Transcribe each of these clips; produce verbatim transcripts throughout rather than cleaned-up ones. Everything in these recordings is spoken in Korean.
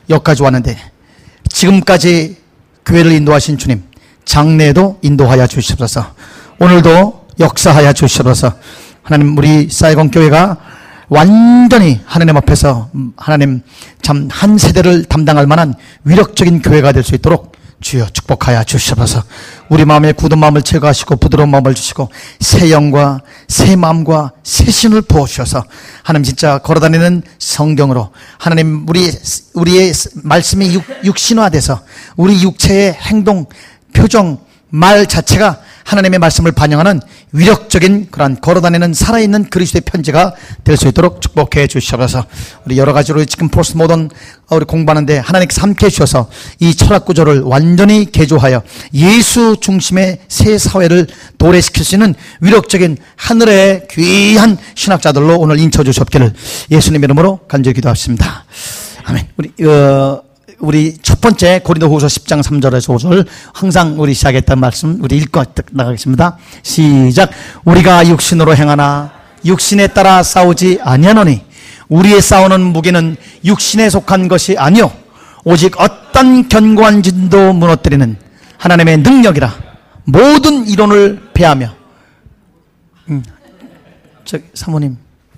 여기까지 왔는데 지금까지 교회를 인도하신 주님, 장래에도 인도하여 주시옵소서. 오늘도 역사하여 주시옵소서. 하나님, 우리 사이건 교회가 완전히 하나님 앞에서 하나님 참 한 세대를 담당할 만한 위력적인 교회가 될 수 있도록 주여 축복하여 주시옵소서. 우리 마음에 굳은 마음을 제거하시고 부드러운 마음을 주시고 새 영과 새 마음과 새 신을 부어주셔서 하나님 진짜 걸어다니는 성경으로 하나님 우리, 우리의 말씀이 육, 육신화돼서 우리 육체의 행동, 표정, 말 자체가 하나님의 말씀을 반영하는 위력적인 그런 걸어다니는 살아있는 그리스도의 편지가 될 수 있도록 축복해 주시옵소서. 우리 여러 가지로 지금 포스트 모던 우리 공부하는데 하나님께서 함께 해주셔서 이 철학 구조를 완전히 개조하여 예수 중심의 새 사회를 도래시킬 수 있는 위력적인 하늘의 귀한 신학자들로 오늘 인쳐 주시옵기를 예수님 이름으로 간절히 기도하십니다. 아멘. 우리 어, 우리 첫 번째 고린도후서 십 장 삼 절에서 오 절 항상 우리 시작했던 말씀 우리 읽고 나가겠습니다. 시작. 우리가 육신으로 행하나 육신에 따라 싸우지 아니하노니 우리의 싸우는 무기는 육신에 속한 것이 아니요 오직 어떤 견고한 진도 무너뜨리는 하나님의 능력이라. 모든 이론을 패하며 음, 저기 사모님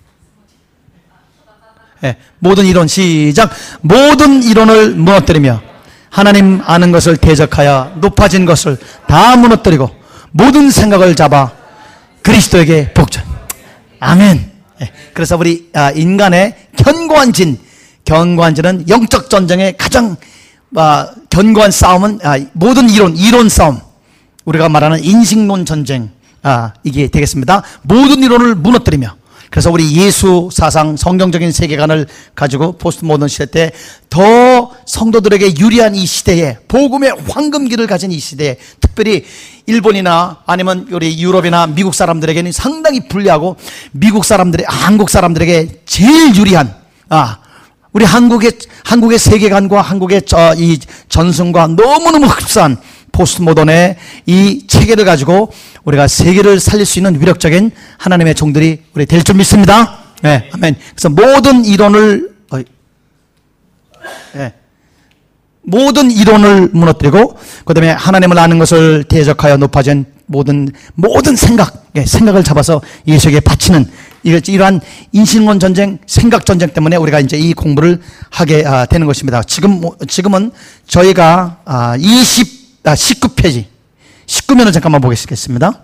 네, 모든 이론 시작. 모든 이론을 무너뜨리며 하나님 아는 것을 대적하여 높아진 것을 다 무너뜨리고 모든 생각을 잡아 그리스도에게 복전. 아멘. 네, 그래서 우리 인간의 견고한 진, 견고한 진은 영적 전쟁의 가장 견고한 싸움은 모든 이론, 이론 싸움, 우리가 말하는 인식론 전쟁, 이게 되겠습니다. 모든 이론을 무너뜨리며. 그래서 우리 예수 사상, 성경적인 세계관을 가지고 포스트 모던 시대 때 더 성도들에게 유리한 이 시대에, 복음의 황금기를 가진 이 시대에, 특별히 일본이나 아니면 우리 유럽이나 미국 사람들에게는 상당히 불리하고 미국 사람들의, 한국 사람들에게 제일 유리한, 아, 우리 한국의, 한국의 세계관과 한국의 저, 이 전승과 너무너무 흡사한 포스트 모던의 이 체계를 가지고 우리가 세계를 살릴 수 있는 위력적인 하나님의 종들이 우리 될 줄 믿습니다. 네, 아멘. 그래서 모든 이론을, 어, 네. 모든 이론을 무너뜨리고, 그 다음에 하나님을 아는 것을 대적하여 높아진 모든, 모든 생각, 네, 생각을 잡아서 예수에게 바치는, 이러한 인신론 전쟁, 생각 전쟁 때문에 우리가 이제 이 공부를 하게 되는 것입니다. 지금, 지금은 저희가 이십, 아, 십구 페이지, 십구 면을 잠깐만 보겠습니다.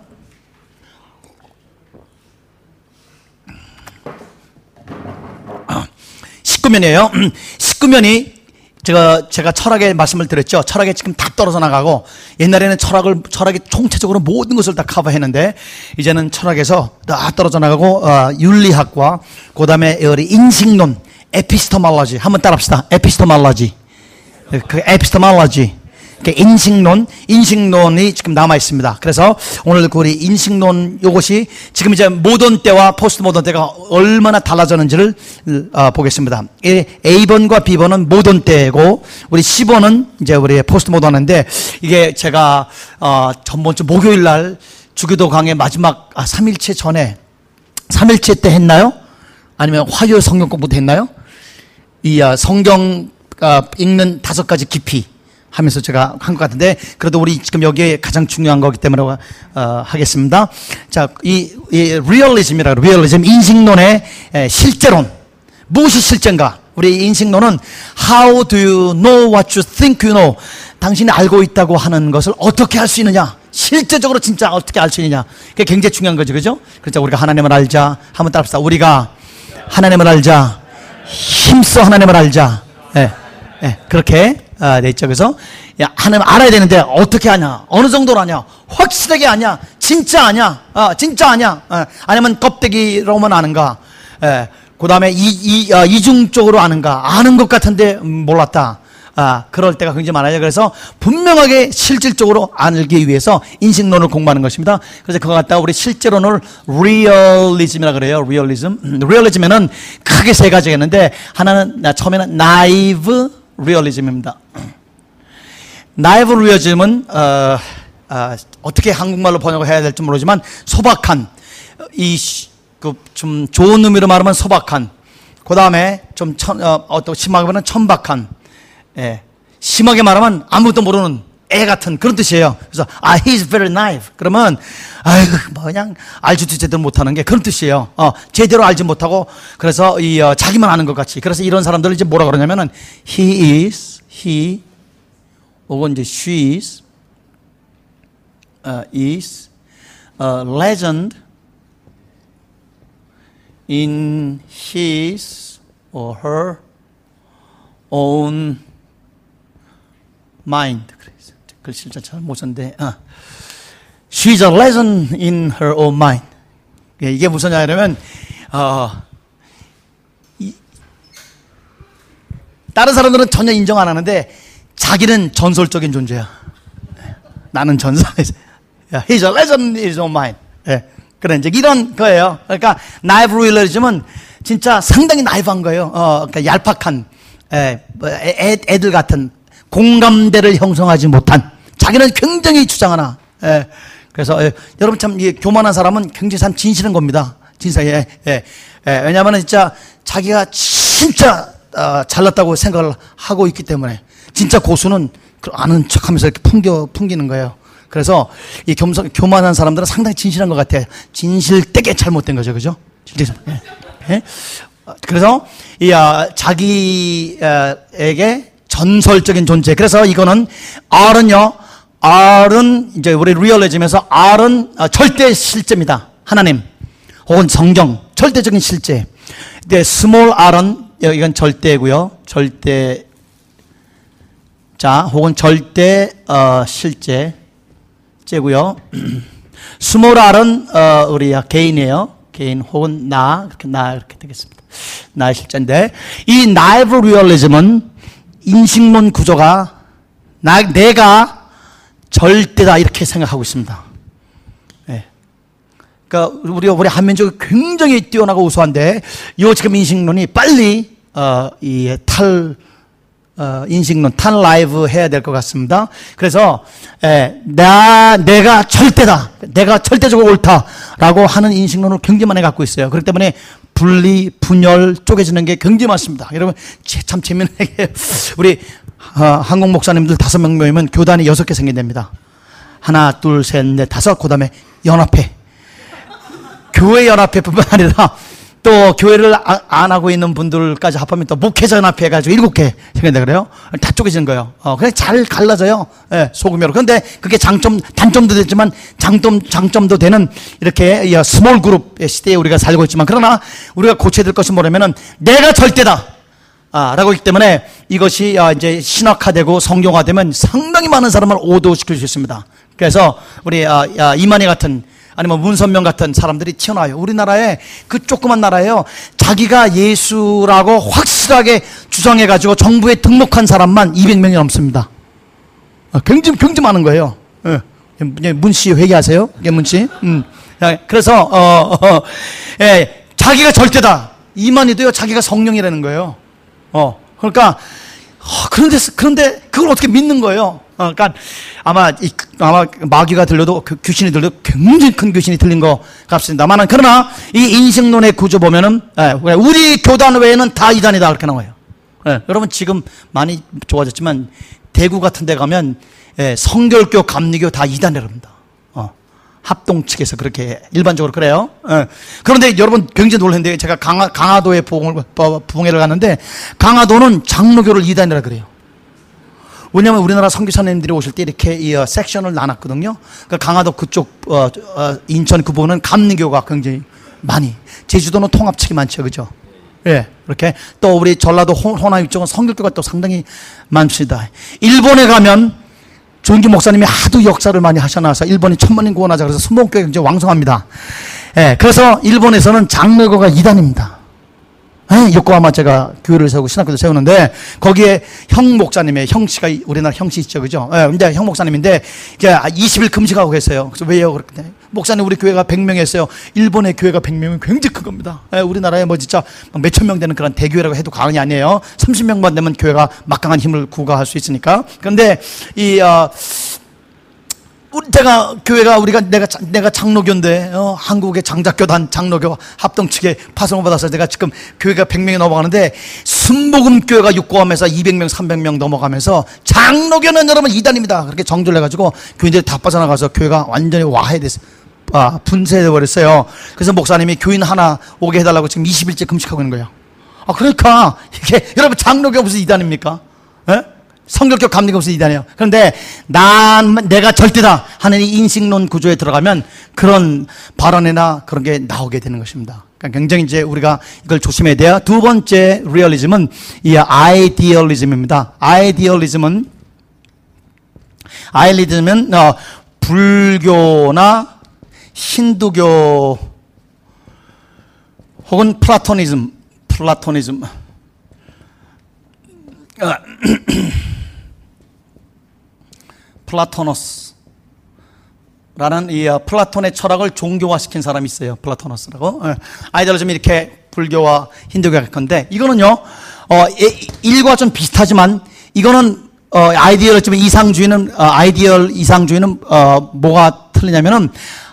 십구 면이에요. 십구 면이 제가, 제가 철학의 말씀을 드렸죠. 철학에 지금 다 떨어져 나가고, 옛날에는 철학을, 철학이 총체적으로 모든 것을 다 커버했는데, 이제는 철학에서 다 떨어져 나가고, 어, 윤리학과, 그 다음에 우리 인식론, 에피스토몰로지. 한번 따라합시다. 에피스토몰로지. 그 에피스토몰로지. 인식론, 인식론이 지금 남아 있습니다. 그래서 오늘 우리 인식론 요것이 지금 이제 모던 때와 포스트 모던 때가 얼마나 달라졌는지를 어, 보겠습니다. 에이 번과 비 번은 모던 때고 우리 십 번은 이제 우리 포스트 모던인데 이게 제가 어, 전번주 목요일 날 주기도 강의 마지막 아, 삼 일째 전에 삼 일째 때 했나요? 아니면 화요일 성경 공부 때 했나요? 이 아, 성경 아, 읽는 다섯 가지 깊이 하면서 제가 한 것 같은데, 그래도 우리 지금 여기에 가장 중요한 거기 때문에 어, 하겠습니다. 자, 이, 이 리얼리즘이라 리얼리즘, 인식론의 에, 실제론. 무엇이 실제인가? 우리 인식론은 How do you know what you think you know? 당신이 알고 있다고 하는 것을 어떻게 할 수 있느냐? 실제적으로 진짜 어떻게 알 수 있느냐? 그게 굉장히 중요한 거죠, 그죠? 그렇죠. 우리가 하나님을 알자. 한번 따라합시다. 우리가 하나님을 알자. 힘써 하나님을 알자. 예, 예, 그렇게. 아, 네, 있죠. 그래서, 야, 하나님 알아야 되는데, 어떻게 아냐? 어느 정도로 아냐? 확실하게 아냐? 진짜 아냐? 아, 진짜 아냐? 아, 아니면 껍데기로만 아는가? 예, 그 다음에 이, 이, 아, 이중적으로 아는가? 아는 것 같은데, 음, 몰랐다. 아, 그럴 때가 굉장히 많아요. 그래서 분명하게 실질적으로 알기 위해서 인식론을 공부하는 것입니다. 그래서 그거 갖다가 우리 실제론을 리얼리즘이라 그래요. 리얼리즘. 리얼리즘에는 크게 세 가지가 있는데, 하나는, 처음에는 나이브 리얼리즘입니다. 나이브 리얼리즘은 어, 어, 어떻게 한국말로 번역을 해야 될지 모르지만 소박한, 이 그 좀 좋은 의미로 말하면 소박한, 그 다음에 좀 천, 어, 어떤 심하게 말하면 천박한, 예. 심하게 말하면 아무것도 모르는 애 같은 그런 뜻이에요. 그래서 아, he's very naive. 그러면 아이고 뭐 그냥 알지도 제대로 못하는 게 그런 뜻이에요. 어, 제대로 알지 못하고 그래서 이 어, 자기만 아는 것 같이. 그래서 이런 사람들을 이제 뭐라 그러냐면은 he is, he 혹은 이제 she is, uh, is a legend in his or her own mind. 글씨를 잘 못 썼는데, 어. She's a legend in her own mind. 이게 무슨 말이냐면, 어, 이, 다른 사람들은 전혀 인정 안 하는데, 자기는 전설적인 존재야. 나는 전사. He's a legend in his own mind. 예. 그래, 이제 이런 거예요. 그러니까, 나이브 리얼리즘은 진짜 상당히 나이브한 거예요. 어, 그러니까 얄팍한, 애, 애, 애들 같은, 공감대를 형성하지 못한 자기는 굉장히 주장하나. 예. 그래서 예. 여러분 참 이 교만한 사람은 굉장히 참 진실한 겁니다. 진짜 예. 예. 예. 왜냐하면 진짜 자기가 진짜 어, 잘났다고 생각을 하고 있기 때문에 진짜 고수는 아는 척하면서 이렇게 풍겨 풍기는 거예요. 그래서 이 겸손 교만한 사람들은 상당히 진실한 것 같아요. 진실되게 잘못된 거죠, 그죠? 진짜. 예. 예. 그래서 이 아, 자기에게 전설적인 존재. 그래서 이거는 R은요, R은 이제 우리 리얼리즘에서 R은 절대 실제입니다. 하나님 혹은 성경, 절대적인 실제. 근데 small R은 이건 절대고요, 절대 자 혹은 절대 어, 실제 제고요. small R은 어, 우리 개인이에요. 개인 혹은 나, 이렇게 나 이렇게 되겠습니다. 나의 실제인데 이 나이브 리얼리즘은 인식론 구조가 나, 내가 절대다 이렇게 생각하고 있습니다. 네. 그러니까 우리 우리 한민족이 굉장히 뛰어나고 우수한데 이 지금 인식론이 빨리 어, 이 탈 어, 인식론 탈 라이브 해야 될 것 같습니다. 그래서 에, 나 내가 절대다, 내가 절대적으로 옳다라고 하는 인식론을 굉장히 많이 갖고 있어요. 그렇기 때문에 분리, 분열, 쪼개지는 게 굉장히 많습니다. 여러분, 참 재미있는 얘기예요. 우리 어, 한국 목사님들 다섯 명 모이면 교단이 여섯 개 생긴답니다. 하나, 둘, 셋, 넷, 다섯, 그 다음에 연합회. 교회 연합회뿐만 아니라 또 교회를 아, 안 하고 있는 분들까지 합하면 또 목회자 연합회 해가지고 일곱 개 생긴다 그래요. 다 쪼개지는 거예요. 어, 그냥 잘 갈라져요. 예, 소금으로. 그런데 그게 장점, 단점도 됐지만 장점, 장점도 되는 이렇게 스몰 그룹의 시대에 우리가 살고 있지만 그러나 우리가 고쳐야 될 것은 뭐냐면은 내가 절대다. 아, 라고 있기 때문에 이것이 아, 이제 신학화되고 성경화되면 상당히 많은 사람을 오도시킬 수 있습니다. 그래서 우리 아, 아, 이만희 같은 아니면 문선명 같은 사람들이 튀어나와요. 우리나라에 그 조그만 나라에요. 자기가 예수라고 확실하게 주장해가지고 정부에 등록한 사람만 이백 명이 넘습니다. 굉장히, 굉장히 많은 거예요. 예. 문씨 회개하세요? 예, 문씨. 음. 그래서, 어, 어, 예, 자기가 절대다. 이만희도요, 자기가 성령이라는 거예요. 어, 그러니까, 어, 그런데, 그런데 그걸 어떻게 믿는 거예요? 어, 그러니까 아마 이, 아마 마귀가 들려도 그 귀신이 들려도 굉장히 큰 귀신이 들린 것 같습니다만은 그러나 이 인식론의 구조 보면은 예, 우리 교단 외에는 다 이단이다 그렇게 나와요. 예, 여러분 지금 많이 좋아졌지만 대구 같은 데 가면 예, 성결교, 감리교 다 이단이라고 합니다. 어, 합동 측에서 그렇게 일반적으로 그래요. 예. 그런데 여러분 굉장히 놀랐는데 제가 강화, 강화도에 부흥을, 부흥회를 갔는데 강화도는 장로교를 이단이라 그래요. 왜냐하면 우리나라 선교사님들이 오실 때 이렇게 이 어, 섹션을 나눴거든요. 그 강화도 그쪽 어, 어, 인천 그 부분은 감리교가 굉장히 많이, 제주도는 통합측이 많죠, 그죠? 예, 그렇게 또 우리 전라도 호, 호남 이쪽은 성결교가 또 상당히 많습니다. 일본에 가면 조은기 목사님이 하도 역사를 많이 하셔놔서 일본이 천만인 구원하자 그래서 순복교가 굉장히 왕성합니다. 예, 그래서 일본에서는 장로교가 이단입니다. 예, 요코하마 제가 교회를 세우고 신학교도 세우는데 거기에 형 목사님의 형씨가 우리나라 형씨 있죠, 그죠? 예, 근데 형 목사님인데 이게 이십 일 금식하고 계세요. 그래서 왜요? 그랬더니 목사님 우리 교회가 백 명이 했어요. 일본의 교회가 백 명이면 굉장히 큰 겁니다. 예, 우리나라에 뭐 진짜 몇천 명 되는 그런 대교회라고 해도 과언이 아니에요. 삼십 명만 되면 교회가 막강한 힘을 구가할 수 있으니까. 그런데 이 어, 우리 제가 교회가 우리가 내가 내가 장로교인데 어, 한국의 장작교단 장로교 합동 측에 파송을 받아서 내가 지금 교회가 백 명이 넘어가는데 순복음 교회가 육고하면서 이백 명 삼백 명 넘어가면서 장로교는 여러분 이단입니다. 그렇게 정조를 해가지고 교인들이 다 빠져나가서 교회가 완전히 와해됐어요. 아, 분쇄돼 버렸어요. 그래서 목사님이 교인 하나 오게 해달라고 지금 이십 일째 금식하고 있는 거예요. 아, 그러니까 이게 여러분 장로교 무슨 이단입니까? 예? 성결교 감리가 무슨 이단이에요. 그런데 난 내가 절대다 하는 이 인식론 구조에 들어가면 그런 발언이나 그런 게 나오게 되는 것입니다. 그러니까 굉장히 이제 우리가 이걸 조심해야 돼요. 두 번째 리얼리즘은 이 아이디얼리즘입니다. 아이디얼리즘은 아이디얼리즘은 어, 불교나 힌두교 혹은 플라토니즘 플라토니즘 어, 플라토노스라는 이 플라톤의 철학을 종교화시킨 사람이 있어요. 플라토노스라고. 아이디얼리즘 이렇게 불교와 힌두교가 건데 이거는요 어, 일과 좀 비슷하지만 이거는 어, 아이디얼리즘 이상주의는 어, 아이디얼 이상주의는 어, 뭐가 틀리냐면은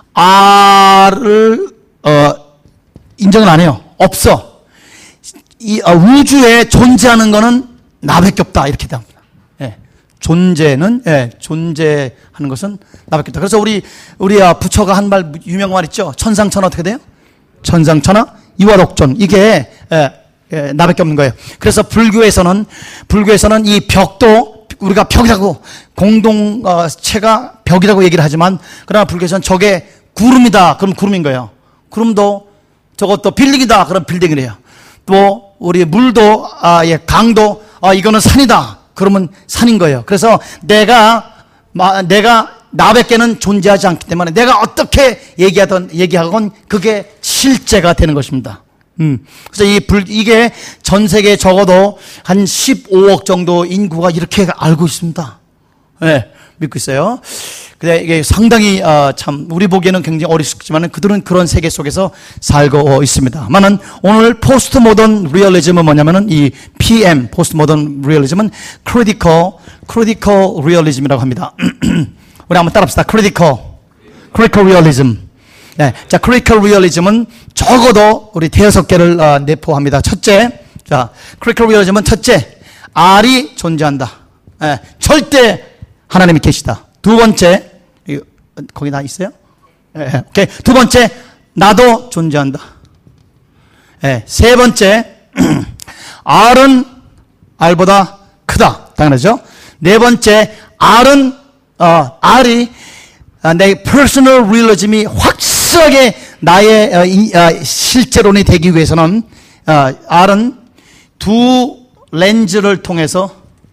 R을 어, 인정을 안 해요. 없어. 이 어, 우주에 존재하는 거는 나밖에 없다 이렇게 됩니다. 예. 존재는 예, 존재하는 것은 나밖에 없다. 그래서 우리 우리 아, 부처가 한 말 유명한 말 있죠. 천상천하 어떻게 돼요? 천상천하 이화독존 이게 예, 예, 나밖에 없는 거예요. 그래서 불교에서는 불교에서는 이 벽도 우리가 벽이라고 공동체가 벽이라고 얘기를 하지만 그러나 불교에서는 저게 구름이다. 그럼 구름인 거예요. 구름도 저것도 빌딩이다. 그럼 빌딩이래요. 또 우리 물도 아, 예, 강도 아, 이거는 산이다. 그러면 산인 거예요. 그래서 내가 마, 내가 나밖에는 존재하지 않기 때문에 내가 어떻게 얘기하던 얘기하건 그게 실제가 되는 것입니다. 음. 그래서 이 불, 이게 전 세계에 적어도 한 십오억 정도 인구가 이렇게 알고 있습니다. 예, 네, 믿고 있어요. 근데 이게 상당히, 어, 참, 우리 보기에는 굉장히 어리숙지만 그들은 그런 세계 속에서 살고 있습니다만은 오늘 포스트 모던 리얼리즘은 뭐냐면은 이 피엠, 포스트 모던 리얼리즘은 크리티컬, 크리티컬 리얼리즘이라고 합니다. 우리 한번 따라합시다. 크리티컬, 크리티컬 리얼리즘. 네. 자, 크리티컬 리얼리즘은 적어도 우리 대여섯 개를 어, 내포합니다. 첫째, 자, 크리티컬 리얼리즘은 첫째, R이 존재한다. 네. 절대 하나님이 계시다. 두 번째, 이거, 거기 다 있어요? 네. 오케이. 두 번째, 나도 존재한다. 네. 세 번째, R은 R보다 크다. 당연하죠? 네 번째, R은, 어, R이 어, 내 퍼스널 리얼리즘이 확실하게 나의 어, 이, 어, 실제론이 되기 위해서는 어, R은 두 렌즈를 통해서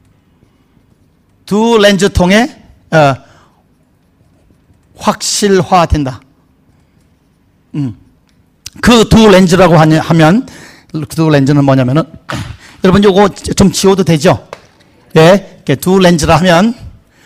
두 렌즈 통해 어, 확실화된다. 음. 그 두 렌즈라고 하면 그 두 렌즈는 뭐냐면은 여러분 요거 좀 지워도 되죠? 예, 네, 두 렌즈라 하면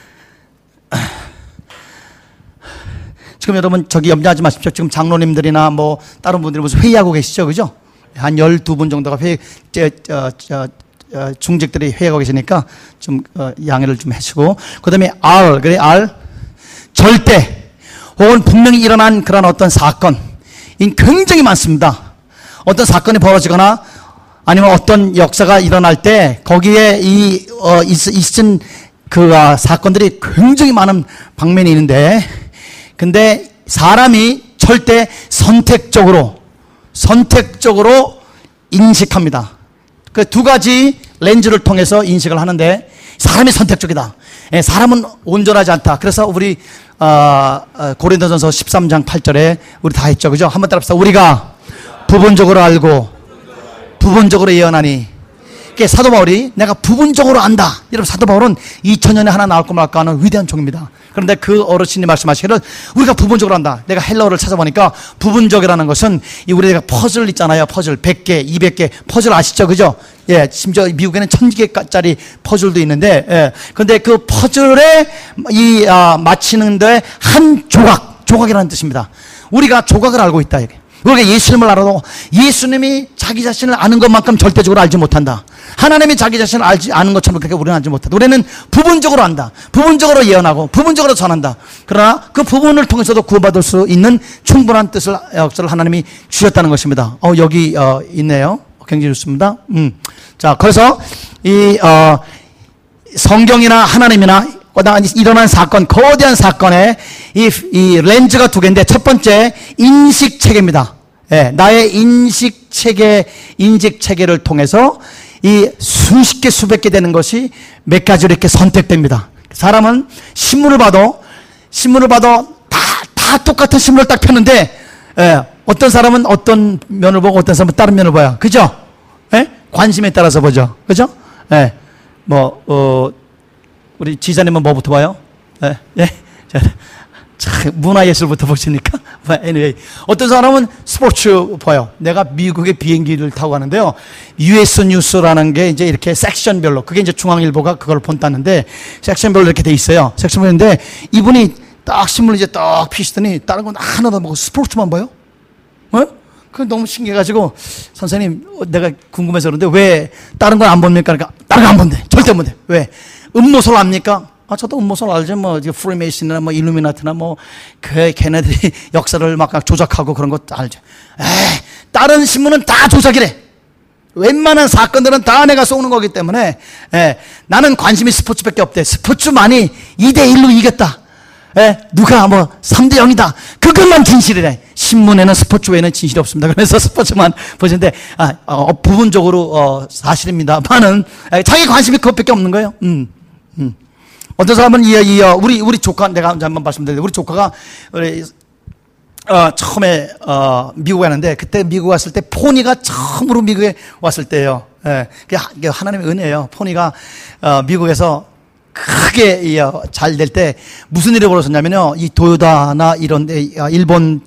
지금 여러분 저기 염려하지 마십시오. 지금 장로님들이나 뭐 다른 분들이 무슨 회의하고 계시죠, 그죠? 한 열두 분 정도가 회의, 저, 저, 저, 저, 중직들이 회의하고 계시니까 좀 어, 양해를 좀 해주고, 그 다음에 R, 그래 R 절대 혹은 분명히 일어난 그런 어떤 사건, 이 굉장히 많습니다. 어떤 사건이 벌어지거나 아니면 어떤 역사가 일어날 때 거기에 이 어, 있, 있은 그 아, 사건들이 굉장히 많은 방면이 있는데. 근데 사람이 절대 선택적으로, 선택적으로 인식합니다. 그 두 가지 렌즈를 통해서 인식을 하는데 사람이 선택적이다. 예, 사람은 온전하지 않다. 그래서 우리, 어, 어, 고린도전서 십삼 장 팔 절에 우리 다 했죠. 그죠? 한번 따라합시다. 우리가 부분적으로 알고 부분적으로 예언하니. 사도 바울이 내가 부분적으로 안다. 여러분 사도 바울은 이천 년에 하나 나올 거 말까 하는 위대한 종입니다. 그런데 그 어르신이 말씀하시기를 우리가 부분적으로 한다. 내가 헬라어를 찾아보니까 부분적이라는 것은 이 우리가 퍼즐 있잖아요. 퍼즐 백 개, 이백 개 퍼즐 아시죠? 그죠? 예, 심지어 미국에는 천 개짜리 퍼즐도 있는데, 예. 근데 그 퍼즐에 이 아, 맞히는데 한 조각, 조각이라는 뜻입니다. 우리가 조각을 알고 있다. 이게. 우리가 예수님을 알아도 예수님이 자기 자신을 아는 것만큼 절대적으로 알지 못한다. 하나님이 자기 자신을 알지 아는 것처럼 그렇게 우리는 알지 못한다. 우리는 부분적으로 안다. 부분적으로 예언하고 부분적으로 전한다. 그러나 그 부분을 통해서도 구원받을 수 있는 충분한 뜻을 역사를 하나님이 주셨다는 것입니다. 어, 여기 어, 있네요. 굉장히 좋습니다. 음. 자, 그래서 이 어, 성경이나 하나님이나 일어난 사건, 거대한 사건에 이, 이 렌즈가 두 개인데, 첫 번째 인식 체계입니다. 예, 나의 인식 체계, 인식 체계를 통해서 이 수십 개, 수백 개 되는 것이 몇 가지로 이렇게 선택됩니다. 사람은 신문을 봐도, 신문을 봐도 다, 다 똑같은 신문을 딱 펴는데, 예, 어떤 사람은 어떤 면을 보고 어떤 사람은 다른 면을 봐요. 그죠? 예? 관심에 따라서 보죠. 그죠? 예, 뭐, 어, 우리 지사님은 뭐부터 봐요? 예, 예. 자, 문화예술부터 보시니까. anyway. 어떤 사람은 스포츠 봐요. 내가 미국의 비행기를 타고 가는데요. 유에스 뉴스라는 게 이제 이렇게 섹션별로, 그게 이제 중앙일보가 그걸 본다는데, 섹션별로 이렇게 돼 있어요. 섹션별로인데, 이분이 딱 신문을 이제 딱 피시더니, 다른 건 하나도 보고 스포츠만 봐요? 어? 그 너무 신기해가지고, 선생님, 내가 궁금해서 그러는데, 왜 다른 건 안 봅니까? 그러니까, 다른 거 안 본대. 절대 안 본대. 왜? 음모설 압니까? 아, 저도 음모설 알죠. 뭐, 프리메이슨이나 뭐, 일루미나티나 뭐, 그, 걔네들이 역사를 막 조작하고 그런 것도 알죠. 에이, 다른 신문은 다 조작이래. 웬만한 사건들은 다 내가 쏘는 거기 때문에, 에, 나는 관심이 스포츠밖에 없대. 스포츠만이 이 대 일로 이겼다. 에, 누가 뭐, 삼 대 영이다. 그것만 진실이래. 신문에는 스포츠 외에는 진실이 없습니다. 그래서 스포츠만 보시는데, 아, 어, 부분적으로, 어, 사실입니다만은, 에, 자기 관심이 그것밖에 없는 거예요. 음, 음. 어떤 사람은 이, 이, 우리, 우리 조카, 내가 한번 말씀드렸는데, 우리 조카가, 우리, 어, 처음에, 어, 미국에 왔는데, 그때 미국 왔을 때, 포니가 처음으로 미국에 왔을 때예요. 예. 그게 하나님의 은혜예요. 포니가, 어, 미국에서 크게 잘 될 때 무슨 일이 벌어졌냐면요. 이 도요타나 이런 데 일본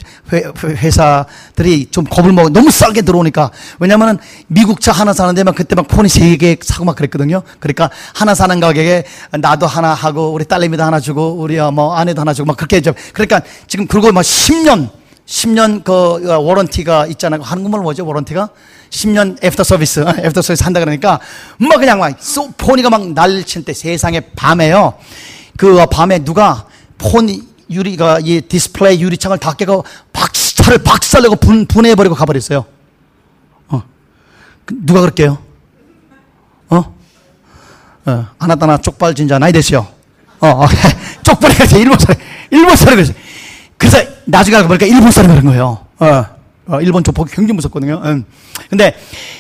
회사들이 좀 겁을 먹어. 너무 싸게 들어오니까. 왜냐면은 미국 차 하나 사는데 막 그때 막 폰이 세 개 사고 막 그랬거든요. 그러니까 하나 사는 가격에 나도 하나 하고 우리 딸내미도 하나 주고 우리 뭐 아내도 하나 주고 막 그렇게 했죠. 그러니까 지금 그리고 막 십 년 십 년 그 워런티가 있잖아요. 한국말로 뭐죠? 워런티가? 십 년 애프터 서비스, 애프터 서비스 한다 그러니까 막 그냥 막 폰이가 막 난리를 칠 때 세상에 밤에요. 그 밤에 누가 폰 유리가 이 디스플레이 유리창을 다 깨고 박스, 차를 박살내고 분, 분해해버리고 가버렸어요. 어. 누가 그럴게요? 어? 어. 하나따나 쪽발 진자 나이 됐어요. 어, 어. 쪽발이가 일본 사람, 일본 사람이었어요. 그래서 나중에 알고 보니까 일본 사람이 그런 거예요. 어. 어, 일본 조폭이 굉장히 무섭거든요. 음. 근데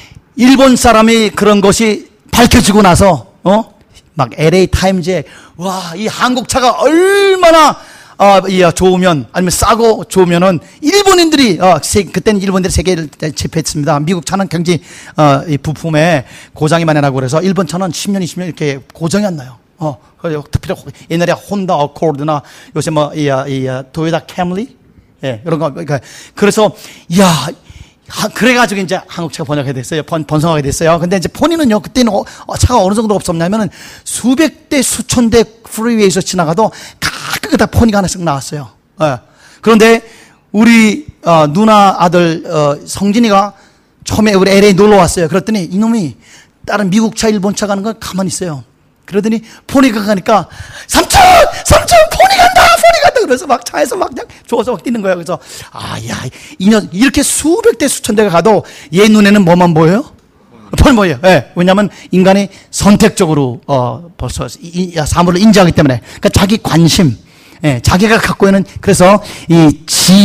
일본 사람이 그런 것이 밝혀지고 나서 어? 막 엘에이 타임즈에 와, 이 한국 차가 얼마나 어, 이, 좋으면 아니면 싸고 좋으면은 일본인들이 어, 세, 그때는 일본인들이 세계를 제패했습니다. 미국 차는 굉장히 어, 이 부품에 고장이 많이 나고 그래서 일본 차는 십 년, 이십 년 이렇게 고장이 안 나요. 어, 특히 옛날에 혼다 어코드나 요새 뭐 이, 이, 도요타 캠리 예, 이런 거, 그러니까, 그래서, 야, 그래가지고 이제 한국차가 번역하게 됐어요. 번, 번성하게 됐어요. 근데 이제 폰이는요, 그때는 어, 차가 어느 정도 없었냐면은 수백 대, 수천 대 프리웨이에서 지나가도 가끔 다 폰이가 하나씩 나왔어요. 예. 그런데 우리, 어, 누나 아들, 어, 성진이가 처음에 우리 엘에이 놀러 왔어요. 그랬더니 이놈이 다른 미국 차, 일본 차 가는 건 가만히 있어요. 그러더니 폰이가 가니까 삼촌! 삼촌! 폰이 간다! 폰이 간다! 그래서 막 차에서 막 그냥 좋아서 막 뛰는 거예요. 그래서 아, 야, 이년 이렇게 수백 대 수천 대가 가도 얘 눈에는 뭐만 보여요? 폰 보여요. 예. 네. 왜냐하면 인간이 선택적으로 어, 벌써 이, 이, 사물을 인지하기 때문에. 그러니까 자기 관심, 예, 자기가 갖고 있는 그래서 이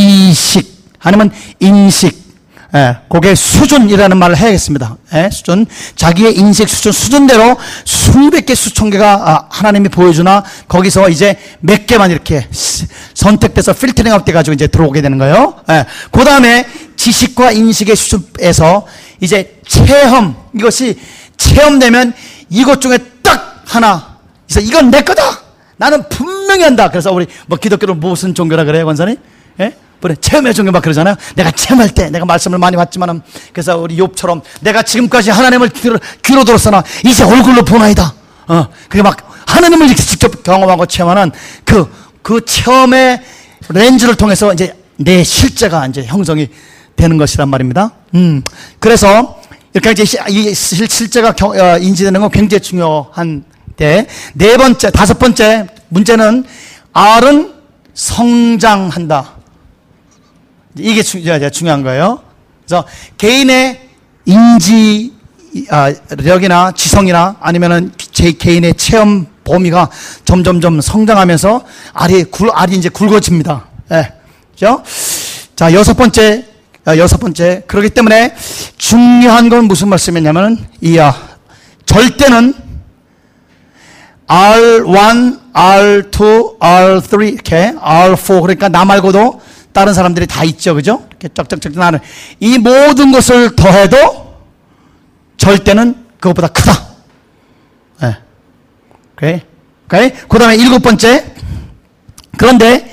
지식 아니면 인식 예, 그게 수준이라는 말을 해야겠습니다. 예, 수준. 자기의 인식 수준, 수준대로 수백 개, 수천 개가 아, 하나님이 보여주나 거기서 이제 몇 개만 이렇게 선택돼서 필터링 아웃 돼가지고 이제 들어오게 되는 거예요. 예, 그 다음에 지식과 인식의 수준에서 이제 체험, 이것이 체험되면 이것 중에 딱 하나, 그래서 이건 내 거다! 나는 분명히 한다! 그래서 우리 뭐 기독교는 무슨 종교라 그래요, 권사님? 예? 그래, 체험의 종교 막 그러잖아요. 내가 체험할 때, 내가 말씀을 많이 받지만, 그래서 우리 욥처럼 내가 지금까지 하나님을 귀로, 귀로 들었으나 이제 얼굴로 보나이다. 어, 그게 막 하나님을 직접 경험하고 체험하는 그, 그 체험의 렌즈를 통해서 이제 내 실제가 이제 형성이 되는 것이란 말입니다. 음, 그래서 이렇게 이제 시- 이 실- 실제가 경- 어, 인지되는 건 굉장히 중요한데, 네 번째, 다섯 번째 문제는 R은 성장한다. 이게 주, 이제 중요한 거예요. 그래서 개인의 인지력이나 지성이나 아니면은 제 개인의 체험 범위가 점점점 성장하면서 R이 굴, R이 이제 굵어집니다. 예. 그죠? 자, 여섯 번째, 아, 여섯 번째. 그렇기 때문에 중요한 건 무슨 말씀이냐면, 이, 아, 절대는 알 원, 알 투, 알 쓰리, 이렇게, 알 포, 그러니까 나 말고도 다른 사람들이 다 있죠. 그죠? 이렇게 쩍쩍쩍 나는. 이 모든 것을 더해도 절대는 그것보다 크다. 예. 오케이. 오케이. 그 다음에 일곱 번째. 그런데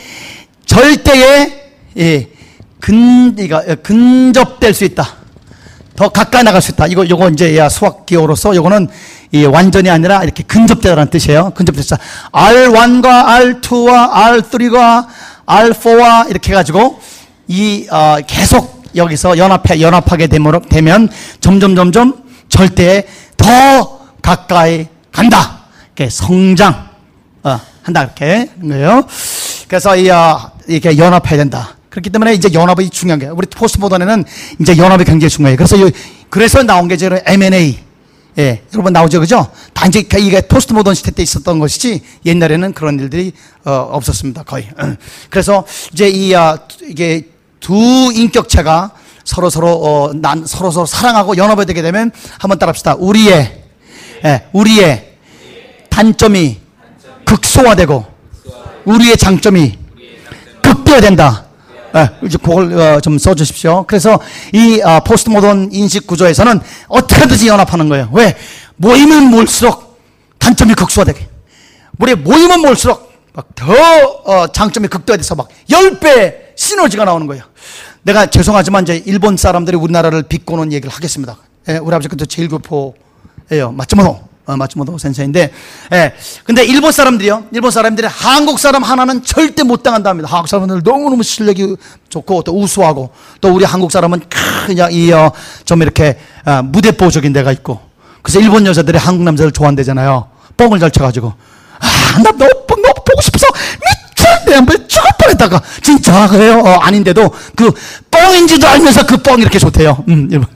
절대에, 예, 근, 이거, 근접될 수 있다. 더 가까이 나갈 수 있다. 이거, 요거 이제 수학 기호로서 요거는 이 완전히 아니라 이렇게 근접되다라는 뜻이에요. 근접됐다. 알 원과 알 투와 알 쓰리와 알 포와 이렇게 해가지고 이, 어, 계속 여기서 연합해, 연합하게 되면, 되면 점점, 점점 절대에 더 가까이 간다. 이렇게 성장, 어, 한다. 이렇게 하는 거예요. 그래서 이, 어, 이렇게 연합해야 된다. 그렇기 때문에 이제 연합이 중요한 거예요. 우리 포스트 모던에는 이제 연합이 굉장히 중요해요. 그래서 요, 그래서 나온 게 이제 엠 앤 에이. 예, 여러분 나오죠, 그죠? 단지 이게 포스트 모던 시대 때 있었던 것이지 옛날에는 그런 일들이 어, 없었습니다, 거의. 그래서 이제 이 아, 이게 두 인격체가 서로 서로 어, 난 서로 서로 사랑하고 연합이 되게 되면 한번 따라합시다. 우리의 예, 우리의 단점이 극소화되고 우리의 장점이 극대화된다. 네, 이제 그걸 어, 좀 써주십시오. 그래서 이 어, 포스트 모던 인식 구조에서는 어떻게든지 연합하는 거예요. 왜? 모이면 모일수록 단점이 극소화되게. 우리 모이면 모일수록 막 더 어, 장점이 극대화돼서 막 십 배 시너지가 나오는 거예요. 내가 죄송하지만 이제 일본 사람들이 우리나라를 비꼬는 얘기를 하겠습니다. 예, 우리 아버지 그때 제일 교포예요. 마츠모토. 어, 마츠모토 센세이인데, 예. 근데 일본 사람들이요. 일본 사람들이 한국 사람 하나는 절대 못 당한다 합니다. 한국 사람들 너무너무 실력이 좋고 또 우수하고 또 우리 한국 사람은 그냥 이, 어, 좀 이렇게, 어, 무대뽀적인 데가 있고. 그래서 일본 여자들이 한국 남자를 좋아한대잖아요. 뻥을 잘 쳐가지고. 아, 나 너, 너 보고 싶어서 미쳤네. 뭐 죽을 뻔했다가. 진짜, 그래요. 어, 아닌데도 그 뻥인지도 알면서 그 뻥이 이렇게 좋대요. 음, 일본.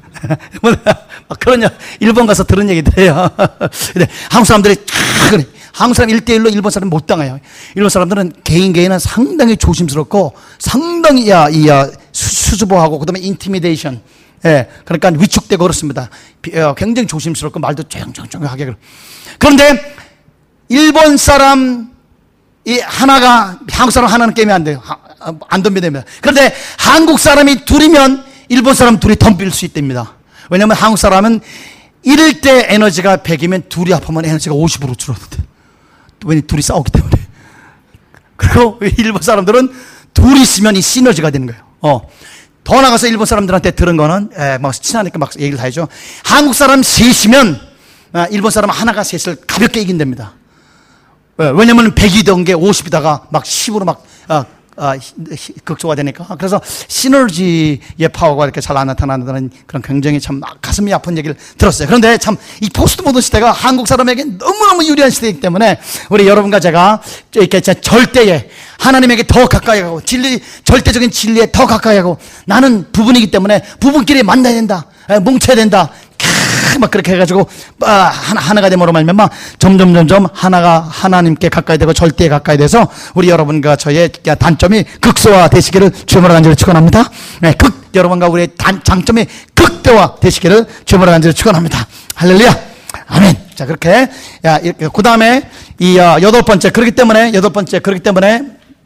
그런 일본 가서 들은 얘기들이에요. 근데 한국 사람들이 그래. 한국 사람 일 대일로 일본 사람 못 당해요. 일본 사람들은 개인 개인은 상당히 조심스럽고 상당히 야, 이 야, 수줍어하고 그다음에 인티미데이션. 예. 그러니까 위축되고 그렇습니다. 굉장히 조심스럽고 말도 쫑쫑쫑하게. 그런데 일본 사람 이 하나가 한국 사람 하나는 게임이 안 돼요. 안 덤벼됩니다. 그런데 한국 사람이 둘이면 일본 사람 둘이 덤빌 수 있답니다. 왜냐하면 한국 사람은 일 대 에너지가 백이면 둘이 합하면 에너지가 오십으로 줄어든대. 왜냐면 둘이 싸우기 때문에. 그리고 일본 사람들은 둘이 있으면 이 시너지가 되는 거예요. 어. 더 나가서 일본 사람들한테 들은 거는, 에, 막 친하니까 막 얘기를 다 해줘. 한국 사람 셋이면, 아, 일본 사람 하나가 셋을 가볍게 이긴답니다. 왜냐면 백이던 게 오십이다가 막 십으로 막, 아, 아, 극소화 되니까. 그래서 시너지의 파워가 이렇게 잘 안 나타난다는 그런 굉장히 참 가슴이 아픈 얘기를 들었어요. 그런데 참 이 포스트 모던 시대가 한국 사람에게 너무너무 유리한 시대이기 때문에 우리 여러분과 제가 이렇게 절대에 하나님에게 더 가까이 가고 진리, 절대적인 진리에 더 가까이 가고 나는 부분이기 때문에 부분끼리 만나야 된다. 뭉쳐야 된다. 막 그렇게 해가지고 아, 하나, 하나가 되므로 말미암아 점점 점점 하나가 하나님께 가까이 되고 절대에 가까이 돼서 우리 여러분과 저의 단점이 극소화 되시기를 주님으로 간절히 축원합니다. 네, 극 여러분과 우리의 단, 장점이 극대화 되시기를 주님으로 간절히 축원합니다. 할렐루야. 아멘. 자 그렇게 야, 그 다음에 이 어, 여덟 번째 그렇기 때문에 여덟 번째 그렇기 때문에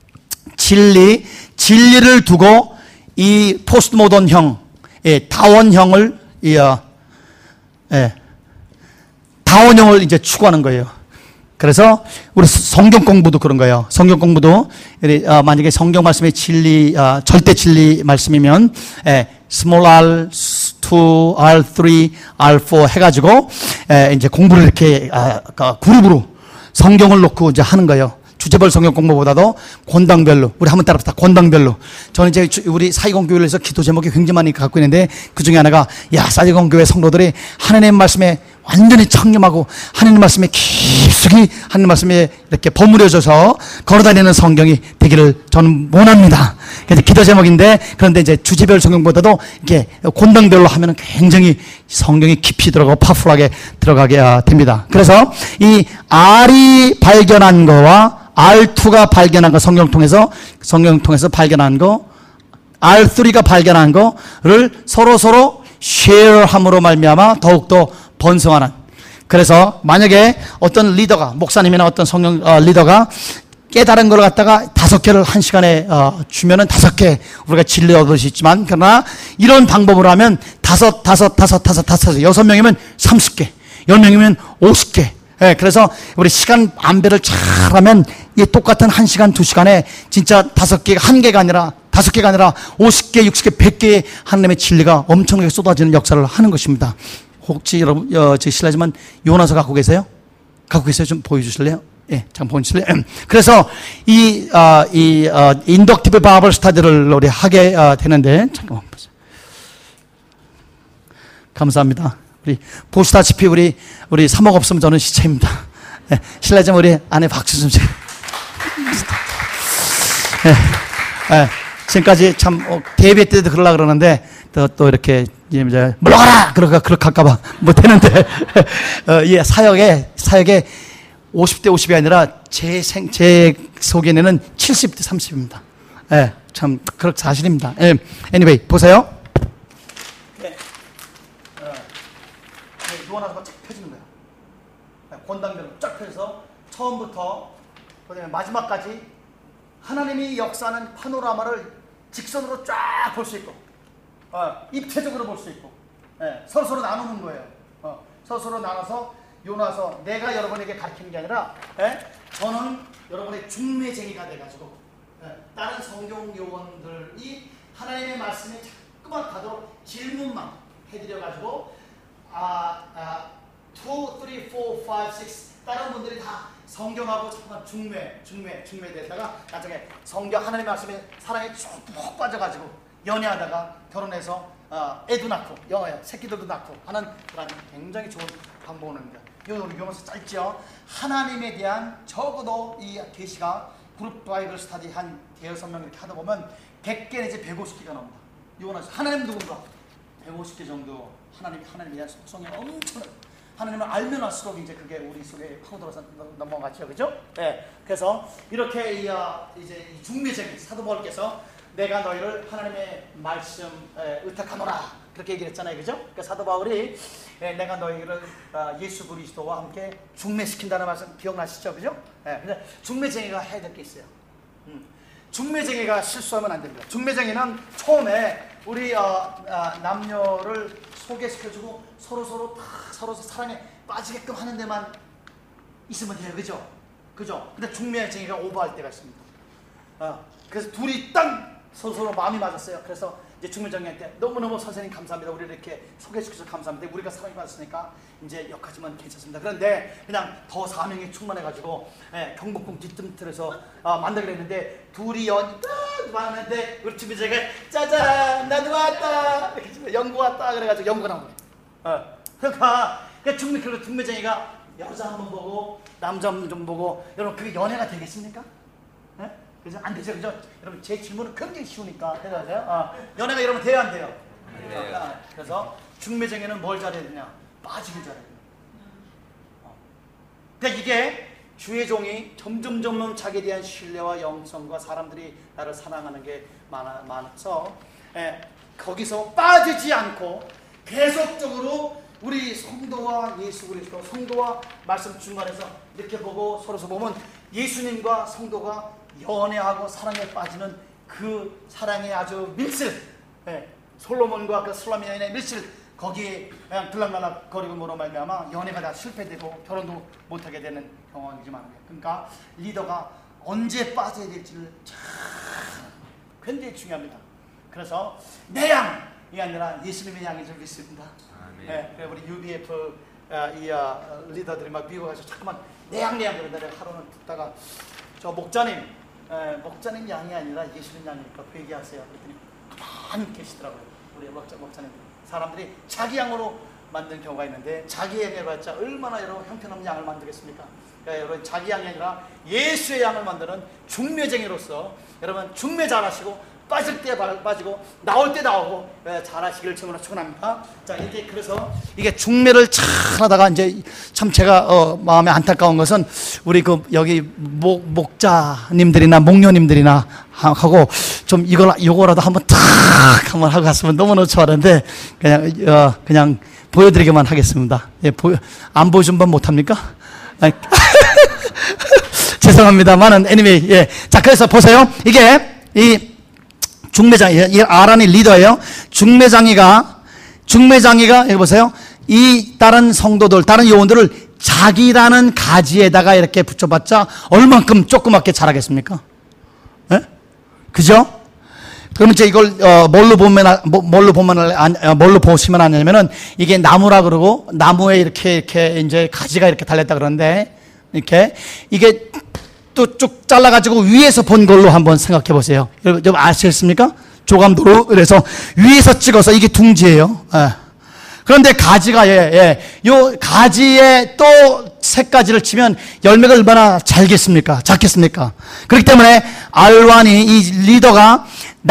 진리 진리를 두고 이 포스트 모던형, 예, 다원형을 이 어, 예, 다원형을 이제 추구하는 거예요. 그래서 우리 성경 공부도 그런 거예요. 성경 공부도 어, 만약에 성경 말씀이 진리, 어, 절대 진리 말씀이면 예, small r, two, r, three, r, four 해가지고 예, 이제 공부를 이렇게 아, 그룹으로 성경을 놓고 이제 하는 거예요. 주제별 성경 공부보다도 권당별로, 우리 한번 따라합시다. 권당별로. 저는 이제 우리 사이공교회에서 기도 제목이 굉장히 많이 갖고 있는데 그 중에 하나가, 야, 사이공교회 성도들이 하나님 말씀에 완전히 청렴하고 하나님 말씀에 깊숙이 하나님 말씀에 이렇게 버무려져서 걸어다니는 성경이 되기를 저는 원합니다. 그래서 기도 제목인데, 그런데 이제 주제별 성경보다도 이렇게 권당별로 하면은 굉장히 성경이 깊이 들어가고 파워풀하게 들어가게 됩니다. 그래서 이 R이 발견한 거와 알 투가 발견한 거, 성경 통해서 성경 통해서 발견한 거, 알 쓰리가 발견한 거를 서로 서로 쉐어함으로 말미암아 더욱더 번성하는. 그래서 만약에 어떤 리더가, 목사님이나 어떤 성령 어, 리더가 깨달은 걸 갖다가 다섯 개를 한 시간에 어, 주면은 다섯 개 우리가 진리 얻을 수 있지만, 그러나 이런 방법으로 하면 다섯, 다섯, 다섯, 다섯, 다섯, 여섯 명이면 삼십 개, 열 명이면 오십 개. 예, 그래서 우리 시간 안배를 잘하면 이 똑같은 한 시간, 두 시간에 진짜 다섯 개가 한 개가 아니라 다섯 개가 아니라 오십 개, 육십 개, 백 개의 하나님의 진리가 엄청나게 쏟아지는 역사를 하는 것입니다. 혹시 여러분, 어, 저 실례지만 요나서 갖고 계세요? 갖고 계세요? 좀 보여주실래요? 예, 잠깐 보여주실래요? 그래서 이, 어, 이, 어, 인덕티브 바이블 스타디를 우리 하게 어, 되는데, 잠깐만 보세요. 감사합니다. 우리 보시다시피 우리 우리 사목 없으면 저는 시체입니다. 예, 실례지만 우리 아내 박수 좀 주세요. 예, 예, 지금까지 참 어, 데뷔 때도 그러려고 그러는데 또, 또 이렇게 이제 물러가라 그러가 그렇게 할까봐 못했는데 어, 예, 사역에 사역에 오십 대 오십이 아니라 제 생 제 속에는 칠십 대 삼십입니다. 예, 참 그렇 사실입니다. 예, anyway 보세요. 누워나서 쫙 펴지는 거예요. 권당별로 쫙 펴서 처음부터 그다음에 마지막까지 하나님이 역사하는 파노라마를 직선으로 쫙 볼 수 있고, 어, 입체적으로 볼 수 있고, 예, 서로 서로 나누는 거예요. 어, 서로 서로 나눠서 요나서 내가 여러분에게 가르치는 게 아니라, 예, 저는 여러분의 중매쟁이가 돼가지고, 예, 다른 성경 요원들이 하나님의 말씀에 자꾸만 가도록 질문만 해드려가지고. 아, 아, two, three, four, five, six 다른 분들이 다 성경하고 잠깐 중매, 중매, 중매되다가 나중에 성경 하나님의 말씀에 사랑에 쭉 빠져가지고 연애하다가 결혼해서 어, 애도 낳고 여, 새끼들도 낳고 하는 그런 굉장히 좋은 방법입니다. 이거 우리 용어서 짧죠. 하나님에 대한 적어도 이 계시가 그룹 바이블 스터디 한 대여섯 명 이렇게 하다 보면 백 개 내지 백오십 개가 나옵니다. 이거는 하나님 누군가 백오십 개 정도 하나님, 하나님에 대한 속성이 엄청, 하나님을 알면 알수록 이제 그게 우리 속에 파고들어서 넘어갔죠. 그죠? 네. 그래서 이렇게 이, 어, 이제 이 중매적인 사도 바울께서 내가 너희를 하나님의 말씀 의탁하노라 그렇게 얘기를 했잖아요. 그죠? 그러니까 사도 바울이 예, 내가 너희를 어, 예수 그리스도와 함께 중매시킨다는 말씀 기억나시죠? 그죠? 네. 근데 중매쟁이가 해야 될 게 있어요. 음. 중매쟁이가 실수하면 안 됩니다. 중매쟁이는 처음에 우리 어, 어, 남녀를 소개시켜주고 서로 서로 다 서로 사랑에 빠지게끔 하는 데만 있으면 돼요. 그죠? 그죠? 근데 중매쟁이가 오버할 때가 있습니다. 어, 그래서 둘이 딱 서로 서로 마음이 맞았어요. 그래서 이제 중매쟁이한테 너무너무 선생님 감사합니다. 우리를 이렇게 소개시켜서 감사합니다. 우리가 사랑이 받았으니까 이제 역하지만 괜찮습니다. 그런데 그냥 더 사명이 충만해가지고 예, 경복궁 뒷뜰에서 어, 만나기로 했는데 둘이 연이 딱 왔는데 우리 중매쟁이가 짜잔 나도 왔다 이렇게 연구 왔다 그래가지고 연구가 나온 거예요. 어, 그러니까 중매, 그리고 중매쟁이가 여자 한 번 보고 남자 한 번 보고 여러분 그게 연애가 되겠습니까? 예? 그래서 안 되죠, 그죠? 여러분 제 질문은 굉장히 쉬우니까 해야죠. 어, 연애가 여러분 돼야 안 돼요? 네. 어, 그래서 중매쟁이는 뭘 잘해야 되냐? 빠지길 잘해야 돼요. 어. 그러니까 이게 주의 종이 점점 점점 자기에 대한 신뢰와 영성과 사람들이 나를 사랑하는 게 많아, 많아서 예, 거기서 빠지지 않고 계속적으로 우리 성도와 예수 그리스도, 성도와 말씀 중간에서 이렇게 보고 서로서 보면 예수님과 성도가 연애하고 사랑에 빠지는 그 사랑의 아주 밀실, 예, 솔로몬과 그 술라미아인의 밀실, 거기에 그냥 들락날락 거리고로 말미암아 연애가 다 실패되고 결혼도 못하게 되는 경황이지만, 그러니까 리더가 언제 빠져야 될지를 참 굉장히 중요합니다. 그래서 내 양이 아니라 예수님의 양이 좀 있습니다. 예, 우리 유비에프 아, 이 아, 리더들이 막 미국 가서 자꾸만 내 양 내 양 그러는데 하루는 듣다가 저 목자님, 에, 목자님 양이 아니라 예수님 양이니까 그 얘기하세요. 그랬더니 가만히 계시더라고요. 우리 목자, 목자님. 사람들이 자기 양으로 만든 경우가 있는데 자기 양이 해봤자 얼마나 여러분 형편없는 양을 만들겠습니까? 그러니까 여러분 자기 양이 아니라 예수의 양을 만드는 중매쟁이로서 여러분 중매 잘하시고 빠질 때 빠지고 나올 때 나오고 잘하시기를 주님으로 축원합니다. 자, 이게 그래서 이게 중매를 잘 하다가 이제 참 제가 어, 마음에 안타까운 것은 우리 그 여기 목, 목자님들이나 목녀님들이나 하고 좀 이걸 요거라도 한번 탁 한번 하고 갔으면 너무너무 좋아하는데 그냥 어, 그냥 보여드리기만 하겠습니다. 예, 보여, 안 보여준 번 못합니까? 죄송합니다만은 anyway, 예. 자, 그래서 보세요. 이게 이 중매장이, 이 아란이 리더예요. 중매장이가, 중매장이가, 여기 보세요. 이 다른 성도들, 다른 요원들을 자기라는 가지에다가 이렇게 붙여봤자 얼만큼 조그맣게 자라겠습니까? 예? 그죠? 그러면 이제 이걸, 어, 뭘로 보면, 뭘로 보면, 뭘로 보시면 하냐면은 이게 나무라 그러고 나무에 이렇게, 이렇게 이제 가지가 이렇게 달렸다 그러는데 이렇게 이게 또 쭉 잘라가지고 위에서 본 걸로 한번 생각해 보세요. 여러분, 좀 아시겠습니까? 조감도로. 그래서 위에서 찍어서 이게 둥지예요. 예. 그런데 가지가, 예, 예. 요 가지에 또 세 가지를 치면 열매가 얼마나 잘겠습니까? 작겠습니까? 그렇기 때문에 알완이, 이 리더가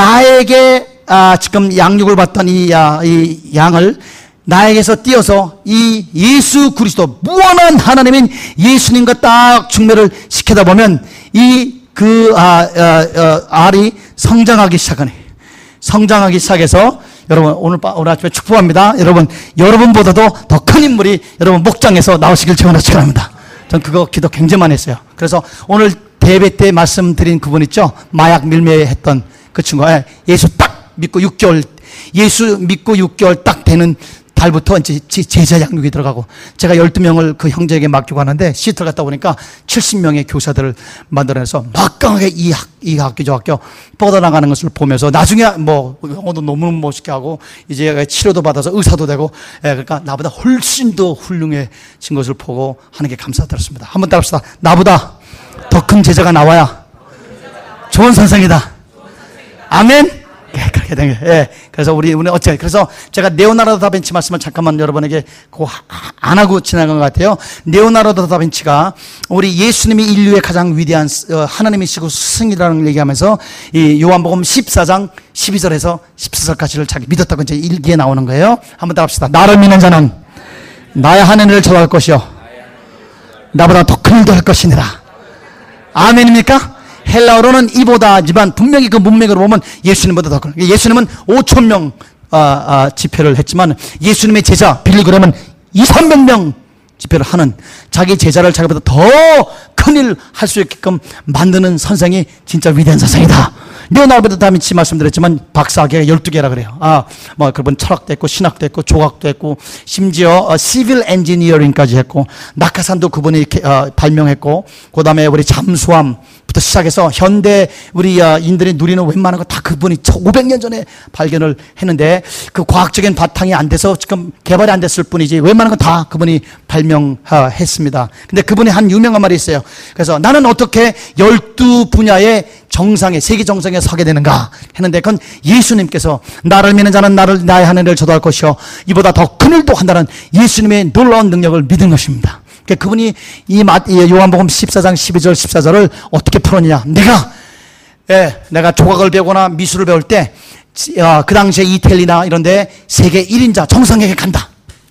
나에게, 아, 지금 양육을 받던 이, 아, 이 양을 나에게서 띄어서 이 예수 그리스도 무한한 하나님인 예수님과 딱 중매를 시키다 보면 이 그 아, 아, 아, 알이 성장하기 시작하네. 성장하기 시작해서 여러분 오늘 오늘 아침에 축복합니다. 여러분 여러분보다도 더 큰 인물이 여러분 목장에서 나오시길 축원합니다. 전 그거 기도 굉장히 많이 했어요. 그래서 오늘 대회 때 말씀드린 그분 있죠? 마약 밀매했던 그 친구가 예수 딱 믿고 육 개월 예수 믿고 육 개월 딱 되는 달부터 이제 제자 양육이 들어가고 제가 열두 명을 그 형제에게 맡기고 하는데 시애틀 갔다 오니까 칠십 명의 교사들을 만들어내서 막강하게 이, 학, 이 학교 저 학교 뻗어나가는 것을 보면서 나중에 뭐 영어도 너무 멋있게 하고 이제 치료도 받아서 의사도 되고 예, 그러니까 나보다 훨씬 더 훌륭해진 것을 보고 하는 게 감사드렸습니다. 한번 따라합시다. 나보다 더 큰 제자가 나와야 좋은 선생이다. 아멘. 예, 그렇게 된 거예요. 예. 그래서 우리, 우리 어째, 그래서 제가 네오나르도 다빈치 말씀을 잠깐만 여러분에게 안 하고 지나간 것 같아요. 네오나르도 다빈치가 우리 예수님이 인류의 가장 위대한 하나님이시고 스승이라는 걸 얘기하면서 이 요한복음 십사 장 십이 절에서 십사 절까지를 자기 믿었다고 이제 일기에 나오는 거예요. 한번 따라합시다. 나를 믿는 자는 나의 한 일을 저할 것이요. 나보다 더 큰 일도 할 것이니라. 아멘입니까? 헬라어로는 이보다지만 분명히 그 문맥으로 보면 예수님보다 더 큰. 예수님은 오천 명 아, 아, 집회를 했지만 예수님의 제자 빌리그램은 이삼백 명 집회를 하는 자기 제자를 자기보다 더 큰 일 할 수 있게끔 만드는 선생이 진짜 위대한 선생이다. 레오나르도 다빈치 말씀드렸지만 박사학위가 열두 개라 그래요. 아, 뭐 그분 철학도 했고 신학도 했고 조각도 했고 심지어 어, 시빌 엔지니어링까지 했고 낙하산도 그분이 이렇게, 어, 발명했고 그다음에 우리 잠수함부터 시작해서 현대 우리 어, 인들이 누리는 웬만한 거 다 그분이 오백 년 전에 발견을 했는데 그 과학적인 바탕이 안 돼서 지금 개발이 안 됐을 뿐이지 웬만한 건 다 그분이 발명했습니다. 근데 그분이 한 유명한 말이 있어요. 그래서 나는 어떻게 열두 분야의 정상에 세계 정상에 서게 되는가 했는데 그건 예수님께서 나를 믿는 자는 나를 나의 한 일을 저도 할 것이요 이보다 더 큰 일도 한다는 예수님의 놀라운 능력을 믿은 것입니다. 그러니까 그분이 이 요한복음 십사 장 십이 절 십사 절을 어떻게 풀었느냐. 내가 예, 내가 조각을 배우거나 미술을 배울 때 그 당시에 이태리나 이런 데 세계 일 인자 정상에게 간다.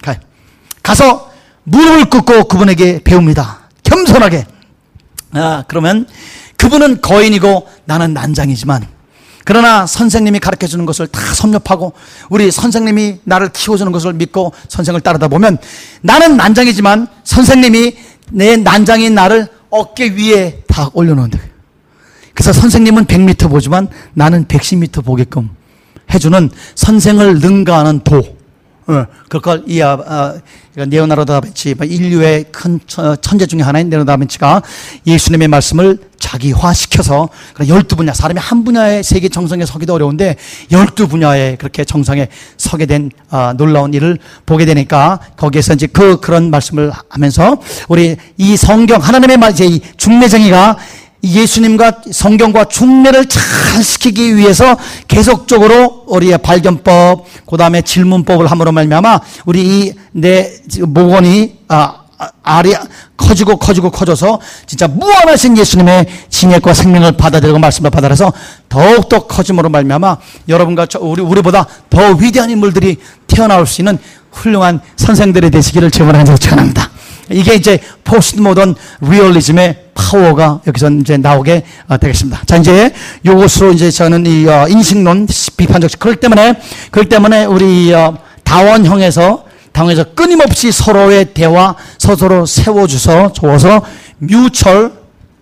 가서 무릎을 꿇고 그분에게 배웁니다. 겸손하게. 아, 그러면 그분은 거인이고 나는 난장이지만 그러나 선생님이 가르쳐주는 것을 다 섭렵하고 우리 선생님이 나를 키워주는 것을 믿고 선생을 따르다 보면 나는 난장이지만 선생님이 내 난장인 나를 어깨 위에 다 올려놓는다. 그래서 선생님은 백 미터 보지만 나는 백십 미터 보게끔 해주는 선생을 능가하는 도. 어, 그걸 이 아, 아, 네오나르도 다빈치 인류의 큰 천재 중에 하나인 네오나르도 다빈치가 예수님의 말씀을 자기화시켜서 열두 분야 사람이 한 분야의 세계 정상에 서기도 어려운데 열두 분야에 그렇게 정상에 서게 된 아, 놀라운 일을 보게 되니까 거기에서 이제 그 그런 말씀을 하면서 우리 이 성경 하나님의 말 이제 이 중매쟁이가 예수님과 성경과 중매를 잘 시키기 위해서 계속적으로 우리의 발견법, 그 다음에 질문법을 함으로 말미암아 우리 이 내 모건이 아, 알이 커지고 커지고 커져서 진짜 무한하신 예수님의 진액과 생명을 받아들이고 말씀을 받아들여서 더욱더 커짐으로 말미암아 여러분과 저, 우리, 우리보다 더 위대한 인물들이 태어나올 수 있는 훌륭한 선생들이 되시기를 주문하면서 축원합니다. 이게 이제 포스트 모던 리얼리즘의 파워가 여기서 이제 나오게 되겠습니다. 자, 이제 요것으로 이제 저는 이 인식론 비판적, 그렇기 때문에, 그렇기 때문에 우리 다원형에서, 다원에서 끊임없이 서로의 대화, 서로 세워주서, 줘서, 뮤철,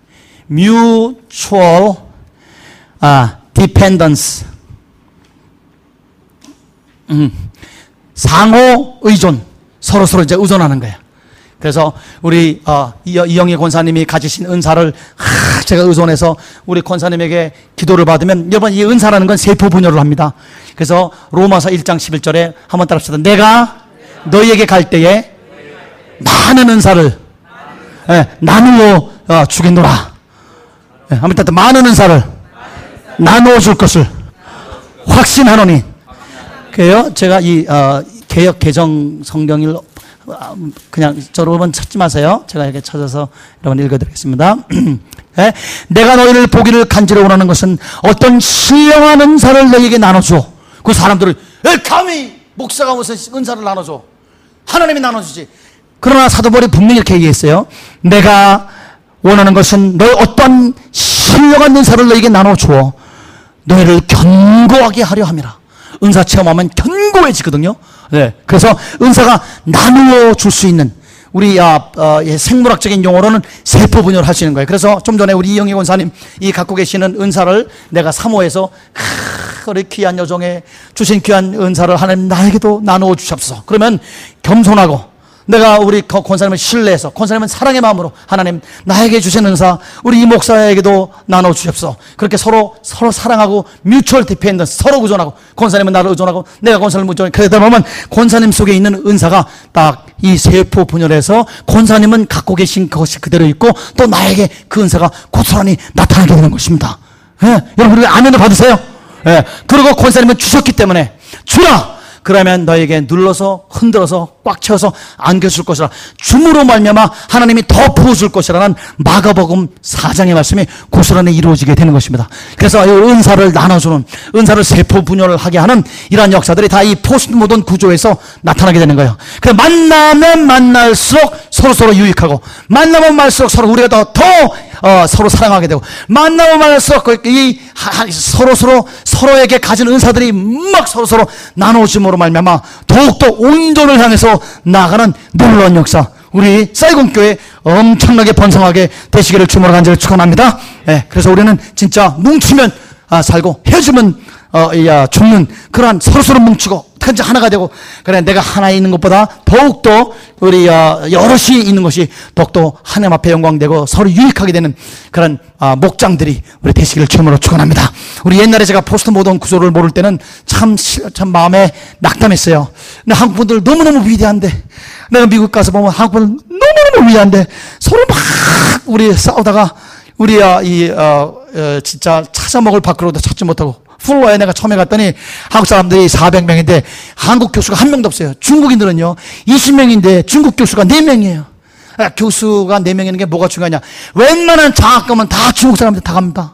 뮤추얼, 아, 디펜던스. 음, 상호 의존. 서로 서로 이제 의존하는 거예요. 그래서 우리 어, 이영희 권사님이 가지신 은사를 하, 제가 의존해서 우리 권사님에게 기도를 받으면 여러분 이 은사라는 건 세포 분열을 합니다. 그래서 로마서 일 장 십일 절에 한번 따라합시다. 내가 너희에게 갈 때에 많은 은사를 예, 나누어 어, 주겠노라. 예, 한번 따라 많은 은사를 나누어 줄 것을 확신하노니. 그래요. 제가 이 어, 개역 개정 성경을 그냥 여러분 찾지 마세요. 제가 이렇게 찾아서 여러분 읽어드리겠습니다. 네? 내가 너희를 보기를 간절히 원하는 것은 어떤 신령한 은사를 너희에게 나눠줘. 그 사람들을 감히 목사가 무슨 은사를 나눠줘. 하나님이 나눠주지. 그러나 사도 바울이 분명히 이렇게 얘기했어요. 내가 원하는 것은 너희 어떤 신령한 은사를 너희에게 나눠줘. 너희를 견고하게 하려 함이라. 은사 체험하면 견고해지거든요. 네. 그래서 은사가 나누어 줄 수 있는 우리 아, 어, 예, 생물학적인 용어로는 세포 분열을 할 수 있는 거예요. 그래서 좀 전에 우리 이영희 권사님 이 갖고 계시는 은사를 내가 사모해서 크, 우리 귀한 여종에 주신 귀한 은사를 하나님 나에게도 나누어 주십시오. 그러면 겸손하고 내가 우리 권사님을 신뢰해서 권사님은 사랑의 마음으로 하나님 나에게 주신 은사 우리 이 목사에게도 나눠 주십시오. 그렇게 서로 서로 사랑하고 뮤추얼 디펜던스 서로 의존하고 권사님은 나를 의존하고 내가 권사님을 의존하고 그러다 보면 권사님 속에 있는 은사가 딱 이 세포 분열해서 권사님은 갖고 계신 것이 그대로 있고 또 나에게 그 은사가 고스란히 나타나게 되는 것입니다. 예? 여러분 우리 아멘을 받으세요. 예. 그리고 권사님은 주셨기 때문에 주라. 그러면 너에게 눌러서 흔들어서 꽉 채워서 안겨줄 것이라. 줌으로 말미암아 하나님이 더 부어줄 것이라는 마가복음 사 장의 말씀이 고스란히 이루어지게 되는 것입니다. 그래서 이 은사를 나눠주는, 은사를 세포 분열을 하게 하는 이러한 역사들이 다 이 포스트 모던 구조에서 나타나게 되는 거예요. 그래서 만나면 만날수록 서로 서로 유익하고 만나면 만날수록 서로 우리가 더, 더 어, 서로 사랑하게 되고 만나면 만날수록 이 서로 서로 서로에게 가진 은사들이 막 서로 서로 나눠줌으로 말미암아 더욱더 온전을 향해서 나아가는 놀라운 역사 우리 사이공 교회 엄청나게 번성하게 되시기를 주님으로 간절히 축원합니다. 네, 그래서 우리는 진짜 뭉치면 아, 살고 헤어지면 어, 야, 죽는 그러한 서로서로 뭉치고 어떻게 하나가 되고 그래 내가 하나에 있는 것보다 더욱더 우리 어, 여럿이 있는 것이 더욱더 하나님 앞에 영광되고 서로 유익하게 되는 그런 어, 목장들이 우리 되시기를 주님으로 축원합니다. 우리 옛날에 제가 포스트 모던 구조를 모를 때는 참, 참 마음에 낙담했어요. 근데 한국 분들 너무너무 위대한데 내가 미국 가서 보면 한국 분들 너무너무 위대한데 서로 막 우리 싸우다가 우리 어, 이 어, 어, 진짜 찾아 먹을 밖으로도 찾지 못하고 플로어에 내가 처음에 갔더니 한국 사람들이 사백 명인데 한국 교수가 한 명도 없어요. 중국인들은요 이십 명인데 중국 교수가 네 명이에요. 아, 교수가 네 명이는 게 뭐가 중요하냐. 웬만한 장학금은 다 중국 사람들 다 갑니다.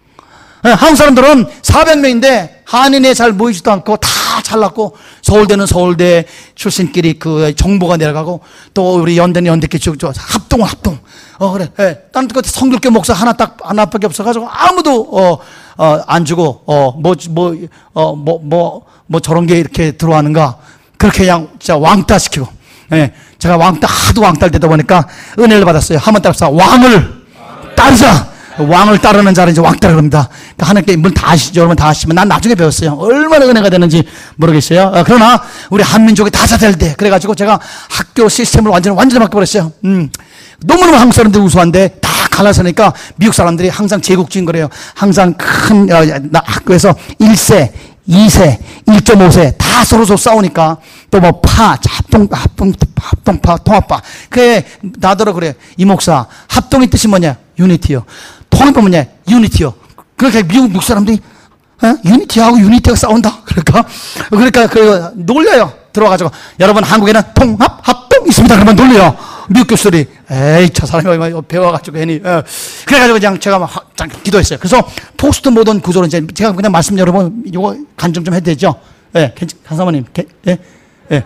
아, 한국 사람들은 사백 명인데 한인에 잘 모이지도 않고 다 잘났고 서울대는 서울대 출신끼리 그 정보가 내려가고 또 우리 연대는 연대끼리 쭉 합동은 합동. 어 그래. 예. 딴 것 성결교 목사 하나 딱 하나밖에 없어가지고 아무도 어 어 안 주고 어 뭐 뭐 어 뭐 뭐 뭐 저런 게 이렇게 들어가는가 그렇게 그냥 진짜 왕따 시키고. 예. 제가 왕따 하도 왕따를 되다 보니까 은혜를 받았어요. 한번 따라서 왕을 따르자. 왕을 따르는 자는 이제 왕따를 합니다. 그러니까 하나님께 뭘 다 아시죠? 여러분 다 아시지만 난 나중에 배웠어요. 얼마나 은혜가 되는지 모르겠어요. 어, 그러나 우리 한민족이 다 잘 돼. 그래가지고 제가 학교 시스템을 완전히 완전히 바꿔버렸어요. 음. 너무너무 한국 사람들이 우수한데 다 갈라서니까 미국 사람들이 항상 제국주의인 거래요. 항상 큰 어, 학교에서 일 세, 이 세, 일 점 오 세 다 서로서로 싸우니까 또 뭐 파, 합동, 합동, 합동파, 통합파. 그래 나더러 그래. 이 목사 합동의 뜻이 뭐냐? 유니티요. 통합하면 유니티요. 그러니까 미국 미국 사람들이 어? 유니티하고 유니티가 싸운다. 그러니까 그러니까 그 놀려요. 들어와가지고 여러분 한국에는 통합 합동 있습니다. 그러면 놀려요. 미국 교수들이 에이 저 사람이 배워가지고 괜히 어. 그래가지고 그냥 제가 막 기도했어요. 그래서 포스트 모던 구조로 이제 제가 그냥 말씀 여러분 이거 간증 좀 해도 되죠? 예, 한 사모님, 예, 예, 예,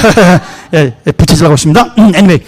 예, 예 붙이려고 있습니다. 음, anyway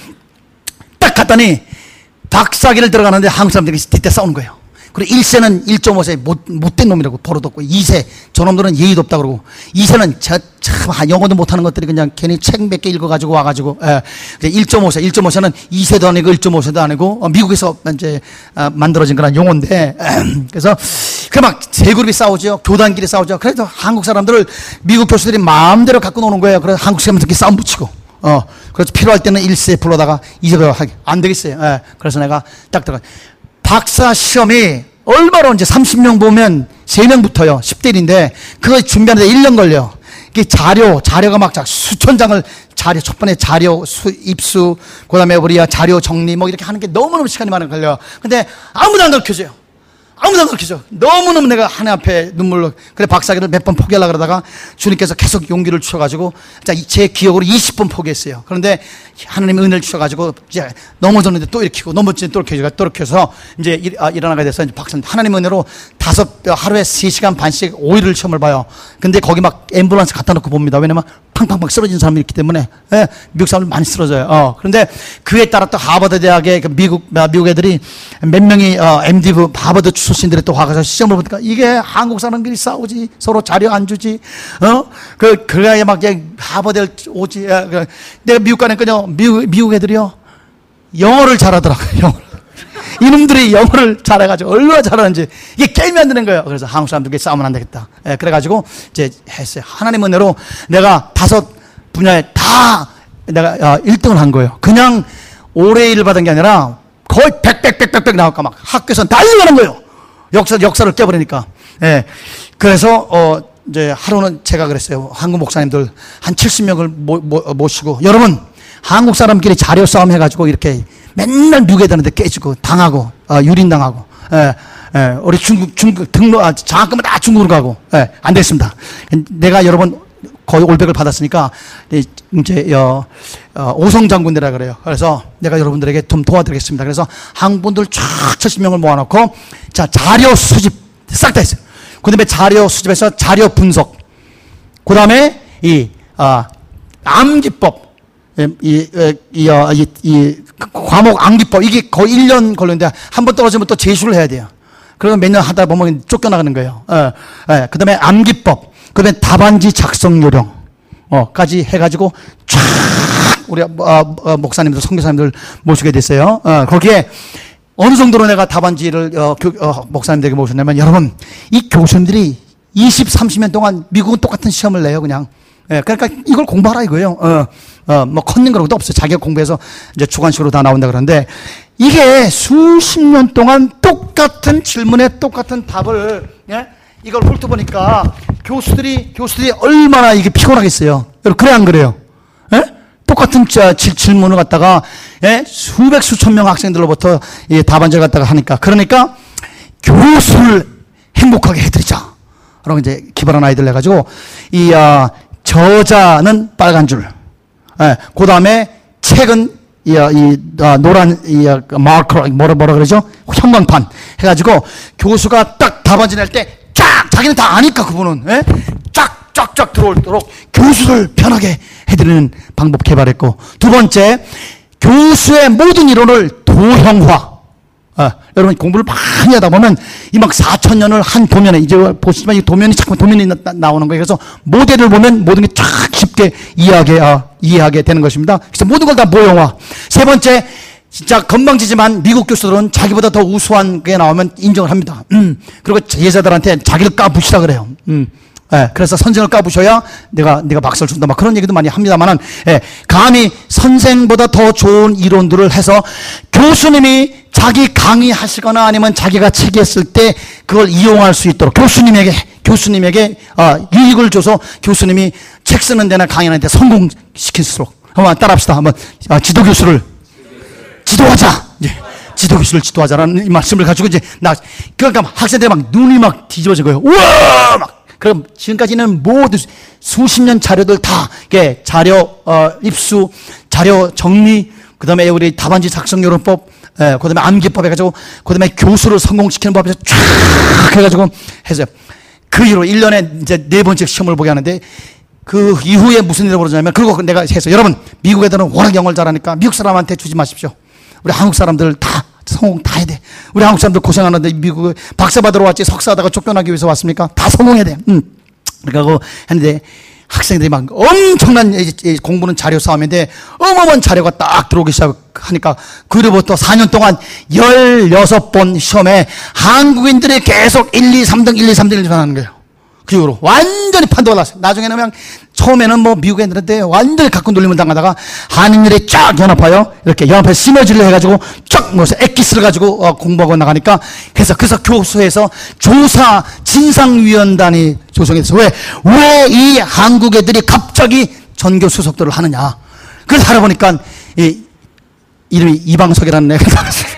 딱 갔더니 박사기를 들어가는데 한국 사람들이 뒤때 싸우는 거예요. 그리고 일 세는 일 점 오 세 못, 못된 놈이라고 버릇없고, 이 세 저놈들은 예의도 없다 그러고, 이 세는 저 참 영어도 못하는 것들이 그냥 괜히 책 몇 개 읽어가지고 와가지고 예, 이제 일 점 오 세 일 점 오 세는 이 세도 아니고 일 점 오 세도 아니고 어, 미국에서 이제 어, 만들어진 그런 용어인데 그래서 그 막 세 그룹이 싸우죠. 교단끼리 싸우죠. 그래도 한국 사람들을 미국 교수들이 마음대로 갖고 노는 거예요. 그래서 한국 사람들끼리 싸움 붙이고 어 그래서 필요할 때는 일 세 불러다가 이 세 하게 안 되겠어요. 예, 그래서 내가 딱 들어가. 박사 시험이 얼마로 이제 삼십 명 보면 세 명 붙어요. 십 대 일인데 그거 준비하는데 일 년 걸려. 그 자료, 자료가 막 수천 장을 자료, 첫 번에 자료, 수, 입수, 그 다음에 우리 자료 정리 뭐 이렇게 하는 게 너무너무 시간이 많이 걸려. 근데 아무도 안 가르쳐줘요. 아무도 안 가르쳐줘. 너무너무 내가 하늘 앞에 눈물로. 그래 박사기를 몇 번 포기하려고 그러다가 주님께서 계속 용기를 주셔가지고 제 기억으로 이십 번 포기했어요. 그런데 하나님의 은혜를 주셔가지고 이제 넘어졌는데 또 일으키고 넘어졌는데 또 일으키고 또 이렇게 해서 이제 일, 아, 일어나게 돼서 이제 박사님 하나님의 은혜로 다섯 하루에 세 시간 반씩 오 일을 시험을 봐요. 근데 거기 막 앰뷸런스 갖다 놓고 봅니다. 왜냐면 팡팡팡 쓰러진 사람이 있기 때문에 예, 미국 사람들 많이 쓰러져요. 어, 그런데 그에 따라 또 하버드 대학의 그 미국 미국 애들이 몇 명이 어, 엠디 하버드 출신들이 또 와가지고 시험을 보니까 이게 한국 사람끼리 싸우지 서로 자료 안 주지 어그 그래야 막 하버드 오지. 예, 그, 내가 미국 가니까 그냥 미국 미국 애들이요 영어를 잘하더라고요. 영어를. 이놈들이 영어를 잘해가지고 얼마나 잘하는지 이게 게임이 안 되는 거예요. 그래서 한국 사람들끼리 싸우면 안 되겠다. 예, 그래가지고 이제 했어요. 하나님 은혜로 내가 다섯 분야에 다 내가 어, 일 등을 한 거예요. 그냥 올해 일 받은 게 아니라 거의 백백백백백 나올까 막 학교에서 난리가 난 거예요. 역사 역사를 깨버리니까. 예, 그래서 어 이제 하루는 제가 그랬어요. 한국 목사님들 한 칠십 명을 모, 모, 모시고 여러분 한국 사람끼리 자료 싸움 해가지고 이렇게 맨날 미국 애들한테 깨지고 당하고 어, 유린당하고 예, 예, 우리 중국 중국 등록 아, 장학금은 다 중국으로 가고 예, 안 됐습니다. 내가 여러분 거의 올백을 받았으니까 이제 어, 어, 오성장군이라 그래요. 그래서 내가 여러분들에게 좀 도와드리겠습니다. 그래서 한국분들 쫙 칠십 명을 모아놓고 자 자료 수집 싹 다 했어요. 그다음에 자료 수집해서 자료 분석, 그다음에 이 어, 암기법, 이, 이, 이, 이, 이 과목 암기법 이게 거의 일 년 걸리는데 한 번 떨어지면 또 재수를 해야 돼요. 그러면 몇 년 하다 보면 쫓겨나가는 거예요. 어, 예, 그다음에 암기법, 그다음에 답안지 작성 요령, 어까지 해가지고 쫙 우리 어, 어, 목사님들, 선교사님들 모시게 됐어요. 어, 거기에 어느 정도로 내가 답안지를 어, 교, 어, 목사님들에게 모셨냐면 여러분 이 교수님들이 이십, 삼십 년 동안 미국은 똑같은 시험을 내요. 그냥. 예, 그러니까 이걸 공부하라 이거예요. 어, 어, 뭐 컨닝 그런 것도 없어요. 자기가 공부해서 이제 주관식으로 다 나온다 그러는데 이게 수십 년 동안 똑같은 질문에 똑같은 답을 예? 이걸 훑어보니까 교수들이 교수들이 얼마나 이게 피곤하겠어요. 여러분 그래 안 그래요? 예? 똑같은 자, 질, 질문을 갖다가 예? 수백 수천 명 학생들로부터 이 답안지를 갖다가 하니까 그러니까 교수를 행복하게 해드리자. 그럼 이제 기발한 아이들 해가지고 이 어, 저자는 빨간 줄, 예, 그 다음에 책은 이, 이 어, 노란 이 어, 마커 뭐라 뭐라 그러죠? 형광판 해가지고 교수가 딱 답안지 낼 때 쫙 자기는 다 아니까 그분은 예? 쫙 쫙쫙 들어오도록 교수를 편하게 해드리는 방법 개발했고 두 번째 교수의 모든 이론을 도형화. 아, 여러분 공부를 많이 하다 보면 이 막 사천 년을 한 도면에 이제 보시지만 이 도면이 자꾸 도면이 나, 나오는 거예요. 그래서 모델을 보면 모든 게 쫙 쉽게 이해하게 아, 이해하게 되는 것입니다. 그래서 모든 걸 다 모형화. 세 번째 진짜 건방지지만 미국 교수들은 자기보다 더 우수한 게 나오면 인정을 합니다. 음. 그리고 예자들한테 자기를 까부시라 그래요. 음. 예, 그래서 선생을 까부셔야 내가, 내가 박수를 준다. 막 그런 얘기도 많이 합니다만은, 예, 감히 선생보다 더 좋은 이론들을 해서 교수님이 자기 강의하시거나 아니면 자기가 책했을 때 그걸 이용할 수 있도록 교수님에게, 교수님에게, 어, 유익을 줘서 교수님이 책 쓰는 데나 강의하는 데 성공시킬수록. 한번 따라 합시다. 한번, 어, 지도교수를 지도하자. 예. 지도교수를 지도하자라는 이 말씀을 가지고 이제 나, 그러니까 학생들이 막 눈이 막 뒤집어진 거예요. 우와! 막. 그럼 지금까지는 모두 수십 년 자료들 다, 이게 자료, 어, 입수, 자료 정리, 그 다음에 우리 답안지 작성요령법, 예, 그 다음에 암기법 해가지고, 그 다음에 교수를 성공시키는 법에서 쫙 해가지고 했어요. 그 이후로 일 년에 이제 네 번째 시험을 보게 하는데, 그 이후에 무슨 일이 벌어지냐면, 그리고 내가 해서, 여러분, 미국 애들은 워낙 영어를 잘하니까 미국 사람한테 주지 마십시오. 우리 한국 사람들 다 성공 다 해야 돼. 우리 한국 사람들 고생하는데 미국 박사 받으러 왔지 석사하다가 쫓겨나기 위해서 왔습니까? 다 성공해야 돼. 음. 그러니까 했는데 학생들이 막 엄청난 공부는 자료 싸움인데 어마어마한 자료가 딱 들어오기 시작하니까 그로부터 사 년 동안 열여섯 번 시험에 한국인들이 계속 일, 이, 삼 등, 일, 이, 삼 등, 일, 이, 삼 등 하는 거예요. 그 이후로 완전히 판도가 났어요. 나중에는 그냥 처음에는 뭐 미국 애들한테 완전히 갖고 놀림을 당하다가 한인들이 쫙 연합하여 이렇게 연합해서 시너지를 해가지고 쫙 모여서 엑기스를 가지고 어, 공부하고 나가니까 그래서 그래서 교수에서 조사 진상위원단이 조성이 됐어요. 왜? 왜 이 한국 애들이 갑자기 전교 수석들을 하느냐. 그래서 알아보니까 이 이름이 이방석이라는 애가 나왔어요.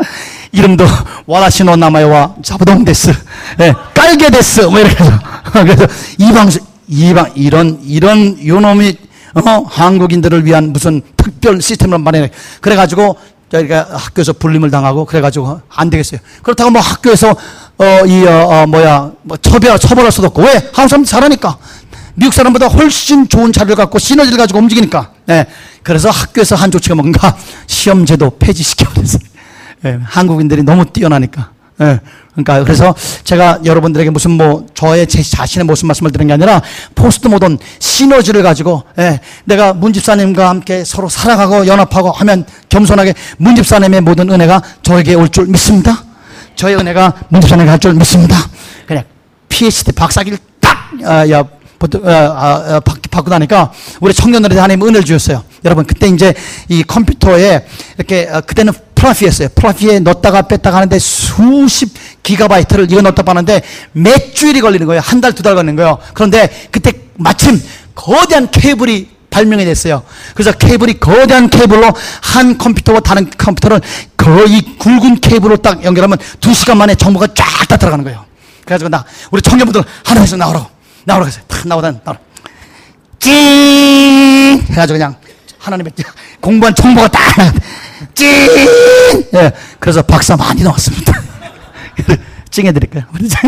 이름도 와라시노 나마요와 자부동 데스, 예, 깔게 데스, 뭐 이렇게 해서. 그래서 이방, 이방, 이런, 이런, 요 놈이, 어, 한국인들을 위한 무슨 특별 시스템을 마련해. 그래가지고, 저희가 학교에서 불림을 당하고, 그래가지고, 안 되겠어요. 그렇다고 뭐 학교에서, 어, 이, 어, 어 뭐야, 뭐 처벌, 처벌할 수도 없고, 왜? 한국 사람들 잘하니까. 미국 사람보다 훨씬 좋은 자료를 갖고 시너지를 가지고 움직이니까. 예. 그래서 학교에서 한 조치가 뭔가 시험제도 폐지시켜버렸어요. 예, 한국인들이 너무 뛰어나니까. 예, 그러니까 그래서 제가 여러분들에게 무슨 뭐 저의 제 자신의 모습 말씀을 드린 게 아니라 포스트 모던 시너지를 가지고, 예, 내가 문 집사님과 함께 서로 사랑하고 연합하고 하면 겸손하게 문 집사님의 모든 은혜가 저에게 올 줄 믿습니다. 저의 은혜가 문 집사님에게 갈 줄 믿습니다. 그냥 피에이치디 박사기를 딱 아, 야, 어, 어, 어, 받고 나니까 우리 청년들한테 하나님 은혜를 주셨어요. 여러분 그때 이제 이 컴퓨터에 이렇게 어, 그때는 플라피였어요. 플라피에 넣었다가 뺐다가 하는데 수십 기가바이트를 이거 넣었다 빠는데 몇 주일이 걸리는 거예요. 한 달, 두 달 걸리는 거예요. 그런데 그때 마침 거대한 케이블이 발명이 됐어요. 그래서 케이블이 거대한 케이블로 한 컴퓨터와 다른 컴퓨터를 거의 굵은 케이블로 딱 연결하면 두 시간 만에 정보가 쫙 다 들어가는 거예요. 그래가지고 나 우리 청년분들 하나씩 나오라고 나오라고 했어요. 탁 나오다 나오라 찡 해가지고 그냥 하나님의 공부한 정보가 딱 찡! 예, 그래서 박사 많이 나왔습니다. 찡해드릴까요?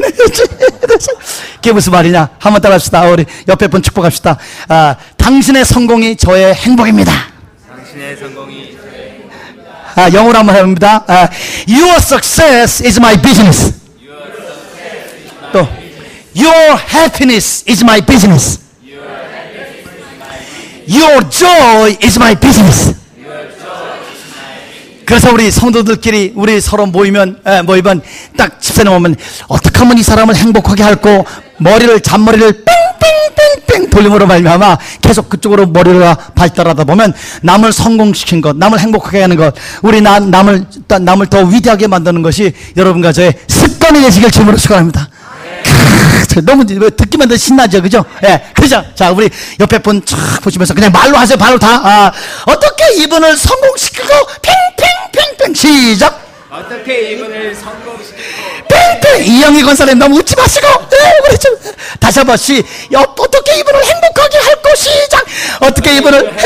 그게 무슨 말이냐? 한번 따라합시다. 우리 옆에 분 축복합시다. 아, 당신의 성공이 저의 행복입니다. 당신의 성공이 저의 행복입니다. 아, 영어로 한번 해봅니다. 아, Your success is my business. 또 Your happiness is my business. Your joy is my business. 그래서 우리 성도들끼리 우리 서로 모이면 에, 모이면 딱 집사님 오면 어떻게 하면 이 사람을 행복하게 할고 머리를 잔머리를 뺑뺑뺑뺑 돌림으로 말미암아 계속 그쪽으로 머리가 발달하다 보면 남을 성공시킨 것, 남을 행복하게 하는 것, 우리 나, 남을 남을 더 위대하게 만드는 것이 여러분과 저의 습관이 되시길 주님으로 축원합니다. 너무 듣기만 해도 신나죠, 그죠? 예, 그죠? 자, 우리 옆에 분 쫙 보시면서 그냥 말로 하세요, 말로 다. 아, 어떻게 이분을 성공시키고 팽팽팽팽 시작. 어떻게 이분을 성공시키고 팽팽 이영희 권사님 너무 웃지 마시고, 예, 우리 좀 다시 한번 시. 어떻게 이분을 행복하게 할 거 시작. 어떻게 이분을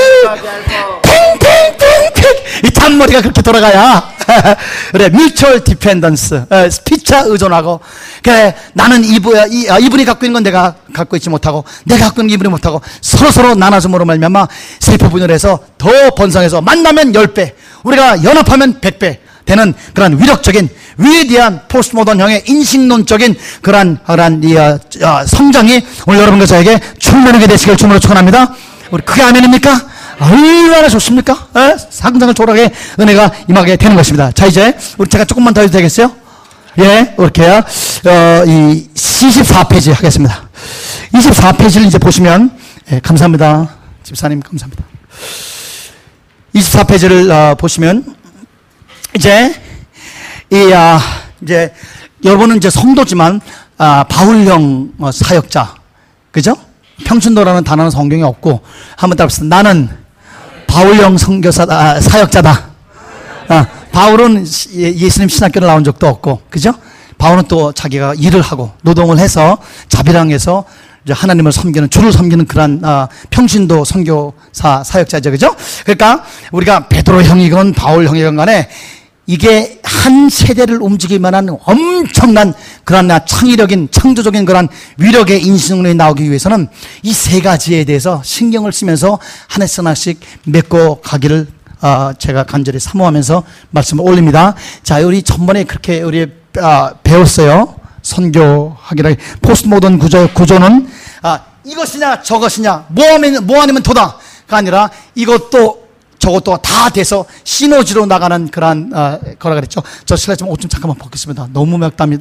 팽팽팽팽 이 잔머리가 그렇게 돌아가야. 그래, 뮤추얼 디펜던스, 피차 의존하고, 그래, 나는 이분, 이, 아, 이분이 갖고 있는 건 내가 갖고 있지 못하고, 내가 갖고 있는 게 이분이 못하고, 서로서로 나눠줌으로 말미암아 세포 분열해서 더 번성해서 만나면 열 배, 우리가 연합하면 백 배 되는 그런 위력적인, 위대한 포스트 모던형의 인식론적인 그런, 그런, 이, 어, 어, 성장이 오늘 여러분과 저에게 충만하게 되시길 주님으로 축원합니다. 우리 그게 아멘입니까? 얼마나 좋습니까? 에? 상상을 초월하게 은혜가 임하게 되는 것입니다. 자, 이제 우리 제가 조금만 더 해도 되겠어요? 예, 이렇게요. 어, 이 이십사 페이지 하겠습니다. 이십사 페이지를 이제 보시면, 예, 감사합니다. 집사님 감사합니다. 이십사 페이지를 어, 보시면 이제 이 아, 이제 여러분은 이제 성도지만 아, 바울형 어, 사역자, 그죠? 평신도라는 단어는 성경에 없고 한번 따라합시다. 나는 바울형 선교사다, 아, 사역자다. 아, 바울은 예- 예수님 신학교를 나온 적도 없고, 그죠? 바울은 또 자기가 일을 하고 노동을 해서 자비랑해서 이제 하나님을 섬기는, 주를 섬기는 그런 아, 평신도 선교사 사역자죠, 그죠? 그러니까 우리가 베드로 형이건 바울 형이건 간에 이게 한 세대를 움직일 만한 엄청난 그런 창의력인, 창조적인 그런 위력의 인식론이 나오기 위해서는 이 세 가지에 대해서 신경을 쓰면서 하나씩 하나씩 맺고 가기를 어, 제가 간절히 사모하면서 말씀을 올립니다. 자, 우리 전번에 그렇게 우리 아, 배웠어요. 선교하기라. 포스트 모던 구조, 구조는 아, 이것이냐 저것이냐 뭐 하면, 뭐 아니면 도다가 아니라 이것도 저것도 다 돼서 시너지로 나가는 그런 어, 거라 그랬죠. 저 실례 좀 옷 좀 잠깐만 벗겠습니다. 너무 멱담이.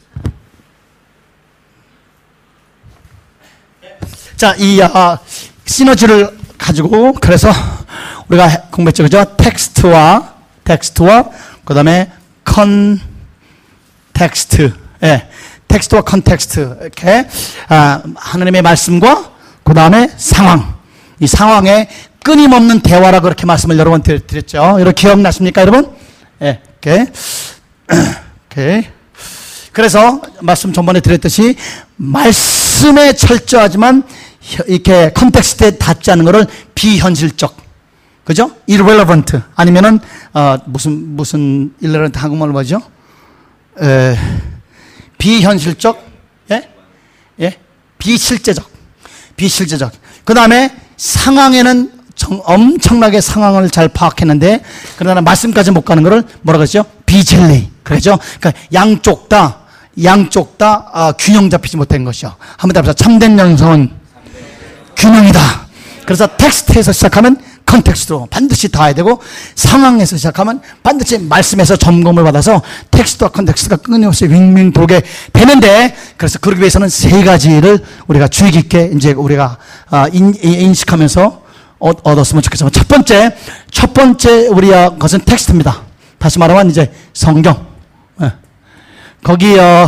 자, 이 아, 시너지를 가지고 그래서 우리가 공부했죠, 그죠? 텍스트와 텍스트와 그다음에 컨텍스트, 예, 텍스트와 컨텍스트 이렇게 아, 하나님의 말씀과 그다음에 상황, 이 상황에 끊임없는 대화라고 그렇게 말씀을 여러 번 드렸죠. 여러분 기억나십니까, 여러분? 예, 이렇게. 오케이. 그래서 말씀 전번에 드렸듯이 말씀에 철저하지만 이렇게 컨텍스트에 닿지 않은 것을 비현실적, 그죠? irrelevant 아니면은 어, 무슨 무슨 irrelevant 한국말로 뭐죠? 에, 비현실적, 예, 예, 비실제적, 비실제적. 그 다음에 상황에는 정, 엄청나게 상황을 잘 파악했는데 그러나 말씀까지 못 가는 것을 뭐라 그러죠? 비진리. 그러죠? 그러니까 양쪽 다 양쪽 다 아, 균형 잡히지 못한 것이요. 한번 더 해보자. 참된 영성은 균형이다. 그래서 텍스트에서 시작하면 컨텍스트로 반드시 닿아야 되고, 상황에서 시작하면 반드시 말씀에서 점검을 받아서 텍스트와 컨텍스트가 끊임없이 윙윙 돌게 되는데, 그래서 그러기 위해서는 세 가지를 우리가 주의 깊게 이제 우리가 아, 인, 인식하면서 얻었으면 좋겠습니다. 첫 번째, 첫 번째 우리가 것은 텍스트입니다. 다시 말하면 이제 성경. 예. 거기 어,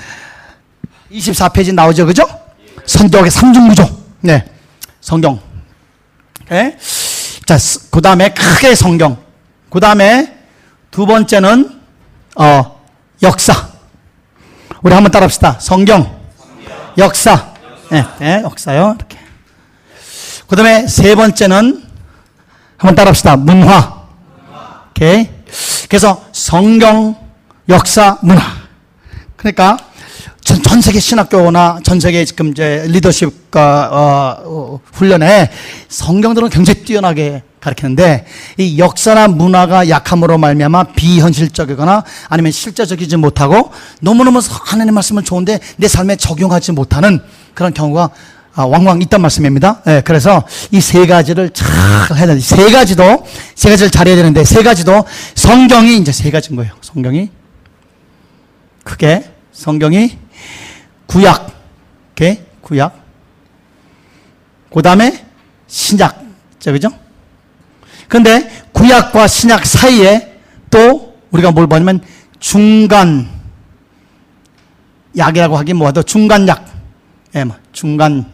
이십사 페이지 나오죠, 그죠? 선교학의 삼중구조. 네, 성경. 네. 자, 그 다음에 크게 성경. 그 다음에 두 번째는 어, 역사. 우리 한번 따라합시다. 성경, 역사. 네, 네, 역사요. 이렇게. 그 다음에 세 번째는 한번 따라합시다. 문화. 오케이. 그래서 성경, 역사, 문화. 그러니까 전, 전 세계 신학교나 전 세계 지금 이제 리더십과 어, 어, 훈련에 성경들은 굉장히 뛰어나게 가르치는데, 이 역사나 문화가 약함으로 말미암아 비현실적이거나 아니면 실제적이지 못하고 너무너무 하나님 말씀은 좋은데 내 삶에 적용하지 못하는 그런 경우가 아, 왕왕 있단 말씀입니다. 네, 그래서 이 세 가지를 잘 해야 되는데, 세 가지도, 세 가지를 잘해야 되는데, 세 가지도 성경이 이제 세 가지인 거예요. 성경이. 크게. 성경이 구약. 오케이? 구약. 그 다음에 신약. 자, 그죠? 근데 구약과 신약 사이에 또 우리가 뭘 보냐면 중간 약이라고 하긴 뭐하더 중간약. 예, 뭐, 중간.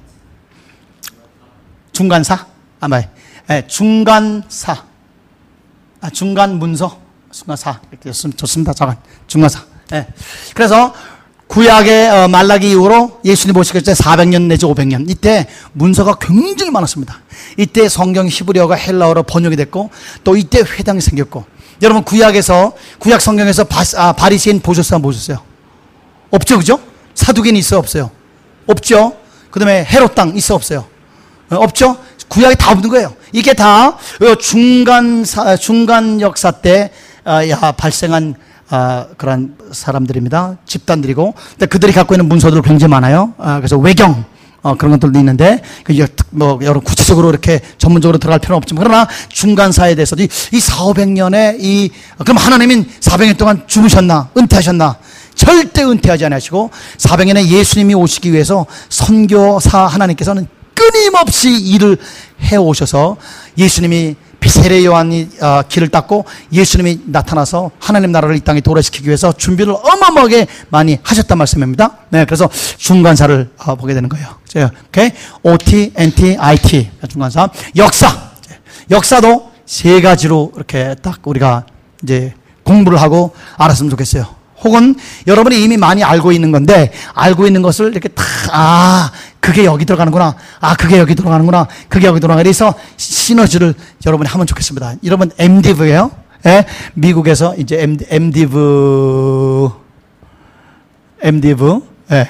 중간사? 아마, 예, 중간사. 아, 중간 문서? 중간사. 이렇게 좋습니다. 잠깐. 중간사. 예. 그래서 구약의 어, 말라기 이후로 예수님 오시기 전에 사백 년 내지 오백 년. 이때 문서가 굉장히 많았습니다. 이때 성경 히브리어가 헬라어로 번역이 됐고, 또 이때 회당이 생겼고. 여러분, 구약에서, 구약 성경에서 바, 아, 바리새인 보셨어요? 안 보셨어요? 없죠, 그죠? 사두개인 있어, 없어요? 없죠? 그 다음에 헤롯 땅 있어, 없어요? 없죠? 구약에 다 없는 거예요. 이게 다 중간, 중간 역사 때 발생한 그런 사람들입니다. 집단들이고. 근데 그들이 갖고 있는 문서들 굉장히 많아요. 그래서 외경, 어, 그런 것들도 있는데, 뭐, 여러 구체적으로 이렇게 전문적으로 들어갈 필요는 없지만, 그러나 중간사에 대해서도 이, 이 사오백 년에 이, 그럼 하나님은 사백 년 동안 죽으셨나? 은퇴하셨나? 절대 은퇴하지 않으시고, 사백 년에 예수님이 오시기 위해서 선교사 하나님께서는 끊임없이 일을 해 오셔서 예수님이 세례 요한이 어, 길을 닦고 예수님이 나타나서 하나님 나라를 이 땅에 도래시키기 위해서 준비를 어마어마하게 많이 하셨단 말씀입니다. 네, 그래서 중간사를 어, 보게 되는 거예요. 오케이, 오티, 엔티, 아이티 중간사. 역사, 역사도 세 가지로 이렇게 딱 우리가 이제 공부를 하고 알았으면 좋겠어요. 혹은 여러분이 이미 많이 알고 있는 건데 알고 있는 것을 이렇게 다 아 그게 여기 들어가는구나, 아 그게 여기 들어가는구나, 그게 여기 들어가는 그래서 시너지를 여러분이 하면 좋겠습니다. 여러분 엠디브예요. 예? 미국에서 이제 엠디브 엠디브 예.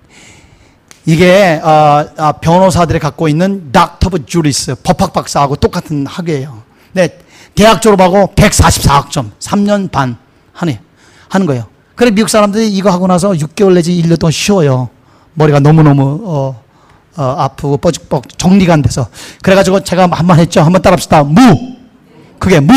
이게 어, 어, 변호사들이 갖고 있는 닥터 오브 주리스 법학 박사하고 똑같은 학위예요. 네, 대학 졸업하고 백사십사 학점 삼 년 반 하네 하는 거예요. 그래 미국 사람들이 이거 하고 나서 육 개월 내지 일 년 동안 쉬어요. 머리가 너무너무 어, 어, 아프고 뻐죽뻐죽 정리가 안 돼서. 그래가지고 제가 한 번 했죠. 한번 따라합시다. 무 그게 무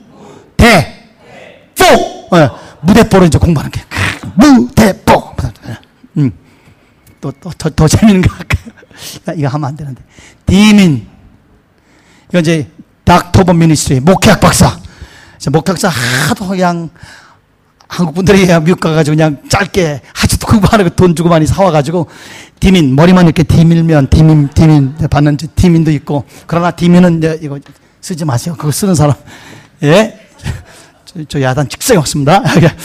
대 뽀 예, 무대뽀를 이제 공부하는 게 무대뽀. 음. 또, 또, 더, 더 재밌는 거 할까요? 이거 하면 안 되는데. 디민. 이건 이제 닥터 오브 미니스트리, 목회학 박사. 목회학사 하도 그냥 한국 분들이 미국 가가지고 그냥 짧게 하지도 공부하는 거 돈 주고 많이 사와가지고 디민, 머리만 이렇게 디밀면 디민, 디민 받는 디민도 있고. 그러나 디민은 이제 이거 쓰지 마세요. 그거 쓰는 사람. 예? 저, 저 야단 직성이 왔습니다.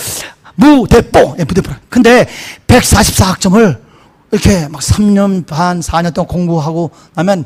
무대뽀. 예, 무대뽀. 근데 백사십사 학점을 이렇게 막 삼 년 반, 사 년 동안 공부하고 나면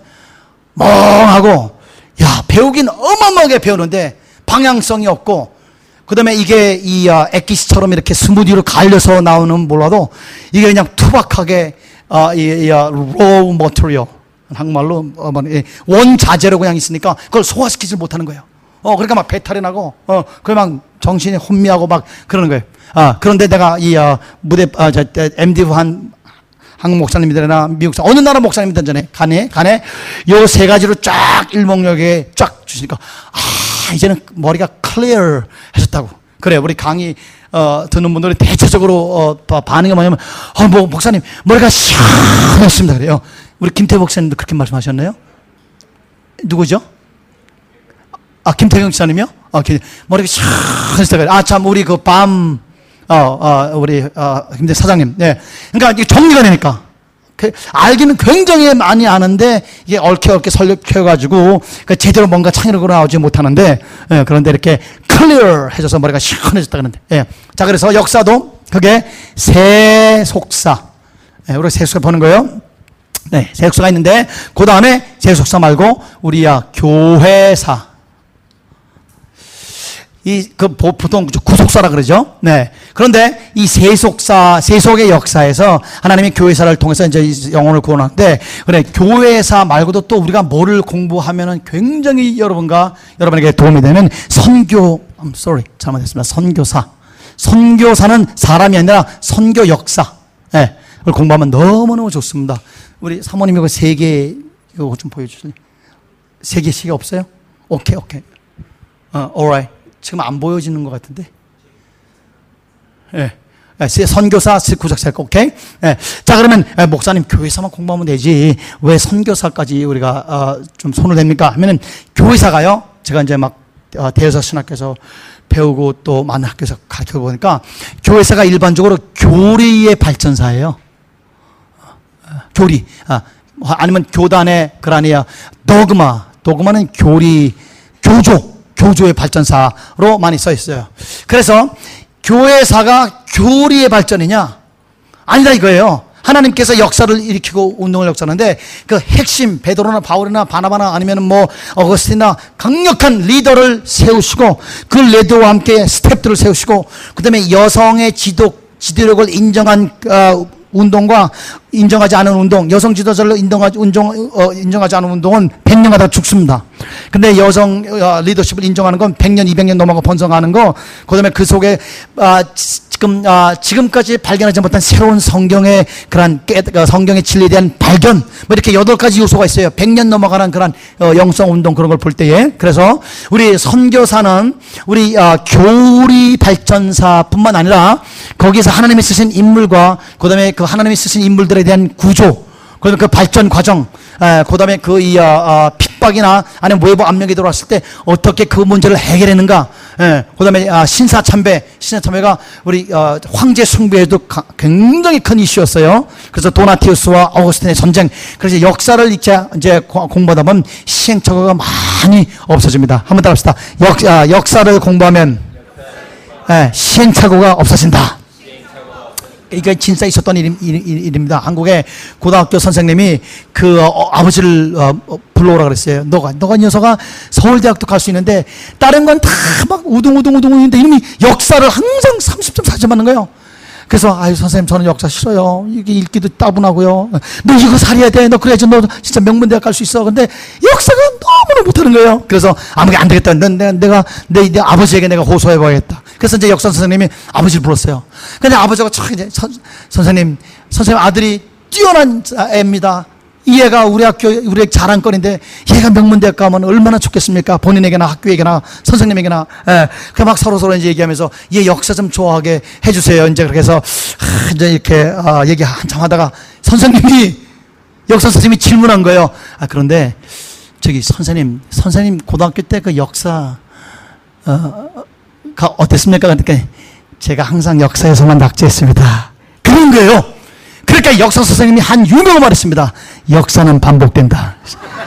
멍하고, 야, 배우긴 어마어마하게 배우는데 방향성이 없고, 그 다음에 이게 이 어, 액기스처럼 이렇게 스무디로 갈려서 나오는 몰라도 이게 그냥 투박하게, 어, 이, 이 어, raw material. 한국말로, 어, 뭐, 원자재로 그냥 있으니까 그걸 소화시키지 못하는 거예요. 어, 그러니까 막 배탈이 나고, 어, 그 막 정신이 혼미하고 막 그러는 거예요. 아, 그런데 내가 이, 어, 무대, 아, 저, 엠디브 한, 한국 목사님들이나 미국 어느 나라 목사님들 전에 간에 간에 요 세 가지로 쫙 일목요에 쫙 주시니까 아 이제는 머리가 클리어 해졌다고. 그래 우리 강의 어, 듣는 분들이 대체적으로 어, 반응이 뭐냐면 어, 뭐 목사님 머리가 시원했습니다 그래요. 우리 김태 목사님도 그렇게 말씀하셨나요? 누구죠? 아 김태경 지사님이요? 아, 머리가 시원했다 그래. 아 참 우리 그밤 어, 어, 우리, 어, 김대 사장님. 네. 그러니까 이게 정리가 되니까. 그, 알기는 굉장히 많이 아는데, 이게 얽혀얽혀 설득해가지고, 그 제대로 뭔가 창의력으로 나오지 못하는데, 예, 그런데 이렇게 클리어 해져서 머리가 시원해졌다 그러는데, 예. 자, 그래서 역사도 그게 세속사. 예, 우리가 세속사 보는 거예요. 네, 세속사가 있는데, 그 다음에 세속사 말고, 우리야, 교회사. 이, 그, 보통 구속사라 그러죠. 네. 그런데 이 세속사, 세속의 역사에서 하나님이 교회사를 통해서 이제 영혼을 구원하는데, 그래, 교회사 말고도 또 우리가 뭐를 공부하면은 굉장히 여러분과 여러분에게 도움이 되는 선교, I'm sorry. 잘못했습니다. 선교사. 선교사는 사람이 아니라 선교 역사. 예. 네. 그걸 공부하면 너무너무 좋습니다. 우리 사모님 이거 세 개, 이거 좀 보여주실래요? 세 개씩이 없어요? 오케이, 오케이. 어, alright. 지금 안 보여지는 것 같은데. 예. 선교사, 구속사, 오케이? 예. 자, 그러면, 목사님, 교회사만 공부하면 되지. 왜 선교사까지 우리가, 어, 좀 손을 댑니까? 하면은, 교회사가요, 제가 이제 막, 어, 대여사 신학교에서 배우고 또 많은 학교에서 가르쳐 보니까, 교회사가 일반적으로 교리의 발전사예요. 교리. 아, 아니면 교단의, 그러니까, 도그마. 도그마는 교리, 교조. 교조의 발전사로 많이 써 있어요. 그래서 교회사가 교리의 발전이냐? 아니다 이거예요. 하나님께서 역사를 일으키고 운동을 역사하는데 그 핵심 베드로나 바울이나 바나바나 아니면 뭐 어거스틴이나 강력한 리더를 세우시고 그 리더와 함께 스텝들을 세우시고 그다음에 여성의 지도 지도력을 인정한 어, 운동과 인정하지 않은 운동, 여성 지도자를 인정하지, 운동, 어, 인정하지 않은 운동은 백 년 가다 죽습니다. 근데 여성 어, 리더십을 인정하는 건 백 년, 이백 년 넘어가 번성하는 거, 그 다음에 그 속에, 아, 지금, 아, 지금까지 발견하지 못한 새로운 성경의 그런 깨, 성경의 진리에 대한 발견, 뭐 이렇게 여덟 가지 요소가 있어요. 백 년 넘어가는 그런 어, 영성 운동 그런 걸 볼 때에. 그래서 우리 선교사는 우리 어, 교리 발전사뿐만 아니라 거기서 하나님이 쓰신 인물과 그 다음에 그 하나님이 쓰신 인물들에 대한 구조, 그다음에 그 발전 과정, 그 다음에 그 이, 어, 어, 핍박이나 아니면 외부 압력이 들어왔을 때 어떻게 그 문제를 해결했는가, 예, 그 다음에 아, 신사참배, 신사참배가 우리 어, 황제 숭배에도 가, 굉장히 큰 이슈였어요. 그래서 도나티우스와 어거스틴의 전쟁. 그래서 역사를 이제, 이제 공부하다 보면 시행착오가 많이 없어집니다. 한번 따라합시다. 역, 아, 역사를 공부하면 예, 시행착오가 없어진다. 이게 진짜 있었던 일, 일, 일, 일입니다. 한국의 고등학교 선생님이 그 어, 아버지를 어, 어, 불러오라 그랬어요. 너가 너가 녀석아 서울대학도 갈 수 있는데 다른 건 다 막 우등우등우등우인데 이놈이 역사를 항상 삼십 점 사십 점 맞는 거예요. 그래서 아유 선생님 저는 역사 싫어요. 이게 읽기도 따분하고요. 너 이거 살려야 돼. 너 그래야지 너 진짜 명문대학 갈 수 있어. 근데 역사가 너무나 못하는 거예요. 그래서 아무게 안 되겠다. 내, 내, 내가 내, 내 아버지에게 내가 호소해봐야겠다. 그래서 이제 역사 선생님이 아버지를 불렀어요. 근데 아버지가 참 이제 선, 선생님 선생님 아들이 뛰어난 애입니다. 이 애가 우리 학교 우리 자랑거리인데 얘가 명문대학 가면 얼마나 좋겠습니까? 본인에게나 학교에게나 선생님에게나. 예. 그 막 서로 서로 이제 얘기하면서 얘 역사 좀 좋아하게 해주세요. 이제 그렇게 해서 하, 이제 이렇게 어, 얘기 한참 하다가 선생님이 역사 선생님이 질문한 거예요. 아 그런데 저기 선생님 선생님 고등학교 때 그 역사 어, 가 어땠습니까? 그러니까 제가 항상 역사에서만 낙제했습니다. 그런 거예요. 그러니까 역사 선생님이 한 유명한 말을 했습니다. 역사는 반복된다.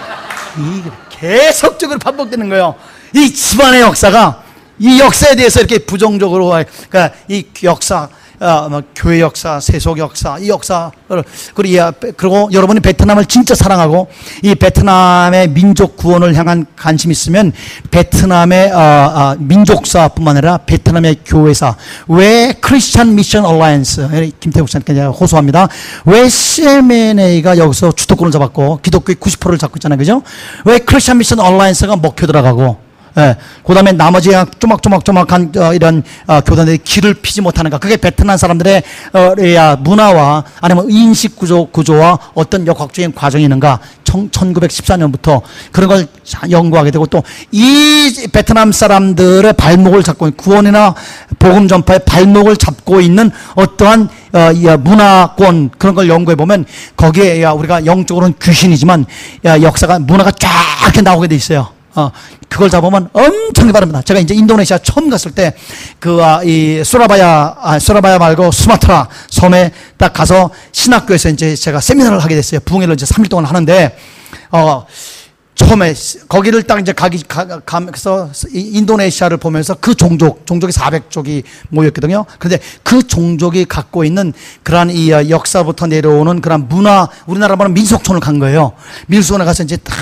이게 계속적으로 반복되는 거예요. 이 집안의 역사가 이 역사에 대해서 이렇게 부정적으로, 그러니까 이 역사, 어, 뭐 교회 역사, 세속 역사, 이 역사, 그리고, 그리고 여러분이 베트남을 진짜 사랑하고 이 베트남의 민족 구원을 향한 관심이 있으면 베트남의 어, 어, 민족사뿐만 아니라 베트남의 교회사, 왜 크리스천 미션 얼라이언스, 김태국 씨한테 호소합니다. 왜 씨엠엔에이가 여기서 주도권을 잡았고 기독교의 구십 퍼센트를 잡고 있잖아요, 그죠? 왜 크리스천 미션 얼라이언스가 먹혀 들어가고, 예, 그 다음에 나머지 조막조막조막한 어, 이런 어, 교단들이 길을 피지 못하는가. 그게 베트남 사람들의 어, 야, 문화와 아니면 인식 구조, 구조와 어떤 역학적인 과정이 있는가. 천구백십사 년부터 그런 걸 연구하게 되고 또 이 베트남 사람들의 발목을 잡고 구원이나 복음 전파의 발목을 잡고 있는 어떠한 어, 문화권 그런 걸 연구해 보면 거기에 야, 우리가 영적으로는 귀신이지만 야, 역사가 문화가 쫙 이렇게 나오게 돼 있어요. 어, 그걸 잡으면 엄청 바릅니다. 제가 이제 인도네시아 처음 갔을 때, 그, 아, 이, 수라바야, 아, 수라바야 말고 수마트라 섬에 딱 가서 신학교에서 이제 제가 세미나를 하게 됐어요. 부흥회를 이제 삼 일 동안 하는데, 어, 처음에 거기를 딱 이제 가기, 가, 가면서 인도네시아를 보면서 그 종족, 종족이 사백 족이 모였거든요. 그런데 그 종족이 갖고 있는 그러한 이 역사부터 내려오는 그런 문화, 우리나라 말하면 민속촌을 간 거예요. 민속촌에 가서 이제 딱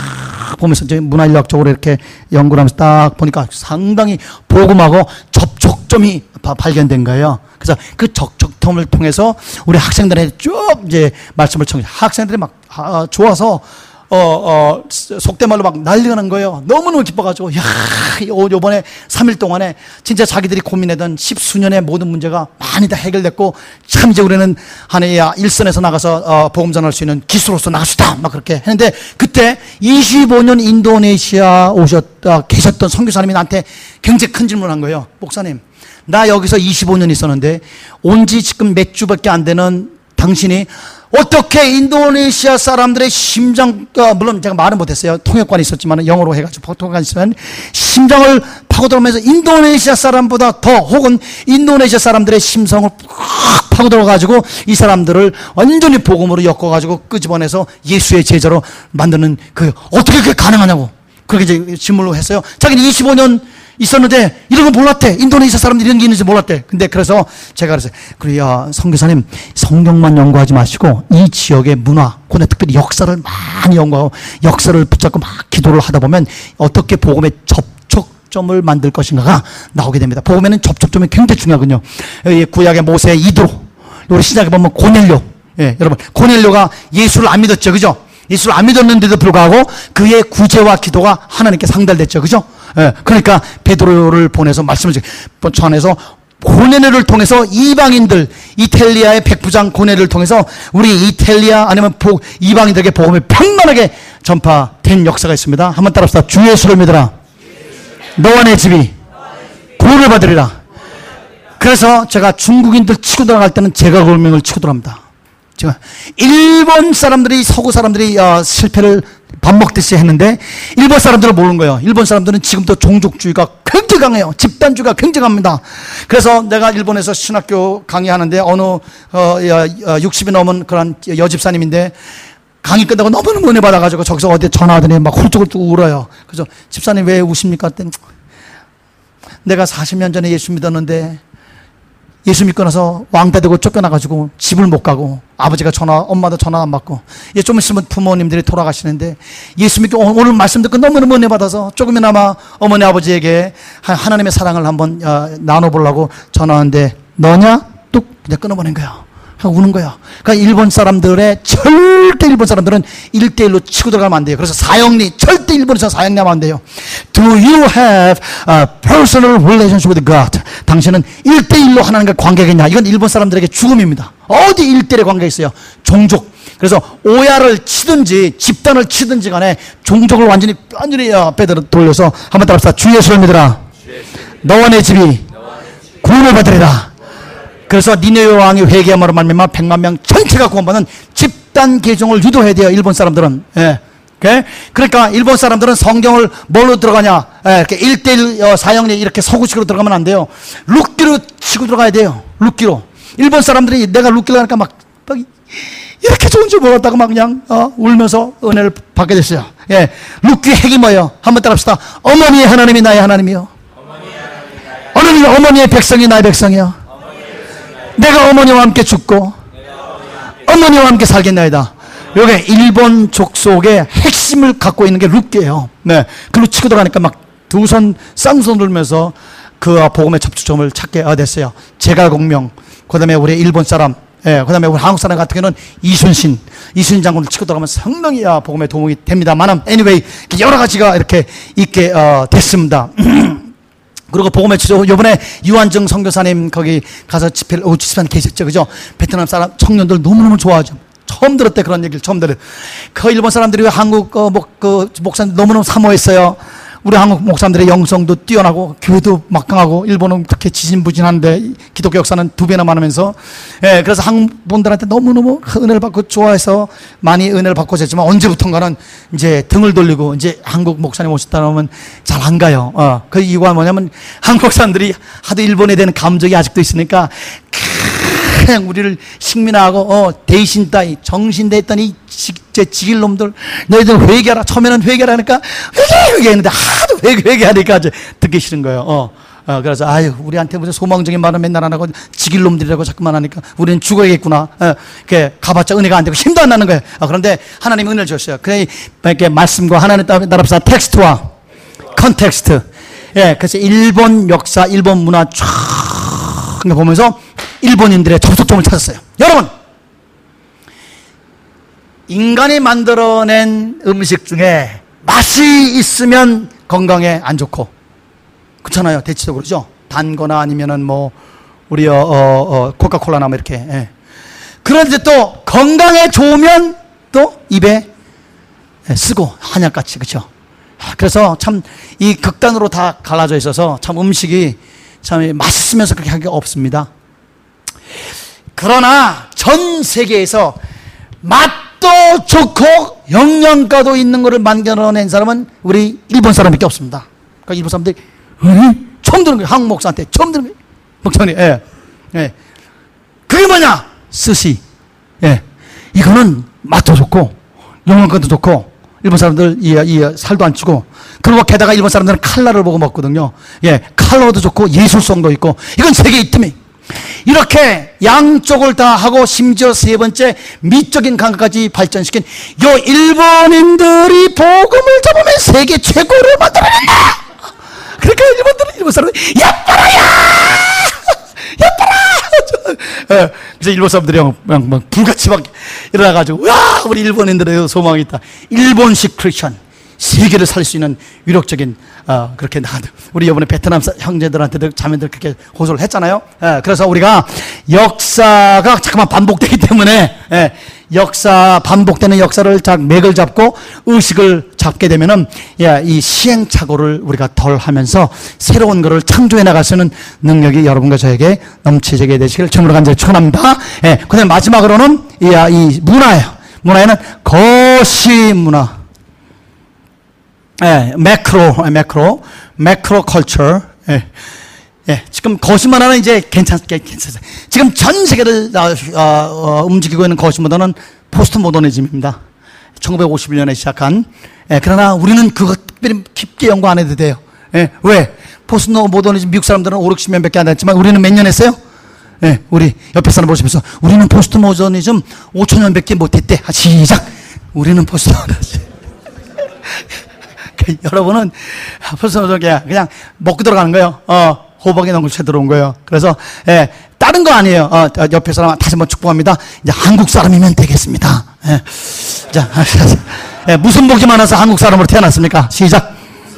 보면서 이제 문화인력적으로 이렇게 연구를 하면서 딱 보니까 상당히 복음하고 접촉점이 발견된 거예요. 그래서 그 접촉점을 통해서 우리 학생들한테 쭉 이제 말씀을 청해. 학생들이 막 아, 좋아서 어, 어, 속된 말로 막 난리가 난 거예요. 너무너무 기뻐가지고, 야, 요번에 삼 일 동안에 진짜 자기들이 고민하던 십수년의 모든 문제가 많이 다 해결됐고, 참 이제 우리는 하나의 일선에서 나가서, 어, 복음 전할 수 있는 기수로서 나갈 수 있다. 막 그렇게 했는데, 그때 이십오 년 인도네시아 오셨다, 계셨던 선교사님이 나한테 굉장히 큰 질문을 한 거예요. 목사님, 나 여기서 이십오 년 있었는데, 온 지 지금 몇 주밖에 안 되는 당신이 어떻게 인도네시아 사람들의 심장, 물론 제가 말은 못했어요. 통역관이 있었지만 영어로 해가지고 통역관이 있으면 심장을 파고들면서 인도네시아 사람보다 더 혹은 인도네시아 사람들의 심성을 팍 파고들어가지고 이 사람들을 완전히 복음으로 엮어가지고 끄집어내서 예수의 제자로 만드는 그 어떻게 그게 가능하냐고 그렇게 이제 질문을 했어요. 자기는 이십오 년 있었는데 이런 거 몰랐대. 인도네시아 사람들이 이런 게 있는지 몰랐대. 근데 그래서 제가 그랬어요. 그래야 선교사님 성경만 연구하지 마시고 이 지역의 문화, 그다음에 특별히 역사를 많이 연구하고 역사를 붙잡고 막 기도를 하다 보면 어떻게 복음의 접촉점을 만들 것인가가 나오게 됩니다. 복음에는 접촉점이 굉장히 중요하거든요. 구약의 모세, 이드로, 우리 신약에 보면 고넬료. 예, 여러분 고넬료가 예수를 안 믿었죠, 그죠? 예수를 안 믿었는데도 불구하고 그의 구제와 기도가 하나님께 상달됐죠, 그죠? 예, 그러니까 베드로를 보내서 말씀을 전해서 고넬료를 통해서 이방인들, 이탈리아의 백부장 고넬료를 통해서 우리 이탈리아 아니면 이방인들에게 복음이 평만하게 전파된 역사가 있습니다. 한번 따라합시다. 주 예수를 믿으라. 너와 내 집이 구원을 받으리라. 그래서 제가 중국인들 치고 들어갈 때는 제가 골명을 치고 들어갑니다. 제가 일본 사람들이 서구 사람들이 어, 실패를 밥 먹듯이 했는데 일본 사람들은 모르는 거예요. 일본 사람들은 지금도 종족주의가 굉장히 강해요. 집단주의가 굉장히 강합니다. 그래서 내가 일본에서 신학교 강의하는데 어느 어, 어, 육십이 넘은 그런 여집사님인데 강의 끝나고 너무너무 은혜 받아가지고 저기서 어디 전화하더니 막 훌쩍훌쩍 울어요. 그래서 집사님 왜 우십니까? 그랬더니 내가 사십 년 전에 예수 믿었는데 예수 믿고 나서 왕따 되고 쫓겨나가지고 집을 못 가고 아버지가 전화, 엄마도 전화 안 받고 이제 좀 있으면 부모님들이 돌아가시는데 예수 믿고 오늘 말씀 듣고 너무너무 은혜 받아서 조금이나마 어머니 아버지에게 하나님의 사랑을 한번 나눠보려고 전화하는데 너냐? 뚝 그냥 끊어버린 거야. 하고 우는 거야. 그러니까 일본 사람들의 절대 일본 사람들은 일대일로 치고 들어가면 안 돼요. 그래서 사형리 절대 일본에서 사형리 하면 안 돼요. Do you have a personal relationship with God? 당신은 일대일로 하나님과 관계가 있냐? 이건 일본 사람들에게 죽음입니다. 어디 일대일의 관계가 있어요? 종족. 그래서 오야를 치든지 집단을 치든지 간에 종족을 완전히 완전히 빼들어 돌려서 한번 따라합시다. 주 예수를 믿으라. 너와 내 집이 구원을 받으리라. 그래서 니네웨 왕이 회개함으로 말미암아 백만 명 전체가 구원받는 집단 개종을 유도해야 돼요. 일본 사람들은. 예. 오케이? 그러니까 일본 사람들은 성경을 뭘로 들어가냐? 예, 이렇게 일대일 어, 사형리 이렇게 서구식으로 들어가면 안 돼요. 룻기로 치고 들어가야 돼요. 룻기로. 일본 사람들이 내가 룻기로 하니까 막, 막 이렇게 좋은 줄 몰랐다고 막 그냥 어, 울면서 은혜를 받게 됐어요. 예. 룻기 핵이 뭐예요? 한번 따라합시다. 어머니의 하나님이 나의 하나님이요. 어머니의, 어머니의 백성이 나의 백성이요. 내가 어머니와 함께 죽고 어머니와 함께 살겠나이다. 여기 일본 족속의 핵심을 갖고 있는 게 룻기예요. 네, 글로 치고 들어가니까 막 두 손 쌍손 들면서 그 복음의 접촉점을 찾게 됐어요. 제갈공명, 그 다음에 우리 일본 사람, 예, 그 다음에 우리 한국 사람 같은 경우는 이순신, 이순신 장군을 치고 들어가면 상당히 복음에 도움이 됩니다만, anyway, 여러 가지가 이렇게 있게 어, 됐습니다. 그리고 복음의 주죠. 요번에 유한정 선교사님 거기 가서 집회를, 오, 집회는 계셨죠. 그죠? 베트남 사람, 청년들 너무너무 좋아하죠. 처음 들었대, 그런 얘기를 처음 들어요. 그 일본 사람들이 한국, 어, 목, 그, 목사님 너무너무 사모했어요. 우리 한국 목사님들의 영성도 뛰어나고, 교회도 막강하고, 일본은 그렇게 지진부진한데, 기독교 역사는 두 배나 많으면서, 예, 그래서 한국 분들한테 너무너무 은혜를 받고 좋아해서 많이 은혜를 받고 있었지만, 언제부턴가는 이제 등을 돌리고, 이제 한국 목사님 오셨다 그러면 잘 안 가요. 어, 그 이유가 뭐냐면, 한국 사람들이 하도 일본에 대한 감정이 아직도 있으니까, 그냥 우리를 식민하고, 어, 대신 따위, 정신대 했더니, 제 지길 놈들, 너희들 회개하라. 처음에는 회개하라니까, 회개, 회개했는데, 하도 회개, 회개하니까 이제 듣기 싫은 거예요. 어, 어, 그래서, 아유, 우리한테 무슨 소망적인 말은 맨날 안 하고, 지길 놈들이라고 자꾸만 하니까, 우리는 죽어야겠구나. 어, 이렇게 가봤자 은혜가 안 되고 힘도 안 나는 거예요. 어, 그런데 하나님이 은혜를 주셨어요. 그래, 이렇게 말씀과 하나님 나라합시다. 텍스트와 컨텍스트. 예, 그래서 일본 역사, 일본 문화 쫙 보면서, 일본인들의 접속점을 찾았어요. 여러분, 인간이 만들어낸 음식 중에 맛이 있으면 건강에 안 좋고, 그렇잖아요. 대체적으로죠. 단 거나 아니면은 뭐 우리 어, 어, 어 코카콜라나 뭐 이렇게. 예. 그런데 또 건강에 좋으면 또 입에 쓰고 한약같이, 그렇죠. 그래서 참 이 극단으로 다 갈라져 있어서 참 음식이 참 맛있으면서 그렇게 하기가 없습니다. 그러나 전 세계에서 맛도 좋고 영양가도 있는 것을 만들어낸 사람은 우리 일본 사람밖에 없습니다. 그러니까 일본 사람들이 응? 처음 듣는 거예요. 한국 목사한테 처음 듣는 거예요. 목사님, 예, 예. 그게 뭐냐? 스시. 예, 이거는 맛도 좋고 영양가도 좋고 일본 사람들 이, 이 살도 안 찌고, 그리고 게다가 일본 사람들은 칼라를 보고 먹거든요. 예, 칼라도 좋고 예술성도 있고, 이건 세계 일 등이. 이렇게 양쪽을 다 하고 심지어 세 번째 미적인 감각까지 발전시킨 요 일본인들이 복음을 잡으면 세계 최고를 만들어낸다. 그러니까 일본들은 일본 사람들이 예뻐라야, 예뻐라. 예, 그래서 일본 사람들이 막, 막 불같이 막 일어나가지고, 와, 우리 일본인들의 소망이 있다. 일본식 크리스천, 세계를 살 수 있는 위력적인, 어, 그렇게 나가도, 우리 이번에 베트남 형제들한테도 자매들 그렇게 호소를 했잖아요. 예, 그래서 우리가 역사가 잠깐만 반복되기 때문에, 예, 역사, 반복되는 역사를 딱 맥을 잡고 의식을 잡게 되면은, 야, 이 시행착오를 우리가 덜 하면서 새로운 것을 창조해 나갈 수 있는 능력이 여러분과 저에게 넘치게 되시길 주님으로 간절히 축원합니다. 예, 그 다음에 마지막으로는 이, 이 문화예요. 문화에는 거시 문화. 예, 매크로, 매크로, 매크로 컬처. 예, 예, 지금 거시 문화는 이제 괜찮게, 괜찮아요. 지금 전 세계를 어, 어, 움직이고 있는 거시 문화는 포스트 모더니즘입니다. 천구백오십일 년에 시작한. 예, 그러나 우리는 그거 특별히 깊게 연구 안 해도 돼요. 예, 왜? 포스트 모더니즘 미국 사람들은 오륙십 년밖에 안 됐지만 우리는 몇 년 했어요? 예, 우리 옆에 사람 보시면서 우리는 포스트 모더니즘 오천 년밖에 못했대. 아, 시작. 우리는 포스트 모더니즘. 여러분은 포스트 모더니즘 그냥 먹고 들어가는 거예요. 어, 호박에 넣은 채 들어온 거예요. 그래서 예, 다른 거 아니에요. 어, 옆에 사람 다시 한번 축복합니다. 이제 한국 사람이면 되겠습니다. 예. 자, 예, 무슨 복이 많아서 한국 사람으로 태어났습니까? 시작.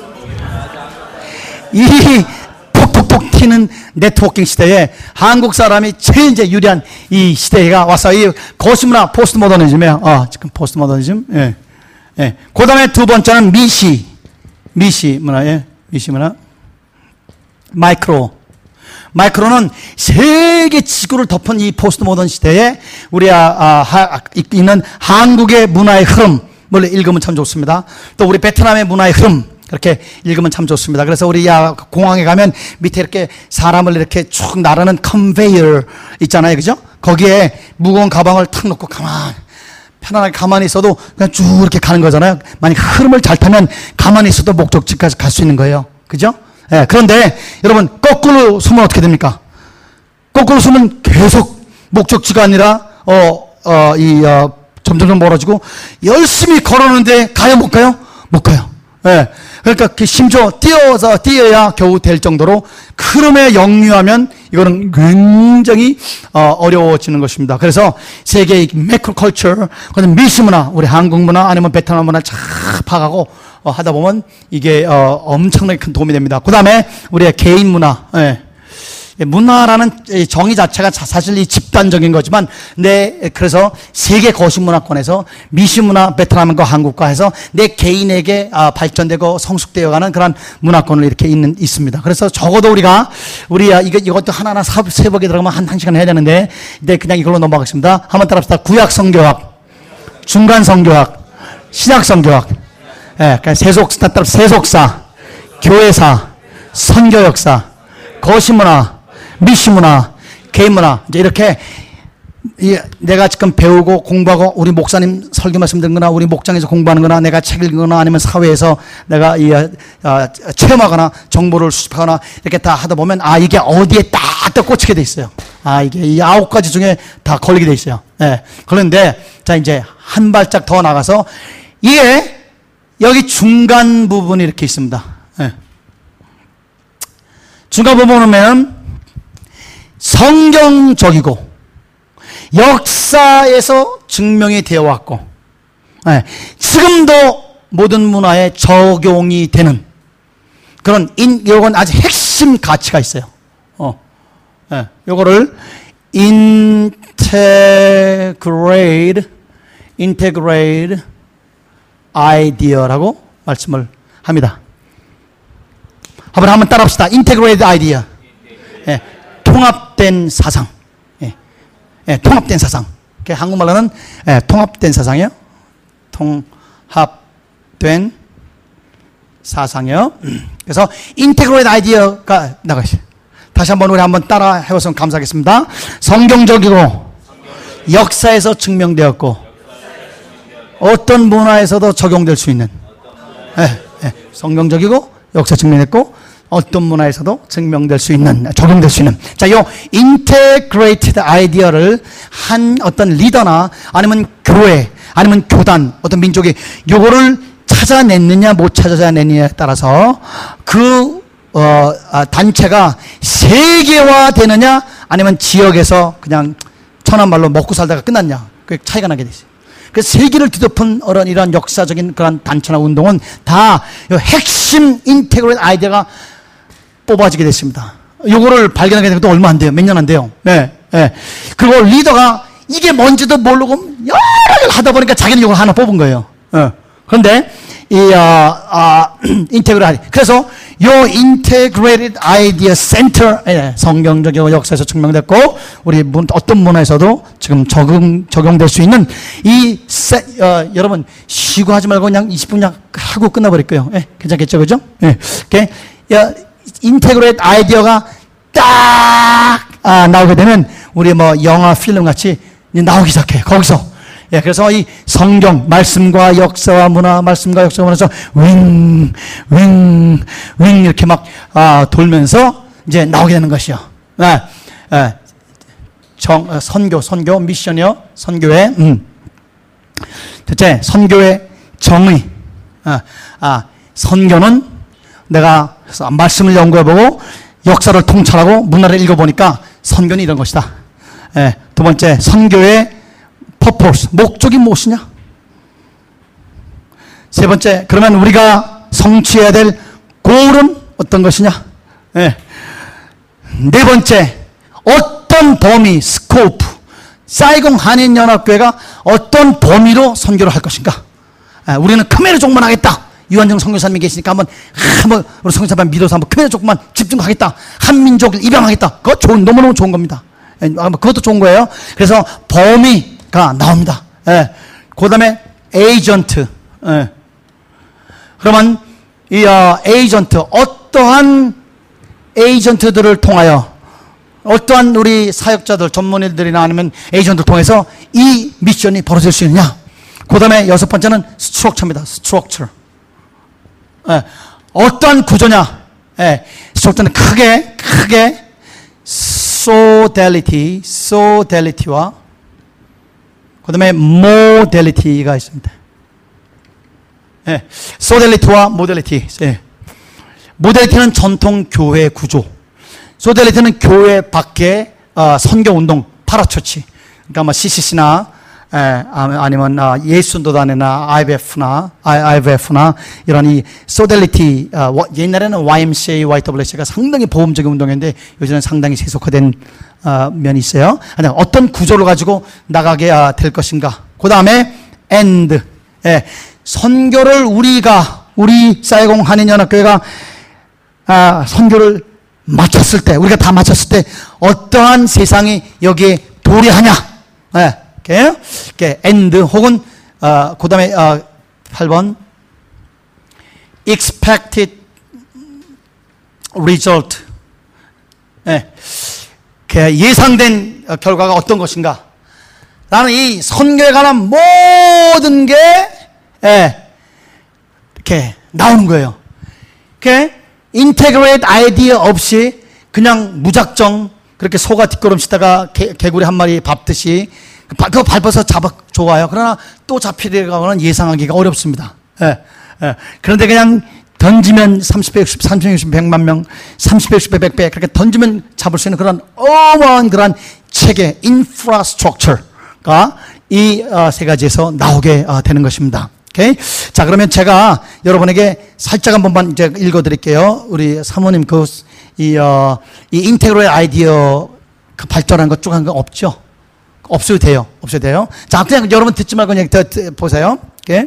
이 톡톡톡 튀는 네트워킹 시대에 한국 사람이 제일 이제 유리한 이 시대가 와서 이 거시문화 포스트 모더니즘이에요. 어, 지금 포스트 모더니즘. 예. 예. 그 다음에 두 번째는 미시. 미시 문화예. 미시 문화. 마이크로. 마이크로는 세계 지구를 덮은 이 포스트 모던 시대에 우리 아, 아, 하, 있는 한국의 문화의 흐름을 읽으면 참 좋습니다. 또 우리 베트남의 문화의 흐름 그렇게 읽으면 참 좋습니다. 그래서 우리 야 공항에 가면 밑에 이렇게 사람을 이렇게 쭉 나르는 컨베이어 있잖아요, 그죠? 거기에 무거운 가방을 탁 놓고 가만 편안하게 가만히 있어도 그냥 쭉 이렇게 가는 거잖아요. 만약 흐름을 잘 타면 가만히 있어도 목적지까지 갈 수 있는 거예요, 그죠? 예, 그런데 여러분 거꾸로 서면 어떻게 됩니까? 거꾸로 서면 계속 목적지가 아니라 어, 어, 이 어, 점점점 멀어지고 열심히 걸었는데 가요 못 가요? 못 가요. 예, 그러니까 심지어 뛰어서 뛰어야 겨우 될 정도로 흐름에 역류하면 이거는 굉장히 어, 어려워지는 것입니다. 그래서 세계의 매크로 컬처, 그다음 미시 문화, 우리 한국 문화 아니면 베트남 문화 쫙 파가고 어, 하다 보면 이게 어, 엄청나게 큰 도움이 됩니다. 그 다음에 우리의 개인 문화. 예. 문화라는 정의 자체가 사실 이 집단적인 거지만, 네, 그래서 세계 거시 문화권에서 미시 문화, 베트남과 한국과 해서 내 개인에게 아, 발전되고 성숙되어가는 그런 문화권을 이렇게 있는, 있습니다. 그래서 적어도 우리가, 우리, 아, 이거, 이것도 하나하나 세법에 들어가면 한, 한 시간 해야 되는데, 네, 그냥 이걸로 넘어가겠습니다. 한번 따라합시다. 구약 성교학, 중간 성교학, 신약 성교학, 예, 그러니까 세속, 세속사, 교회사, 선교 역사, 거시 문화, 미시 문화, 개인 문화, 이제 이렇게 이 내가 지금 배우고 공부하고 우리 목사님 설교 말씀 듣거나 우리 목장에서 공부하는 거나 내가 책 읽거나 아니면 사회에서 내가 이 어, 체험하거나 정보를 수집하거나 이렇게 다 하다 보면 아 이게 어디에 딱딱 꽂히게 돼 있어요. 아 이게 이 아홉 가지 중에 다 걸리게 돼 있어요. 예. 그런데 자 이제 한 발짝 더 나가서 이게 여기 중간 부분이 이렇게 있습니다. 예. 중간 부분을 보면 성경적이고 역사에서 증명이 되어 왔고 네, 지금도 모든 문화에 적용이 되는 그런 인, 요건 아주 핵심 가치가 있어요. 어, 네, 요거를 integrate, integrate idea라고 말씀을 합니다. 한번 한번 따라합시다. integrate idea. 네, 통합된 사상. 예. 예, 통합된 사상. 한국말로는 예, 통합된 사상이요. 통합된 사상이요. 그래서 인테그레이트 아이디어가 나가시. 다시 한번 우리 한번 따라 해보시면 감사하겠습니다. 성경적이고 역사에서 증명되었고 어떤 문화에서도 적용될 수 있는 예, 예, 성경적이고 역사 증명했고 어떤 문화에서도 증명될 수 있는, 적용될 수 있는. 자, 요 integrated 아이디어를 한 어떤 리더나 아니면 교회, 아니면 교단, 어떤 민족이 요거를 찾아냈느냐, 못 찾아내느냐에 따라서 그, 어, 아, 단체가 세계화 되느냐, 아니면 지역에서 그냥 천한 말로 먹고 살다가 끝났냐. 그 차이가 나게 되죠. 그 세계를 뒤덮은 어런 이런 역사적인 그런 단체나 운동은 다 요 핵심 인테그레이트 아이디어가 뽑아지게 됐습니다. 요거를 발견하게 된 것도 얼마 안 돼요. 몇 년 안 돼요. 네, 네. 그리고 리더가 이게 뭔지도 모르고 여러 개를 하다 보니까 자기는 이걸 하나 뽑은 거예요. 네. 그런데 이 어, 어, 인테그레이트 그래서 요 인테그레이티드 아이디어 센터 예, 성경적이고 역사에서 증명됐고 우리 문, 어떤 문화에서도 지금 적용 적용될 수 있는 이 세, 어, 여러분 쉬고 하지 말고 그냥 이십 분 그냥 하고 끝나버릴 거예요. 예, 괜찮겠죠, 그죠? 예, 이렇게 인테그레이트 아이디어가 딱 아, 나오게 되면 우리 뭐 영화 필름 같이 나오기 시작해. 거기서 예, 그래서 이 성경, 말씀과 역사와 문화, 말씀과 역사와 문화에서 윙, 윙, 윙 이렇게 막, 아, 돌면서 이제 나오게 되는 것이요. 예, 예. 정, 어, 선교, 선교, 미션이요. 선교의, 음. 첫째, 선교의 정의. 아, 아, 선교는 내가 말씀을 연구해보고 역사를 통찰하고 문화를 읽어보니까 선교는 이런 것이다. 예, 두 번째, 선교의 purpose, 목적이 무엇이냐? 세 번째, 그러면 우리가 성취해야 될 goal은 어떤 것이냐? 예. 네 번째, 어떤 범위, 스코프, 사이공 한인연합교회가 어떤 범위로 선교를 할 것인가? 예, 우리는 크메르 족만 하겠다. 유한정 선교사님이 계시니까 한번, 한번 우리 선교사님 믿어서 한번 크메르 족만 집중하겠다. 한민족을 입양하겠다. 그거 좋은, 너무너무 좋은 겁니다. 예, 그것도 좋은 거예요. 그래서 범위가 나옵니다. 예. 그 다음에 에이전트. 예. 그러면 이 어, 에이전트, 어떠한 에이전트들을 통하여 어떠한 우리 사역자들, 전문인들이나 아니면 에이전트를 통해서 이 미션이 벌어질 수 있느냐. 그 다음에 여섯 번째는 스트럭처입니다. 스트럭처. 예. 어떠한 구조냐. 예. 스트럭처는 크게, 크게 소델리티, 소델리티와 그 다음에 모델리티가 있습니다. 예. 소델리티와 모델리티. 예. 모델리티는 전통 교회 구조. 소델리티는 교회 밖에 어, 선교 운동, 파라처치. 그러니까 뭐 씨씨씨나 에, 아니면 어, 예수도단이나 아이비에프나 아이비에프나 이런 이 소델리티. 어, 옛날에는 와이엠씨에이, 와이더블유씨가 상당히 보험적인 운동인데 요즘은 상당히 세속화된 어, 면이 있어요. 어떤 구조를 가지고 나가게 어, 될 것인가. 그 다음에 end. 예, 선교를 우리가 우리 사이공 한인연합교회가 아, 선교를 마쳤을 때, 우리가 다 마쳤을 때 어떠한 세상이 여기에 도래하냐. 예, 이렇게, 이렇게 end 혹은 어, 그 다음에 어, 팔 번 expected result. 예, 예상된 결과가 어떤 것인가. 나는 이 선교에 관한 모든 게 예, 이렇게 나오는 거예요. 이렇게 인테그레이트 아이디어 없이 그냥 무작정 그렇게 소가 뒷걸음치다가 개, 개구리 한 마리 밟듯이 그거 밟아서 잡아 좋아요. 그러나 또 잡히려가고는 예상하기가 어렵습니다. 예, 예. 그런데 그냥 던지면 삼십 배, 육십, 삼십 배, 육십, 백만 명, 삼십 배, 육십 배, 백 배 그렇게 던지면 잡을 수 있는 그런 어마어마한 그런 체계, 인프라스트럭처가 이 세 가지에서 나오게 되는 것입니다. 오케이? 자, 그러면 제가 여러분에게 살짝 한 번만 이제 읽어드릴게요. 우리 사모님 그, 이, 어, 이 인테그럴 아이디어 그 발전한 것 쭉 한 거 없죠? 없어도 돼요. 없어도 돼요. 자, 그냥 여러분 듣지 말고 그냥 더, 더 보세요. 오케이?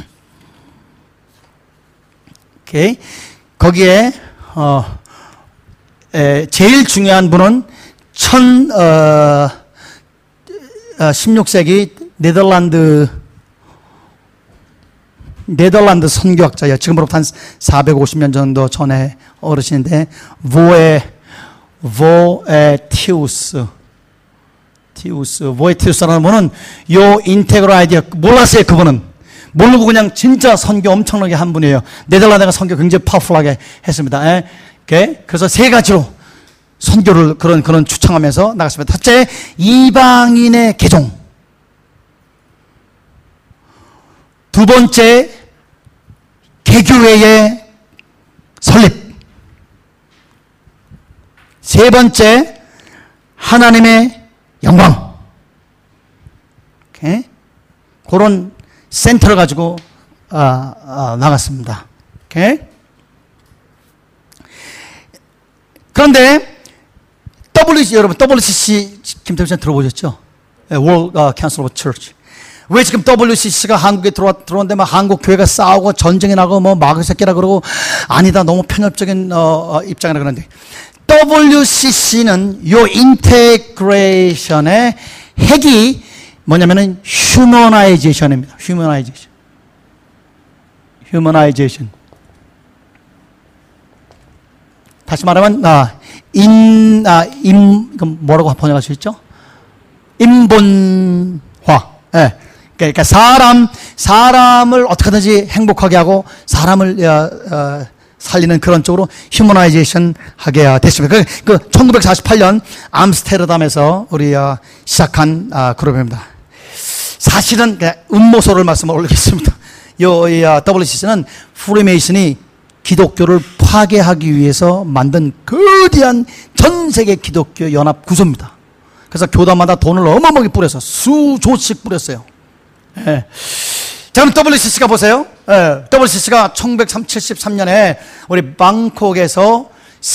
오케이. 거기에, 어, 에, 제일 중요한 분은 천, 어, 어, 십육 세기 네덜란드 네덜란드 선교학자예요. 지금으로부터 한 사백오십 년 정도 전에 어르신인데 보에 보에티우스 티우스 보에티우스라는 분은 요 인테그럴 아이디어 몰랐어요. 그분은 모르고 그냥 진짜 선교 엄청나게 한 분이에요. 네덜란드가 선교 굉장히 파워풀하게 했습니다. 예? 오케이? 그래서 세 가지로 선교를 그런 그런 추청하면서 나갔습니다. 첫째, 이방인의 개종. 두 번째, 개교회의 설립. 세 번째, 하나님의 영광. 오케이? 그런 센터를 가지고 어, 어, 나갔습니다. 오케이? 그런데 더블유씨 여러분 더블유씨씨 김태우 씨 들어보셨죠? World Council of Church. 왜 지금 더블유씨씨가 한국에 들어와, 들어온데 막 한국 교회가 싸우고 전쟁이 나고 뭐 마귀 새끼라 그러고 아니다 너무 편협적인 어, 어, 입장이라 그러는데 더블유씨씨는 요 인테그레이션의 핵이 뭐냐면은 휴머나이제이션입니다. 휴머나이제이션. 휴머나이제이션. 다시 말하면 아, 인, 아, 임, 뭐라고 번역할 수 있죠? 인본화. 예. 그러니까 사람, 사람을 어떻게 하든지 행복하게 하고 사람을 어, 어, 살리는 그런 쪽으로 휴머나이제이션 하게 됐습니다. 그, 그 천구백사십팔 년 암스테르담에서 우리 어, 시작한 어, 그룹입니다. 사실은 음모소를 말씀을 올리겠습니다. 요, 이, 어, 더블유씨씨는 프리메이슨이 기독교를 파괴하기 위해서 만든 거대한 전 세계 기독교 연합 구조입니다. 그래서 교단마다 돈을 어마어마하게 뿌려서 수조씩 뿌렸어요. 예. 자, 그럼 더블유씨씨가 보세요. 예. 더블유씨씨가 천구백칠십삼 년에 우리 방콕에서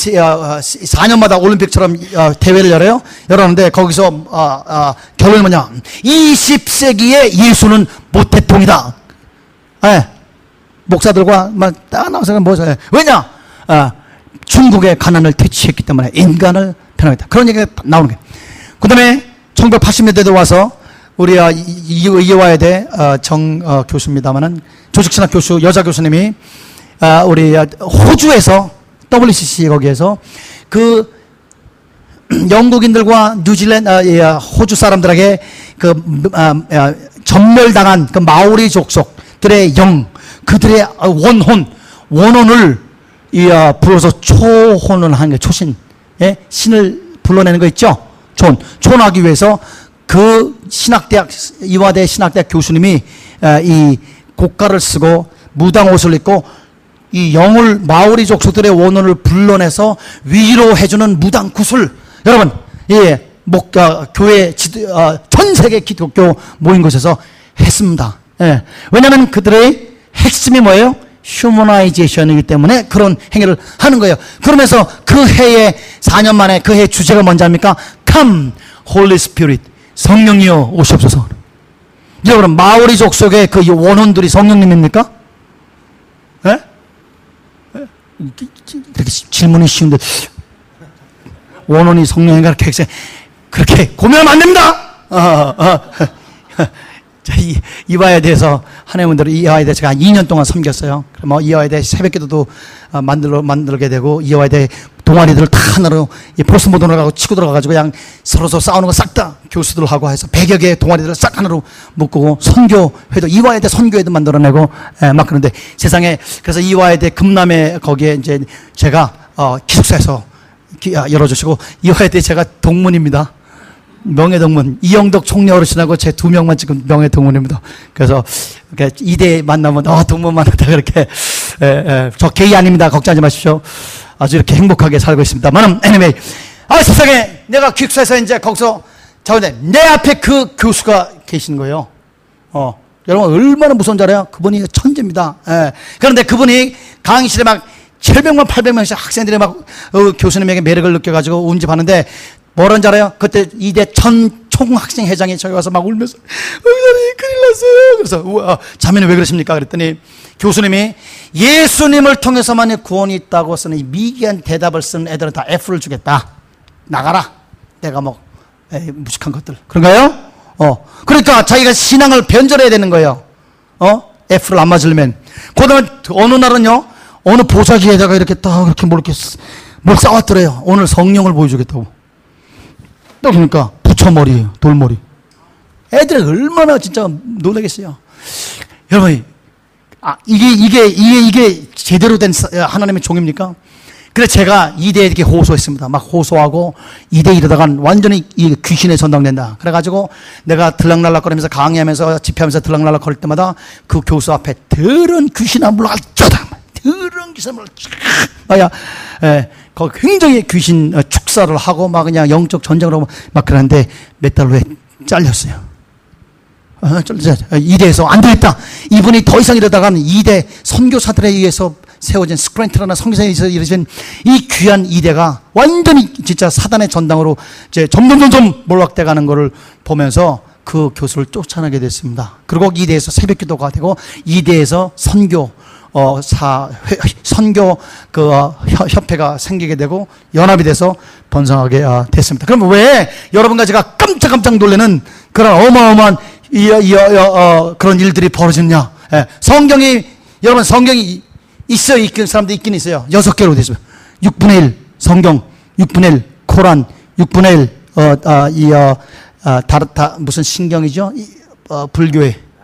사 년마다 올림픽처럼 대회를 열어요. 열었는데 거기서 어, 어, 결론이 뭐냐? 이십 세기의 예수는 모태통이다. 예. 목사들과 막 따나서 뭐죠? 왜냐? 어, 중국의 가난을 퇴치했기 때문에 인간을 편하겠다. 그런 얘기가 나오는 거예요. 그 다음에 천구백팔십 년대도 와서 우리 이화여대 정 어, 교수입니다만은 조직신학 교수 여자 교수님이 어, 우리 호주에서 더블유씨씨 거기에서 그 영국인들과 뉴질랜드 어, 호주 사람들에게 그 어, 어, 전멸당한 그 마오리 족속들의 영 그들의 원혼 원혼을 이, 어, 불러서 초혼을 하는 게 초신 예? 신을 불러내는 거 있죠. 촌 촌하기 위해서 그 신학대학 이화대 신학대학 교수님이 어, 이 고가를 쓰고 무당 옷을 입고 이 영을 마오리 족속들의 원혼을 불러내서 위로해주는 무당 구슬 여러분 예, 목 어, 교회 지도, 어, 전 세계 기독교 모인 곳에서 했습니다. 예. 왜냐하면 그들의 핵심이 뭐예요? 휴머나이제이션이기 때문에 그런 행위를 하는 거예요. 그러면서 그 해에 사 년 만에 그 해 주제가 뭔지 압니까? Come, Holy Spirit. 성령이여 오시옵소서. 여러분 마오리 족속의 그 원혼들이 성령님입니까? 예? 이렇게 질문이 쉬운데 원혼이 성령인가 그렇게 그렇게 고민하면 안 됩니다. 어, 어. 자, 이, 이화에 대해서 하나님들 이화에 대해서 제가 이 년 동안 섬겼어요. 뭐 이화에 대해 새벽기도도 만들어 만들게 되고 이화에 대해 동아리들을 다 하나로 포스모던으로 가고 치고 들어가가지고 그냥 서로 서로 싸우는 거 싹 다 교수들하고 해서 백여 개의 동아리들을 싹 하나로 묶고 선교회도 이화에 대해 선교회도 만들어내고 에, 막 그런데 세상에 그래서 이화에 대해 금남에 거기에 이제 제가 어, 기숙사에서 기, 아, 열어주시고 이화에 대해 제가 동문입니다. 명예동문 이영덕 총리 어르신하고 제 두 명만 지금 명예동문입니다. 그래서 이렇게 이대 만나면 어 동문 만났다 그렇게 에, 에, 저 게이 아닙니다. 걱정하지 마십시오. 아주 이렇게 행복하게 살고 있습니다만은 anyway 아 세상에 내가 기숙사에서 이제 거기서 자는데 내 앞에 그 교수가 계신 거예요. 어 여러분 얼마나 무서운 줄 알아요? 그분이 천재입니다. 에. 그런데 그분이 강의실에 막 칠백만 팔백만씩 학생들이 막 어, 교수님에게 매력을 느껴가지고 운집하는데 뭐라는 줄 알아요? 그때 이대 전 총학생 회장이 저기 와서 막 울면서 의사님 큰일 났어요. 그래서 우와, 자매는 왜 그러십니까? 그랬더니 교수님이 예수님을 통해서만이 구원이 있다고 쓰는 이 미개한 대답을 쓰는 애들은 다 F를 주겠다. 나가라. 내가 뭐 에이, 무식한 것들. 그런가요? 어. 그러니까 자기가 신앙을 변절해야 되는 거예요. 어? F를 안 맞으려면. 그다음에 어느 날은요. 어느 보자기에다가 이렇게 딱 이렇게 뭘 이렇게 뭘 쌓았더래요. 오늘 성령을 보여주겠다고. 또 그러니까 부처머리예요. 돌머리. 애들이 얼마나 진짜 놀라겠어요. 여러분, 아, 이게, 이게, 이게, 이게 제대로 된 하나님의 종입니까? 그래서 제가 이대에 이렇게 호소했습니다. 막 호소하고 이대 이러다간 완전히 이 귀신에 전당된다. 그래가지고 내가 들락날락거리면서 강의하면서 집회하면서 들락날락 거릴 때마다 그 교수 앞에 더러운 귀신아 물러갈 쪼다. 더러운 귀신아 물러갈 아야, 예. 거기 굉장히 귀신 축사를 하고 막 그냥 영적 전쟁을 하고 막 그러는데 몇 달 후에 잘렸어요. 어, 이대에서 안 되겠다. 이분이 더 이상 이러다가는 이대 선교사들에 의해서 세워진 스크랜트라는 선교사에서 이루어진 이 귀한 이대가 완전히 진짜 사단의 전당으로 이제 점점 점점 몰락돼 가는 것을 보면서 그 교수를 쫓아내게 됐습니다. 그리고 이대에서 새벽 기도가 되고 이대에서 선교 어, 사, 회, 선교, 그, 어, 협회가 생기게 되고, 연합이 돼서 번성하게 어, 됐습니다. 그럼 왜 여러분과 제가 깜짝깜짝 놀라는 그런 어마어마한 이, 이, 어, 그런 일들이 벌어지느냐? 예, 성경이, 여러분 성경이 있어요. 있긴, 사람들이 있긴 있어요. 여섯 개로 되죠. 육분의 일, 성경, 육분의 일, 코란, 육분의 일, 어, 아, 이, 어, 아, 다, 다, 무슨 신경이죠? 이, 어, 불교의,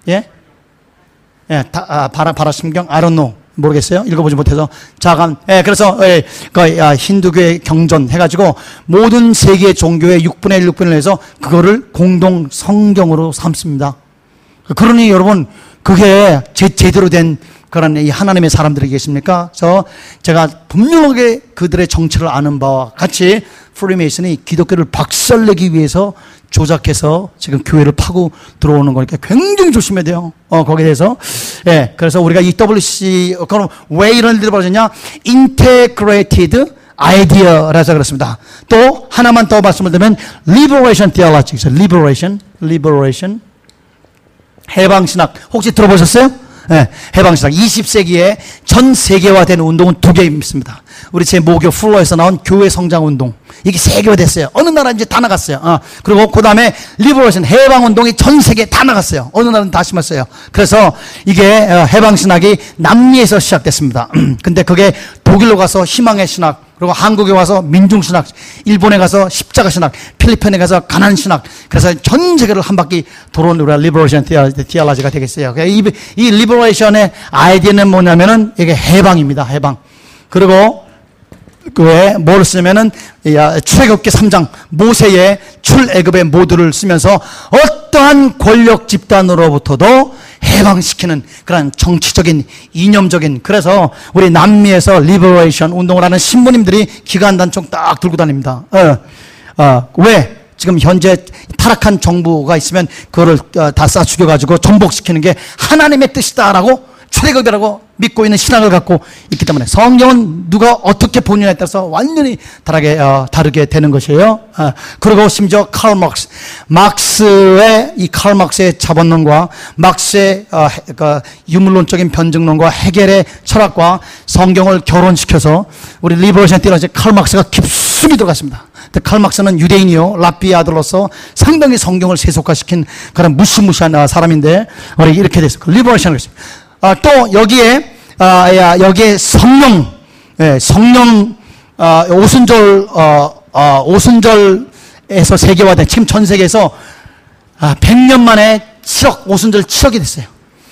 예? 예, 다, 아, 바라, 바라심경? I don't know. 모르겠어요. 읽어보지 못해서. 자간, 예, 그래서, 예, 그, 아, 힌두교의 경전 해가지고 모든 세계 종교의 육분의 일, 육분을 해서 그거를 공동 성경으로 삼습니다. 그러니 여러분, 그게 제, 제대로 된 그런 이 하나님의 사람들이겠습니까? 그래서 제가 분명하게 그들의 정체를 아는 바와 같이 프리메이슨이 기독교를 박살내기 위해서 조작해서 지금 교회를 파고 들어오는 거니까 굉장히 조심해야 돼요. 어, 거기에 대해서. 예, 그래서 우리가 이 더블유씨, 그럼 왜 이런 일이 벌어졌냐? Integrated Idea라서 그렇습니다. 또 하나만 더 말씀을 드리면 Liberation Theology, Liberation, Liberation, 해방신학 혹시 들어보셨어요? 네, 해방신학. 이십 세기에 전 세계화된 운동은 두 개 있습니다. 우리 제 모교 플로에서 나온 교회 성장 운동. 이게 세계화됐어요. 어느 나라인지 다 나갔어요. 어. 그리고 그 다음에 리버레이션 해방 운동이 전 세계에 다 나갔어요. 어느 나라는 다 심었어요. 그래서 이게 해방신학이 남미에서 시작됐습니다. 근데 그게 독일로 가서 희망의 신학, 그리고 한국에 와서 민중신학, 일본에 가서 십자가신학, 필리핀에 가서 가난신학. 그래서 전 세계를 한 바퀴 돌아온 우리가 리버레이션 티올로지가 되겠어요. 이, 이 리버레이션의 아이디어는 뭐냐면은 이게 해방입니다. 해방. 그리고 그 외에 뭘 쓰냐면은 출애굽기 삼 장 모세의 출애굽의 모두를 쓰면서 어떠한 권력 집단으로부터도 해방시키는 그런 정치적인 이념적인, 그래서 우리 남미에서 리버레이션 운동을 하는 신부님들이 기관 단총 딱 들고 다닙니다. 어, 어, 왜? 지금 현재 타락한 정부가 있으면 그거를 다 쏴 죽여가지고 정복시키는 게 하나님의 뜻이다라고 출애굽이라고 믿고 있는 신앙을 갖고 있기 때문에 성경은 누가 어떻게 본느냐에 따라서 완전히 다르게, 어, 다르게 되는 것이에요. 어, 그리고 심지어 칼 막스, 막스의 이 칼 막스의 자본론과 막스의 어, 그 유물론적인 변증론과 헤겔의 철학과 성경을 결혼시켜서 우리 리버레이션 티올로지 칼 막스가 깊숙이 들어갔습니다. 칼 막스는 유대인이요 랍비의 아들로서 상당히 성경을 세속화시킨 그런 무시무시한 사람인데 우리 이렇게 됐어요. 리버레이션을 했습니다. 아, 또 여기에 아, 야, 여기에 성령, 예, 성령 아, 오순절 어, 어, 오순절에서 세계화된 지금 전 세계에서 아, 백 년 만에 칠억 오순절 칠억이 됐어요.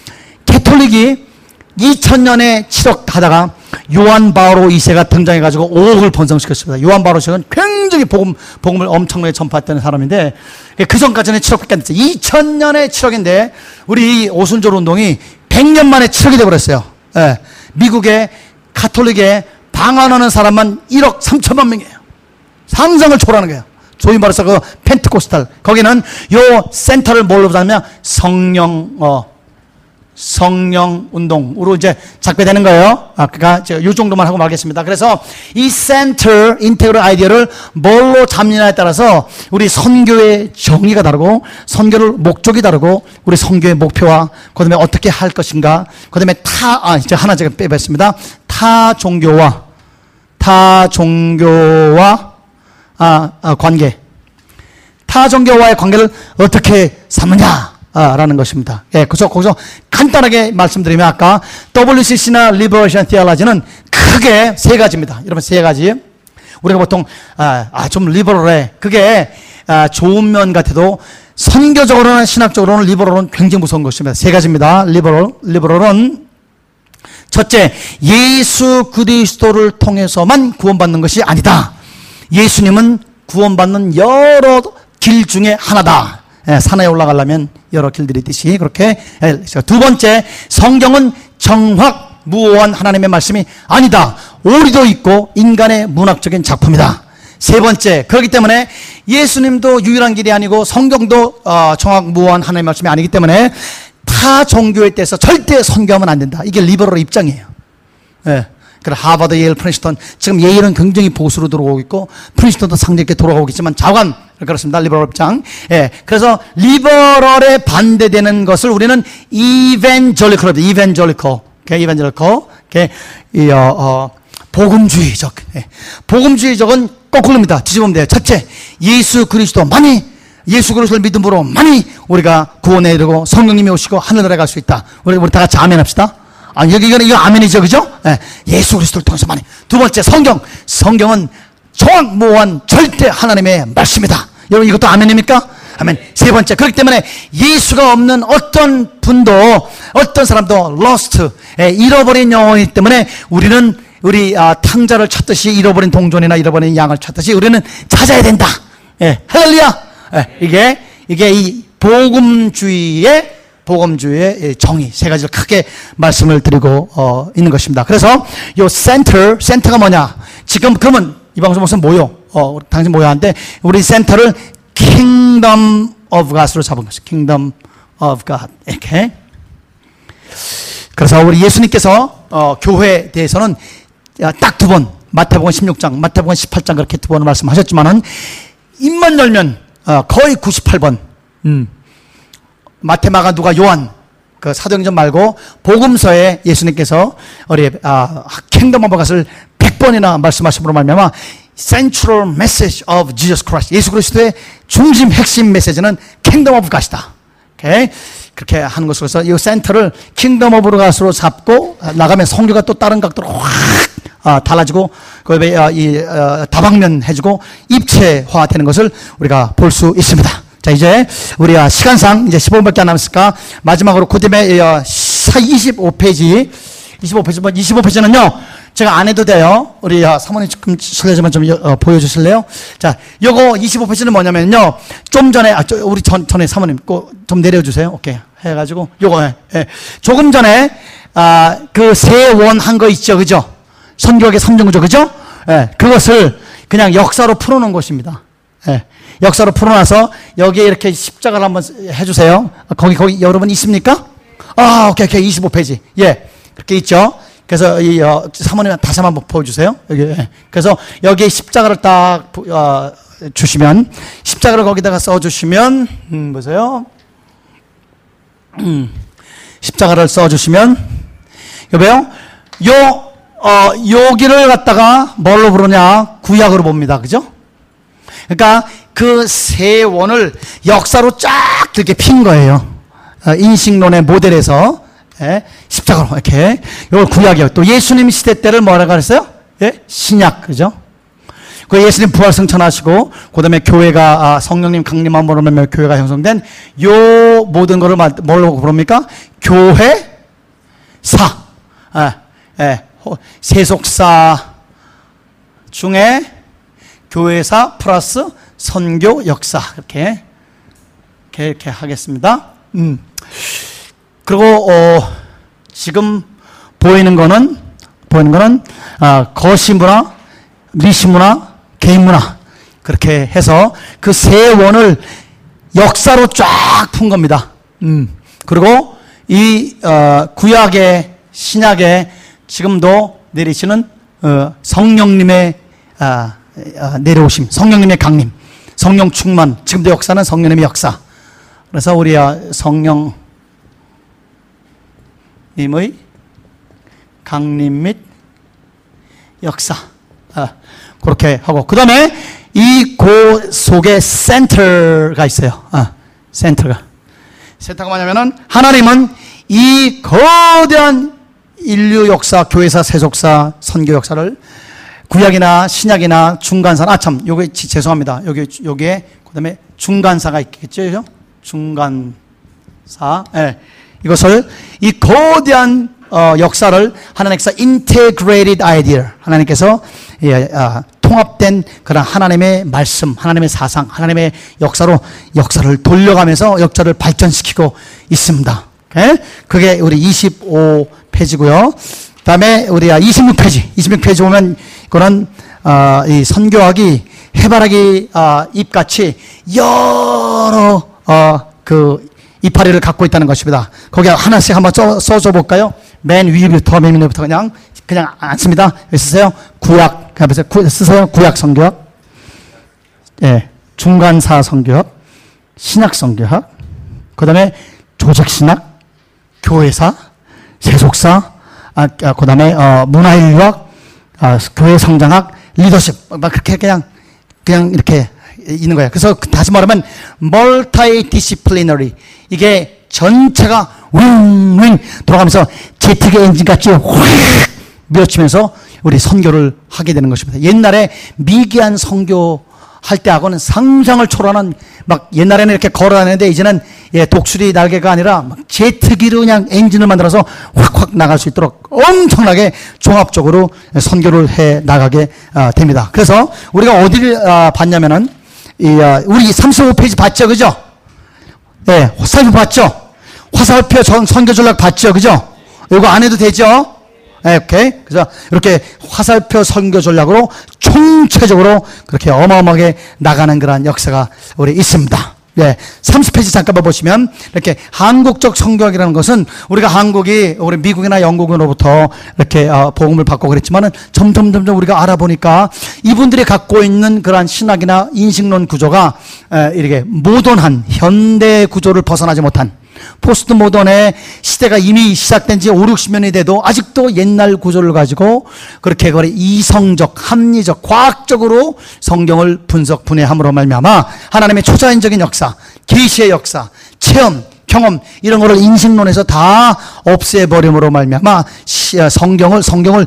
캐톨릭이 이천 년에 칠억 하다가 요한 바오로 이 세가 등장해가지고 오억을 번성시켰습니다. 요한 바오로 이 세는 굉장히 복음, 복음을 엄청나게 전파했던 사람인데 그 전까지는 칠억밖에 안 됐어요. 이천 년에 칠억인데 우리 오순절 운동이 백 년 만에 칠억이 돼버렸어요. 예. 미국의 가톨릭에 방언하는 사람만 일억 삼천만 명이에요. 상상을 초월하는 거예요. 소위 말해서 그 펜트코스탈. 거기는 요 센터를 뭘로 보자면 성령, 어, 성령 운동으로 이제 작배되는 거예요. 아, 그니까 요 정도만 하고 말겠습니다. 그래서 이 센터, 인테그럴 아이디어를 뭘로 잡느냐에 따라서 우리 선교의 정의가 다르고 선교를 목적이 다르고 우리 선교의 목표와 그 다음에 어떻게 할 것인가 그 다음에 타, 아, 이제 하나 제가 빼봤습니다. 타 종교와, 타 종교와 아, 아, 관계. 타 종교와의 관계를 어떻게 삼느냐. 아, 라는 것입니다. 예, 그래서 거기서 간단하게 말씀드리면 아까 더블유씨씨나 Liberation Theology는 크게 세 가지입니다. 여러분 세 가지. 우리가 보통 아, 아, 좀 리버럴해. 그게 아, 좋은 면 같아도 선교적으로는 신학적으로는 리버럴은 굉장히 무서운 것입니다. 세 가지입니다. 리버럴, 리버럴은 첫째, 예수 그리스도를 통해서만 구원받는 것이 아니다. 예수님은 구원받는 여러 길 중에 하나다. 예, 산에 올라가려면 여러 길들이 있듯이 그렇게. 예, 두 번째, 성경은 정확무오한 하나님의 말씀이 아니다. 오리도 있고 인간의 문학적인 작품이다. 세 번째, 그렇기 때문에 예수님도 유일한 길이 아니고 성경도 어, 정확무오한 하나님의 말씀이 아니기 때문에 타 종교에 대해서 절대 선교하면 안 된다. 이게 리버럴 입장이에요. 예. 그래, 하버드, 예일, 프린스턴. 지금 예일은 굉장히 보수로 들어오고 있고, 프린스턴도 상당히 이렇게 돌아가고 있지만, 자관, 그렇습니다. 리버럴 입장. 예. 그래서, 리버럴에 반대되는 것을 우리는 이벤절리컬, 이벤절리컬. 오케이, 이벤절리컬. 오케이. 이, 어, 어, 복음주의적. 예. 복음주의적은 거꾸로입니다. 뒤집으면 돼요. 첫째, 예수 그리스도만이, 예수 그리스도를 믿음으로 많이 우리가 구원에 이르고 성령님이 오시고 하늘나라에 갈 수 있다. 우리, 우리 다 같이 아멘 합시다. 아, 여기, 이거는, 이거 아멘이죠, 그죠? 예, 예수 그리스도를 통해서만이. 두 번째, 성경. 성경은 정확무오한 절대 하나님의 말씀이다. 여러분, 이것도 아멘입니까? 아멘. 세 번째, 그렇기 때문에 예수가 없는 어떤 분도, 어떤 사람도 lost, 예, 잃어버린 영혼이기 때문에 우리는 우리 아, 탕자를 찾듯이 잃어버린 동전이나 잃어버린 양을 찾듯이 우리는 찾아야 된다. 예, 할렐루야. 예, 이게 이게 이 복음주의의 복음주의의 정의 세 가지를 크게 말씀을 드리고 어, 있는 것입니다. 그래서 요 센터, 센터가 뭐냐? 지금 그러면 이 방송 무슨 모여? 어, 당신 모여 하는데 우리 센터를 Kingdom of God으로 잡은 것이죠. Kingdom of God 이렇게. 그래서 우리 예수님께서 어, 교회에 대해서는 딱 두 번, 마태복음 십육 장, 마태복음 십팔 장 그렇게 두 번 말씀하셨지만은 입만 열면 어, 거의 구십팔 번. 음. 마태, 마가, 누가, 요한 그 사도행전 말고 복음서에 예수님께서 우리 아, 킹덤 오브 갓을 백 번이나 말씀하심으로 말미암아 Central Message of Jesus Christ, 예수 그리스도의 중심 핵심 메시지는 킹덤 오브 갓이다. 오케이? 그렇게 하는 것으로 해서 이 센터를 킹덤 오브 갓으로 잡고 나가면 성교가 또 다른 각도로 확 아, 달라지고 그 이 어, 다방면 해주고 입체화 되는 것을 우리가 볼 수 있습니다. 자, 이제 우리 시간상 이제 십오 분밖에 안 남았으니까 마지막으로 그 다음에 이십오 페이지 이십오 페이지 이십오 페이지는요 제가 안 해도 돼요. 우리 사모님 조금 설레지만 좀 어, 보여주실래요? 자, 요거 이십오 페이지는 뭐냐면요 좀 전에 아, 저, 우리 전, 전에 사모님 좀 내려주세요. 오케이 해가지고 요거 예, 예. 조금 전에 아, 그 세원 한 거 있죠, 그죠? 선교학의 삼정구조, 그죠? 예, 그것을 그냥 역사로 풀어놓은 것입니다. 예, 역사로 풀어놔서 여기에 이렇게 십자가를 한번 해주세요. 거기 거기 여러분 있습니까? 아, 오케이 오케이 이십오 페이지. 예, 그렇게 있죠. 그래서 이 어, 사모님 다시 한번 보여주세요. 여기. 예. 그래서 여기에 십자가를 딱 어, 주시면 십자가를 거기다가 써주시면 음, 보세요. 음, 십자가를 써주시면 여보요. 요 어, 여기를 갖다가 뭘로 부르냐? 구약으로 봅니다. 그죠? 그러니까 그 세 원을 역사로 쫙 이렇게 핀 거예요. 어, 인식론의 모델에서 예, 십자가로 이렇게. 이걸 구약이요. 또 예수님 시대 때를 뭐라고 그랬어요? 예? 신약. 그죠? 그 예수님 부활 승천하시고 그다음에 교회가 아, 성령님 강림함으로 몇 교회가 형성된 요 모든 거를 뭘로 부릅니까? 교회사. 아, 예. 세속사 중에 교회사 플러스 선교 역사 이렇게 이렇게, 이렇게 하겠습니다. 음. 그리고 어, 지금 보이는 거는 보이는 거는 아, 거시 문화, 리시 문화, 개인 문화 그렇게 해서 그 세 원을 역사로 쫙 푼 겁니다. 음. 그리고 이 어, 구약의 신약의 지금도 내리시는 어, 성령님의 아, 아, 내려오심, 성령님의 강림, 성령 충만. 지금도 역사는 성령님의 역사. 그래서 우리 성령님의 강림 및 역사 아, 그렇게 하고 그 다음에 이 고 속에 센터가 있어요. 아, 센터가 센터가 뭐냐면은 하나님은 이 거대한 인류 역사, 교회사, 세속사, 선교 역사를 구약이나 신약이나 중간사, 아 참, 요게 죄송합니다. 여기 여기에 그다음에 중간사가 있겠죠, 중간사. 예, 이것을 이 거대한 어, 역사를 하나님께서 integrated idea, 하나님께서 예, 아, 통합된 그런 하나님의 말씀, 하나님의 사상, 하나님의 역사로 역사를 돌려가면서 역사를 발전시키고 있습니다. 예? 그게 우리 이십오 페이지고요. 그다음에 우리 이십육 페이지, 이십육 페이지 보면 그런 어, 이 선교학이 해바라기 어, 잎같이 여러 어, 그 이파리를 갖고 있다는 것입니다. 거기 하나씩 한번 써, 써줘 볼까요? 맨 위부터 맨 위부터 그냥 그냥 안 씁니다. 왜 쓰세요? 구약 그냥 쓰세요. 구약 선교학, 예, 중간사 선교학, 신약 선교학, 그다음에 조직 신학, 교회사, 세속사, 아, 아, 그 다음에, 어, 문화인류학, 아, 교회 성장학, 리더십, 막 그렇게 그냥, 그냥 이렇게 있는 거예요. 그래서 다시 말하면, multidisciplinary. 이게 전체가 윙윙 돌아가면서 제트기 엔진 같이 확 밀어치면서 우리 선교를 하게 되는 것입니다. 옛날에 미개한 선교, 할 때하고는 상상을 초월하는, 막 옛날에는 이렇게 걸어 다녔는데 이제는 예, 독수리 날개가 아니라 막 제트기로 그냥 엔진을 만들어서 확확 나갈 수 있도록 엄청나게 종합적으로 선교를 해 나가게 어, 됩니다. 그래서 우리가 어디를 어, 봤냐면은 이, 어, 우리 삼십오 페이지 봤죠, 그죠? 예, 화살표 봤죠? 화살표 전, 선교 전략 봤죠, 그죠? 이거 안 해도 되죠? 네, 오케이. 그래서 이렇게 화살표 선교 전략으로 총체적으로 그렇게 어마어마하게 나가는 그런 역사가 우리 있습니다. 네, 삼십 페이지 잠깐만 보시면 이렇게 한국적 선교학이라는 것은 우리가 한국이 우리 미국이나 영국으로부터 이렇게 어, 복음을 받고 그랬지만은 점점 점점 우리가 알아보니까 이분들이 갖고 있는 그러한 신학이나 인식론 구조가 에, 이렇게 모던한 현대 구조를 벗어나지 못한 포스트 모던의 시대가 이미 시작된 지 오륙십 년이 돼도 아직도 옛날 구조를 가지고 그렇게 거래 이성적, 합리적, 과학적으로 성경을 분석, 분해함으로 말미암아 하나님의 초자연적인 역사, 계시의 역사, 체험, 경험 이런 거를 인식론에서 다 없애버림으로 말미암아 성경을 성경을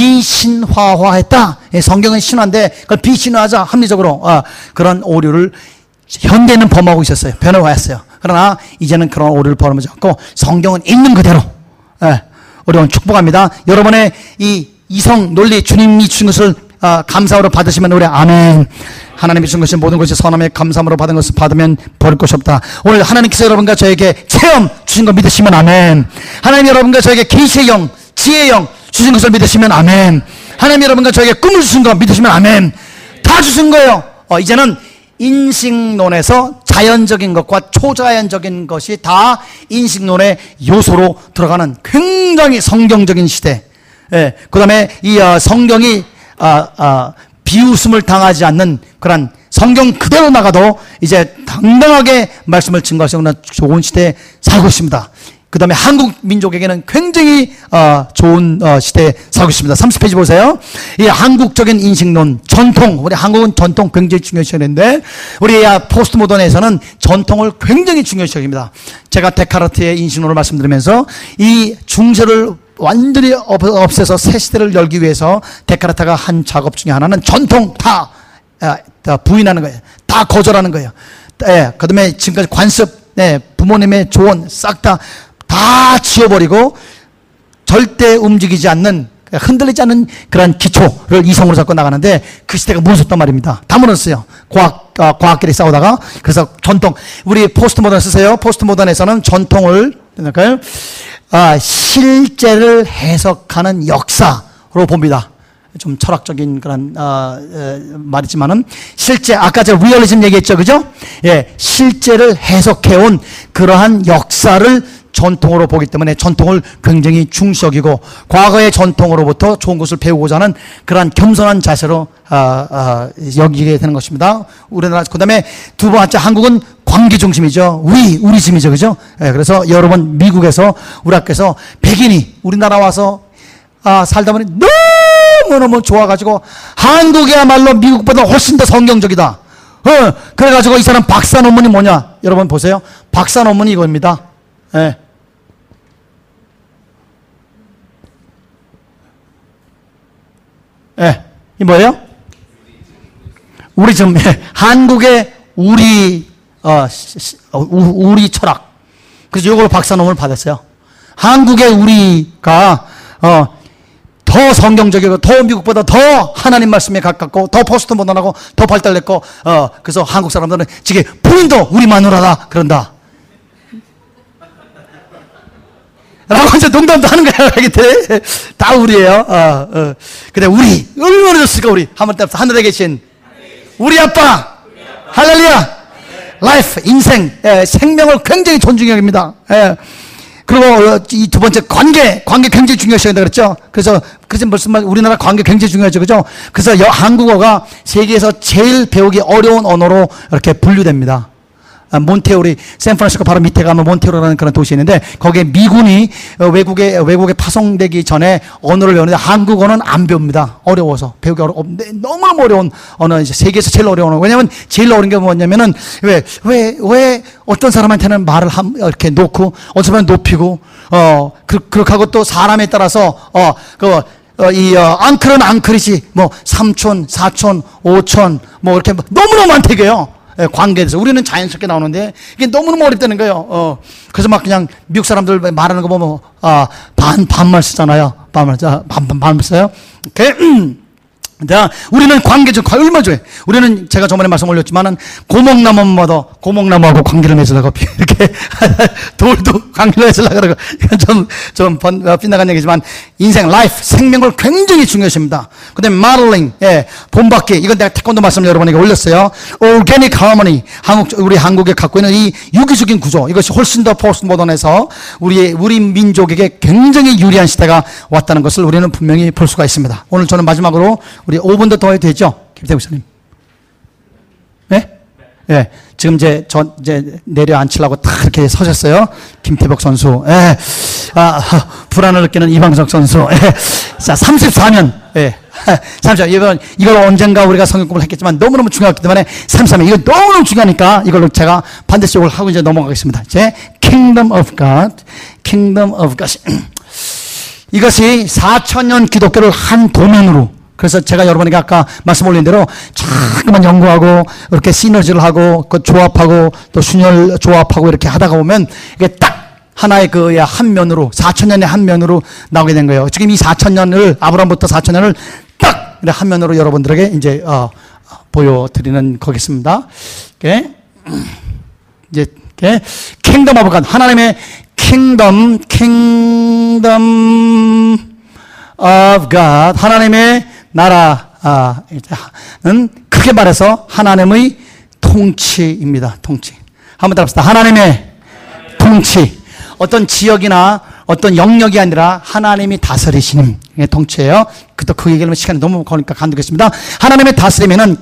비신화화했다. 성경은 신화인데 그걸 비신화하자 합리적으로 어, 그런 오류를 현대는 범하고 있었어요. 변화했어요. 그러나 이제는 그런 오류를 범하지 않고 성경은 있는 그대로 예, 우리 오늘 축복합니다. 여러분의 이 이성 논리 주님이 주신 것을 어, 감사로 받으시면 우리 아멘. 하나님이 주신 것이 모든 것이 선함의 감사함으로 받은 것을 받으면 버릴 것이 없다. 오늘 하나님께서 여러분과 저에게 체험 주신 거 믿으시면 아멘. 하나님 여러분과 저에게 계시의 영, 지혜의 영 주신 것을 믿으시면 아멘. 하나님 여러분과 저에게 꿈을 주신 거 믿으시면 아멘. 다 주신 거예요. 어, 이제는 인식론에서 자연적인 것과 초자연적인 것이 다 인식론의 요소로 들어가는 굉장히 성경적인 시대. 예, 그 다음에 이 어, 성경이 어, 어, 비웃음을 당하지 않는 그런 성경 그대로 나가도 이제 당당하게 말씀을 증거하시는 좋은 시대에 살고 있습니다. 그 다음에 한국 민족에게는 굉장히 어, 좋은 어, 시대에 살고 있습니다. 삼십 페이지 보세요. 이 한국적인 인식론, 전통, 우리 한국은 전통 굉장히 중요시 여기는데 우리 포스트 모던에서는 전통을 굉장히 중요시 여깁니다. 제가 데카르트의 인식론을 말씀드리면서 이 중세를 완전히 없애서 새 시대를 열기 위해서 데카르트가 한 작업 중에 하나는 전통 다, 다 부인하는 거예요. 다 거절하는 거예요. 예, 그 다음에 지금까지 관습, 예, 부모님의 조언 싹 다 다 지워버리고 절대 움직이지 않는, 흔들리지 않는 그런 기초를 이성으로 잡고 나가는데 그 시대가 무섭단 말입니다. 다 무너졌어요. 과학, 어, 과학끼리 싸우다가. 그래서 전통, 우리 포스트 모던 쓰세요. 포스트 모던에서는 전통을 아, 실제를 해석하는 역사로 봅니다. 좀 철학적인 그런 어, 에, 말이지만은 실제 아까 제가 리얼리즘 얘기했죠, 그죠? 예, 실제를 해석해온 그러한 역사를 전통으로 보기 때문에 전통을 굉장히 중시 여기고 과거의 전통으로부터 좋은 것을 배우고자 하는 그러한 겸손한 자세로 어, 어, 여기게 되는 것입니다. 우리나라 그다음에 두 번째 한국은 관계 중심이죠. 우리 우리즘이죠, 그죠? 예, 그래서 여러분 미국에서 우리 학교에서 백인이 우리나라 와서 아, 살다 보니 너무너무 좋아가지고 한국이야말로 미국보다 훨씬 더 성경적이다. 어, 그래가지고 이 사람 박사 논문이 뭐냐? 여러분 보세요. 박사 논문이 이겁니다. 예. 예. 이 뭐예요? 우리 좀 예. 한국의 우리 어, 우리 철학. 그래서 이걸 박사 논문을 받았어요. 한국의 우리가 어, 더 성경적이고 더 미국보다 더 하나님 말씀에 가깝고 더 포스트 모던하고 더 발달됐고 어, 그래서 한국 사람들은 지금 부인도 우리 마누라다 그런다. 라고 이제 농담도 하는 거야. 이게 다 우리예요. 어, 어. 근데 우리 얼마나 좋습니까? 우리 한번 딱 하늘에 계신 우리 아빠, 할렐루야, 라이프 인생, 예, 생명을 굉장히 존중해 여깁니다. 예. 그리고 이 두 번째 관계, 관계 굉장히 중요시 여긴다 그랬죠. 그래서 그래서 무슨 말 우리나라 관계 굉장히 중요하죠, 그죠? 그래서 여, 한국어가 세계에서 제일 배우기 어려운 언어로 이렇게 분류됩니다. 몬테오리, 샌프란시스코 바로 밑에 가면 몬테오라는 그런 도시 있는데 거기에 미군이 외국에 외국에 파송되기 전에 언어를 배우는데 한국어는 안 배웁니다. 어려워서 배우기 어려. 너무너무 어려운 언어, 이제 세계에서 제일 어려운 언어. 왜냐하면 제일 어려운 게 뭐냐면은 왜 왜 왜 어떤 사람한테는 말을 한, 이렇게 놓고 어떤 사람은 높이고 어 그, 그렇게 하고 또 사람에 따라서 어그 어, 이, 어, 앙클은 앙클이지, 뭐, 삼촌, 사촌, 오촌, 뭐, 이렇게 뭐 너무너무 많대요. 예, 관계에 대해서. 우리는 자연스럽게 나오는데, 이게 너무너무 어렵다는 거예요. 어, 그래서 막 그냥 미국 사람들 말하는 거 보면, 아, 반, 반말 쓰잖아요. 반말, 반, 반, 반말 써요. 이렇게. 자, 우리는 관계적, 얼마 전에, 우리는 제가 저번에 말씀 올렸지만은, 고목나무마다 고목나무하고 관계를 맺으려고, 이렇게, 돌도 관계를 맺으려고 그러고, 이건 좀, 좀, 번, 빗나간 얘기지만, 인생, 라이프, 생명을 굉장히 중요시합니다. 그 다음에, 마들링, 예, 본받기, 이건 내가 태권도 말씀 여러분에게 올렸어요. Organic harmony, 한국, 우리 한국에 갖고 있는 이 유기적인 구조, 이것이 훨씬 더 포스트 모던에서, 우리, 우리 민족에게 굉장히 유리한 시대가 왔다는 것을 우리는 분명히 볼 수가 있습니다. 오늘 저는 마지막으로, 우리 오 분 더 해도 되죠? 김태우 목사님. 네? 예. 네. 지금 이제 저 이제 내려앉히려고 딱 이렇게 서셨어요. 김태복 선수. 예. 네. 아, 불안을 느끼는 이방석 선수. 예. 네. 자, 삼십사 년. 예. 네. 삼십사 년. 이건, 이걸 언젠가 우리가 성경공부를 했겠지만 너무너무 중요하기 때문에 삼십사 년. 이거 너무너무 중요하니까 이걸로 제가 반드시 이걸 하고 이제 넘어가겠습니다. 이제 Kingdom of God. Kingdom of God. 이것이 사천 년 기독교를 한 도면으로, 그래서 제가 여러분에게 아까 말씀 올린 대로 자꾸만 연구하고 이렇게 시너지를 하고 그 조합하고 또 순혈 조합하고 이렇게 하다가 보면 이게 딱 하나의 그 한 면으로 사천 년의 한 면으로 나오게 된 거예요. 지금 이 사천 년을 아브라함부터 사천 년을 딱 한 면으로 여러분들에게 이제 어, 보여드리는 거겠습니다. 이렇게 이제 이렇게 킹덤 오브 갓, 하나님의 킹덤 킹덤 of God, 하나님의 나라는 크게 말해서 하나님의 통치입니다. 통치. 한번 따라합시다. 하나님의 통치. 어떤 지역이나 어떤 영역이 아니라 하나님이 다스리시는 통치예요. 그또 그 얘기를 하면 시간이 너무 걸리니까 간두겠습니다. 하나님의 다스림에는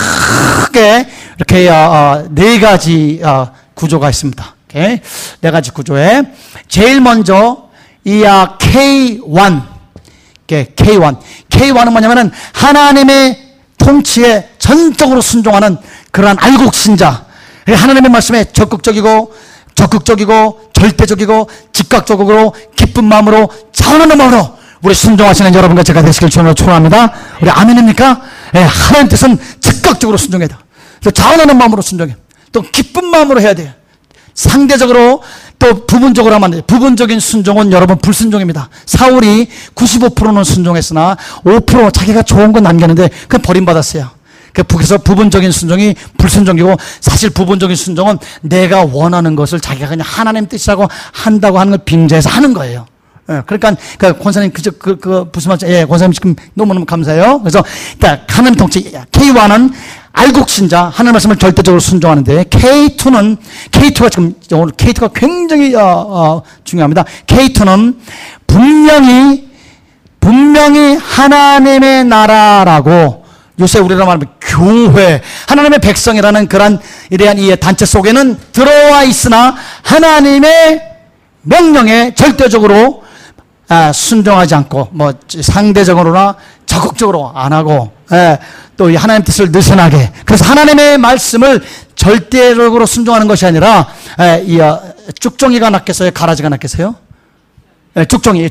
크게 이렇게 네 가지 구조가 있습니다. 네 가지 구조에 제일 먼저 이 케이 원, 케이 원. 케이 원은 뭐냐면은 하나님의 통치에 전적으로 순종하는 그러한 알곡신자. 하나님의 말씀에 적극적이고, 적극적이고, 절대적이고, 즉각적으로, 기쁜 마음으로, 자원하는 마음으로 우리 순종하시는 여러분과 제가 되시길 주님으로 축원합니다. 우리 아멘입니까? 예, 하나님 뜻은 즉각적으로 순종해야 돼요. 자원하는 마음으로 순종해. 또 기쁜 마음으로 해야 돼요. 상대적으로 또 부분적으로 하면 안 돼요. 부분적인 순종은 여러분 불순종입니다. 사울이 구십오 퍼센트는 순종했으나 오 퍼센트 자기가 좋은 건 남겼는데 그건 버림받았어요. 그래서 부분적인 순종이 불순종이고, 사실 부분적인 순종은 내가 원하는 것을 자기가 그냥 하나님 뜻이라고 한다고 하는 걸 빙자해서 하는 거예요. 예, 그러니까, 그, 권사님, 그, 그, 그, 무슨 말이죠? 예, 권사님 지금 너무너무 감사해요. 그래서, 일단, 하나님 통치, 케이 원은 알곡신자, 하나님 말씀을 절대적으로 순종하는데, 케이 투는, 케이 투가 지금, 오늘 케이 투가 굉장히, 어, 어, 중요합니다. 케이 투는 분명히, 분명히 하나님의 나라라고, 요새 우리로 말하면 교회, 하나님의 백성이라는 그런, 이러한 이 단체 속에는 들어와 있으나, 하나님의 명령에 절대적으로 아, 순종하지 않고, 뭐, 상대적으로나 적극적으로 안 하고, 예, 또 이 하나님 뜻을 느슨하게. 그래서 하나님의 말씀을 절대적으로 순종하는 것이 아니라, 예, 이, 어, 쭉정이가 낫겠어요? 가라지가 낫겠어요? 예, 쭉정이,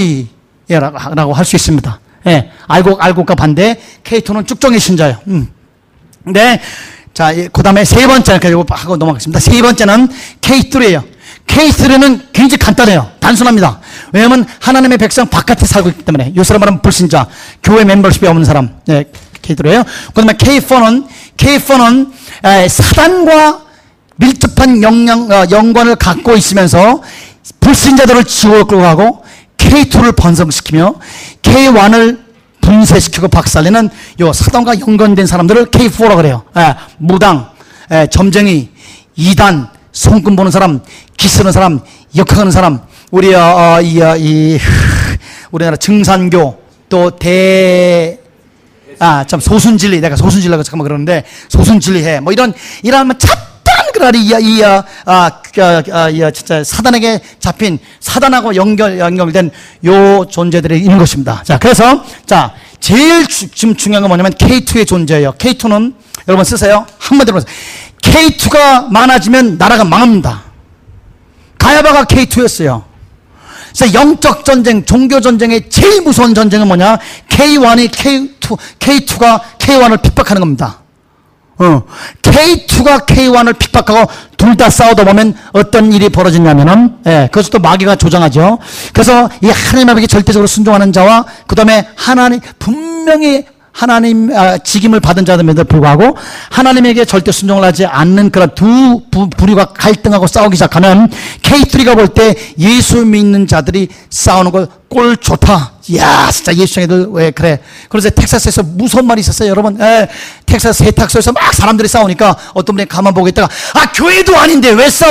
쭉정이라고 할 수 있습니다. 예, 알곡, 알곡과 반대, 케이 투는 쭉정이 신자예요. 음. 네. 자, 그 다음에 세 번째, 이거 하고 넘어가겠습니다. 세 번째는 케이 쓰리예요. 케이 쓰리는 굉장히 간단해요. 단순합니다. 왜냐하면 하나님의 백성 바깥에 살고 있기 때문에. 요새로 말하면 불신자, 교회 멤버십이 없는 사람. 네, 케이 쓰리예요. 그 다음에 케이 포는, 케이 포는 에, 사단과 밀접한 영향, 어, 연관을 갖고 있으면서 불신자들을 지옥으로 끌고 가고, 케이 투를 번성시키며 케이 원을 분쇄시키고 박살내는 요 사단과 연관된 사람들을 케이 포라고 그래요. 에, 무당, 에, 점쟁이, 이단, 손금 보는 사람, 기쓰는 사람, 역행하는 사람, 우리, 어, 어, 이, 어, 이, 우리나라 증산교, 또 대, 아, 참, 소순진리, 내가 소순진리라고 잠깐만 그러는데, 소순진리해. 뭐 이런, 이런, 잡다한 그런, 이, 이, 아, 아, 아, 이, 진짜, 사단에게 잡힌, 사단하고 연결, 연결된 요 존재들이 있는 것입니다. 자, 그래서, 자, 제일 주, 지금 중요한 건 뭐냐면 케이 투의 존재예요. 케이 투는, 여러분 쓰세요. 한마디로 쓰세요. 케이 투가 많아지면 나라가 망합니다. 가야바가 케이 투였어요. 그래서 영적 전쟁, 종교 전쟁의 제일 무서운 전쟁은 뭐냐? 케이 원이 케이 투, 케이 투가 케이 원을 핍박하는 겁니다. 어, 케이 투가 케이 원을 핍박하고 둘 다 싸우다 보면 어떤 일이 벌어지냐면은, 예, 그것도 또 마귀가 조장하죠. 그래서 이 하나님에게 절대적으로 순종하는 자와 그 다음에 하나님, 분명히 하나님 아, 직임을 받은 자들에도 불구하고 하나님에게 절대 순종을 하지 않는 그런 두 부, 부류가 갈등하고 싸우기 시작하면 케이 쓰리가 볼 때 예수 믿는 자들이 싸우는 걸 꼴 좋다. 이야, 진짜 예수 애들 왜 그래? 그래서 텍사스에서 무서운 말이 있었어요, 여러분. 에, 텍사스 세탁소에서 막 사람들이 싸우니까 어떤 분이 가만 보고 있다가 아, 교회도 아닌데 왜 싸워?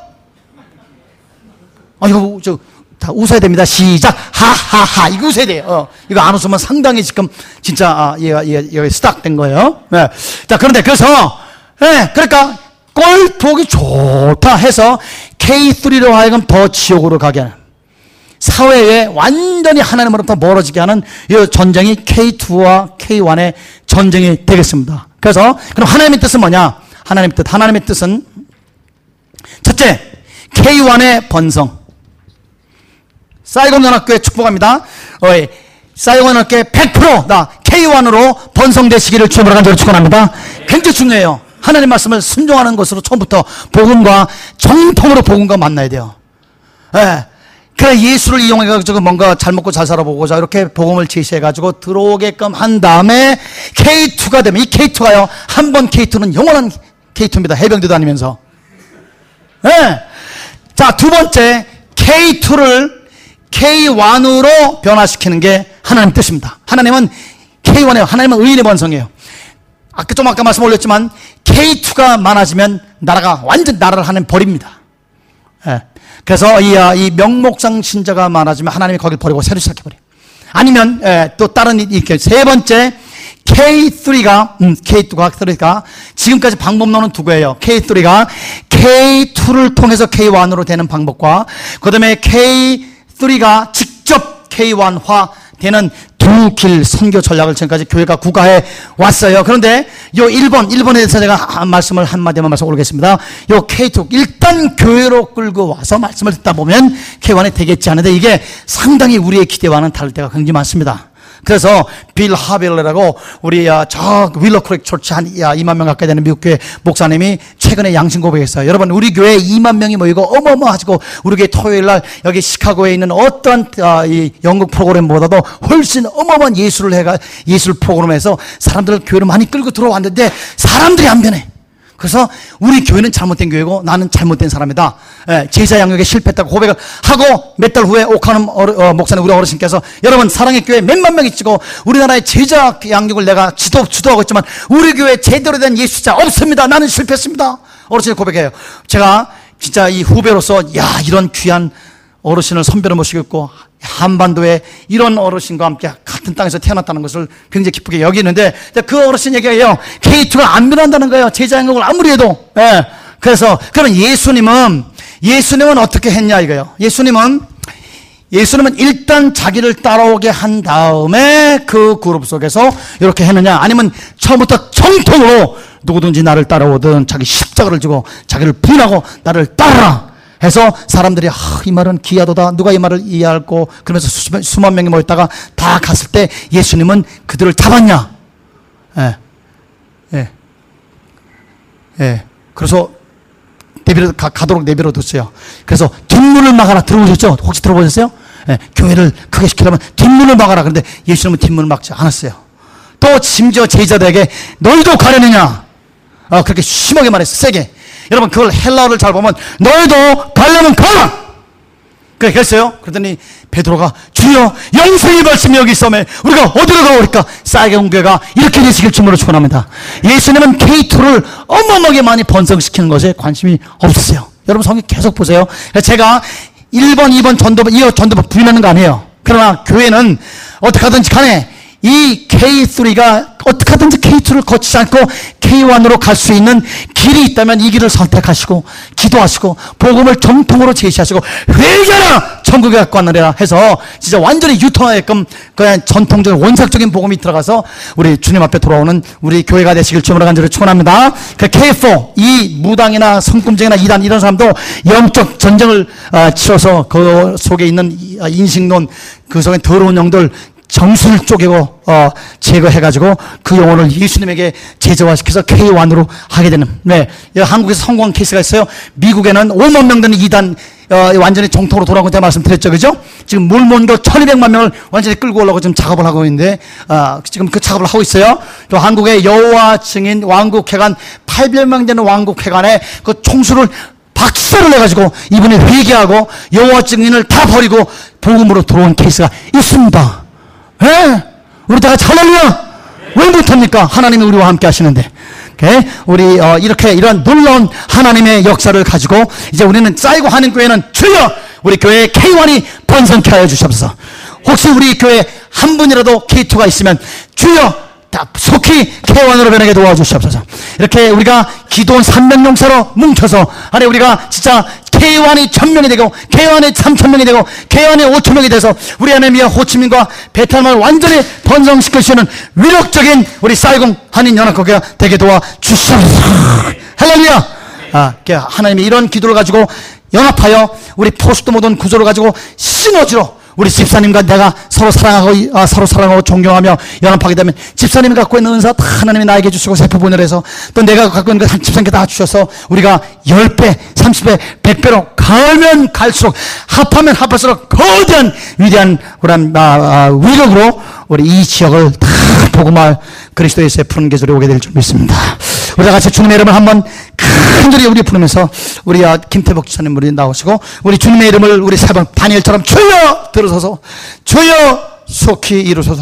아, 이거 저 다 웃어야 됩니다. 시작. 하하하. 이거 웃어야 돼요. 어, 이거 안 웃으면 상당히 지금 진짜 아, 얘가 얘가 스탁된 거예요. 네. 자, 그런데 그래서 예, 그러니까 꼴 보기 좋다 해서 케이 쓰리로 하여금 더 지옥으로 가게 하는, 사회에 완전히 하나님으로부터 멀어지게 하는 이 전쟁이 케이 투와 케이 원의 전쟁이 되겠습니다. 그래서 그럼 하나님의 뜻은 뭐냐? 하나님의 뜻. 하나님의 뜻은 첫째, 케이 원의 번성. 사이곤 연합교회 축복합니다. 어, 사이곤 연합교회 백 퍼센트 나 케이 원으로 번성되시기를 주님으로 간절히 축원합니다. 굉장히 중요해요. 하나님 말씀을 순종하는 것으로 처음부터 복음과 정통으로 복음과 만나야 돼요. 예. 그래, 예수를 이용해가지고 뭔가 잘 먹고 잘 살아보고자 이렇게 복음을 제시해가지고 들어오게끔 한 다음에 케이 투가 되면, 이 케이 투가요, 한 번 케이 투는 영원한 케이 투입니다. 해병대도 아니면서. 예. 자, 두 번째, 케이 투를 케이 원으로 변화시키는 게 하나님 뜻입니다. 하나님은 케이 원이에요. 하나님은 의인의 번성이에요. 아까 좀 아까 말씀 올렸지만 케이 투가 많아지면 나라가 완전 나라를 하나님 버립니다. 예. 그래서 이, 이 명목상 신자가 많아지면 하나님이 거기를 버리고 새로 시작해버려요. 아니면 예, 또 다른 이렇게 세 번째 케이 쓰리가 음, 케이 투가 쓰리가 지금까지 방법론은 두 개예요. 케이 쓰리가 케이 투를 통해서 케이 원으로 되는 방법과 그 다음에 케이 쓰리가 직접 케이 원화 되는 두 길 선교 전략을 지금까지 교회가 구가해 왔어요. 그런데 요 일 번, 일 번에 대해서 제가 한 말씀을 한마디만 말씀 올리겠습니다. 요 케이 투, 일단 교회로 끌고 와서 말씀을 듣다 보면 케이 원이 되겠지 하는데 이게 상당히 우리의 기대와는 다를 때가 굉장히 많습니다. 그래서 빌 하벨러라고 우리 저 윌러 크릭 초치 한 이만 명 가까이 되는 미국 교회 목사님이 최근에 양심 고백했어요. 여러분, 우리 교회 이만 명이 모이고 어마어마하고 우리 교회 토요일 날 여기 시카고에 있는 어떠한 이 연극 프로그램보다도 훨씬 어마어마한 예술을 해가 예술 프로그램에서 사람들을 교회로 많이 끌고 들어왔는데 사람들이 안 변해. 그래서 우리 교회는 잘못된 교회고 나는 잘못된 사람이다. 예, 제자 양육에 실패했다고 고백을 하고 몇 달 후에 오카는 어, 목사님, 우리 어르신께서 여러분, 사랑의 교회 몇만 명이 찍고 우리나라의 제자 양육을 내가 지도, 주도하고 있지만 우리 교회 제대로 된 예수자 없습니다. 나는 실패했습니다. 어르신이 고백해요. 제가 진짜 이 후배로서 야, 이런 귀한 어르신을 선배로 모시고 있고 한반도에 이런 어르신과 함께 같은 땅에서 태어났다는 것을 굉장히 기쁘게 여기는데 그 어르신 얘기해요. 케이 투가 안 변한다는 거예요. 제자 양육을 아무리 해도. 예. 그래서 그러면 예수님은 예수님은 어떻게 했냐 이거예요. 예수님은 예수님은 일단 자기를 따라오게 한 다음에 그 그룹 속에서 이렇게 했느냐, 아니면 처음부터 정통으로 누구든지 나를 따라오든 자기 십자가를 지고 자기를 부인하고 나를 따르라 해서 사람들이 아, 이 말은 기이하도다, 누가 이 말을 이해할고, 그러면서 수만, 수만 명이 모였다가 다 갔을 때 예수님은 그들을 잡았냐? 예, 예, 예. 그래서 내비로 가, 가도록 내비로 뒀어요. 그래서 뒷문을 막아라. 들어보셨죠? 혹시 들어보셨어요? 예, 교회를 크게 시키려면 뒷문을 막아라. 그런데 예수님은 뒷문을 막지 않았어요. 또 심지어 제자들에게 너희도 가려느냐? 어, 그렇게 심하게 말했어, 세게. 여러분, 그걸 헬라어를 잘 보면 너희도 가려면 가라! 그렇게 했어요. 그러더니 베드로가 주여, 영생의 말씀이 여기 있으면 우리가 어디로 가오리까? 사이곤 교회가 이렇게 되시길 주님으로 축원합니다. 예수님은 케이 투를 어마어마하게 많이 번성시키는 것에 관심이 없었어요. 여러분, 성경 계속 보세요. 제가 일 번, 이 번 전도부, 이 전도부 부인하는 거 아니에요. 그러나 교회는 어떻게 하든지 간에 이 케이 쓰리가 어떻게 하든지 케이투를 거치지 않고 케이원으로 갈 수 있는 길이 있다면 이 길을 선택하시고 기도하시고 복음을 정통으로 제시하시고 회개하라 천국에 갖고 왔느라 해서 진짜 완전히 유통하게끔 그냥 전통적인 원색적인 복음이 들어가서 우리 주님 앞에 돌아오는 우리 교회가 되시길 주님으로 간절히 축원합니다. 그 케이 포 이 무당이나 성금쟁이나 이단 이런 사람도 영적 전쟁을 어, 치러서 그 속에 있는 인식론 그 속에 더러운 영들 정수를 쪼개고 어, 제거해가지고 그 영혼을 예수님에게 제자화시켜서 케이 원으로 하게 되는. 네, 한국에서 성공한 케이스가 있어요. 미국에는 오만 명 되는 이단 어, 완전히 정통으로 돌아온 때 말씀드렸죠, 그죠? 지금 몰몬교 천이백만 명을 완전히 끌고 올라고 지금 작업을 하고 있는데 어, 지금 그 작업을 하고 있어요. 또 한국의 여호와 증인 왕국회관 팔백 명 되는 왕국회관에 그 총수를 박살을 내가지고 이분이 회개하고 여호와 증인을 다 버리고 복음으로 들어온 케이스가 있습니다. 예? 우리 다 같이 할렐루야! 왜 못합니까? 하나님이 우리와 함께 하시는데. 오케이? 우리, 어, 이렇게 이런 놀라운 하나님의 역사를 가지고 이제 우리는 쌓이고 하는 교회는 주여! 우리 교회에 케이 원이 번성케 하여 주시옵소서. 혹시 우리 교회에 한 분이라도 케이 투가 있으면 주여! 다 속히 케이 원으로 변하게 도와주시옵소서. 이렇게 우리가 기도원 삼백 용사로 뭉쳐서 아니 우리가 진짜 케이 원이 천 명이 되고 케이 원이 삼천 명이 되고 케이 원이 오천 명이 돼서 우리 하나님의 호치민과 베트남을 완전히 번성시킬 수 있는 위력적인 우리 사이공 한인연합국회가 되게 도와주시옵소서. 할렐루야. 아, 하나님이 이런 기도를 가지고 연합하여 우리 포스트 모던 구조를 가지고 시너지로 우리 집사님과 내가 서로 사랑하고 아, 서로 사랑하고 존경하며 연합하게 되면 집사님이 갖고 있는 은사 다 하나님이 나에게 주시고 세포분열 해서 또 내가 갖고 있는 거 집사님께 다 주셔서 우리가 십 배, 삼십 배, 백 배로 가면 갈수록 합하면 합할수록 거대한 위대한 그런 아, 아, 위력으로 우리 이 지역을 다 복음할 그리스도의 푸른 계절이 오게 될 줄 믿습니다. 우리 다 같이 주님의 이름을 한번 큰 소리 우리 부르면서 우리 아, 김태복 지사님 우리 나오시고 우리 주님의 이름을 우리 세 번 다니엘처럼 주여 들어서서 주여 속히 이루소서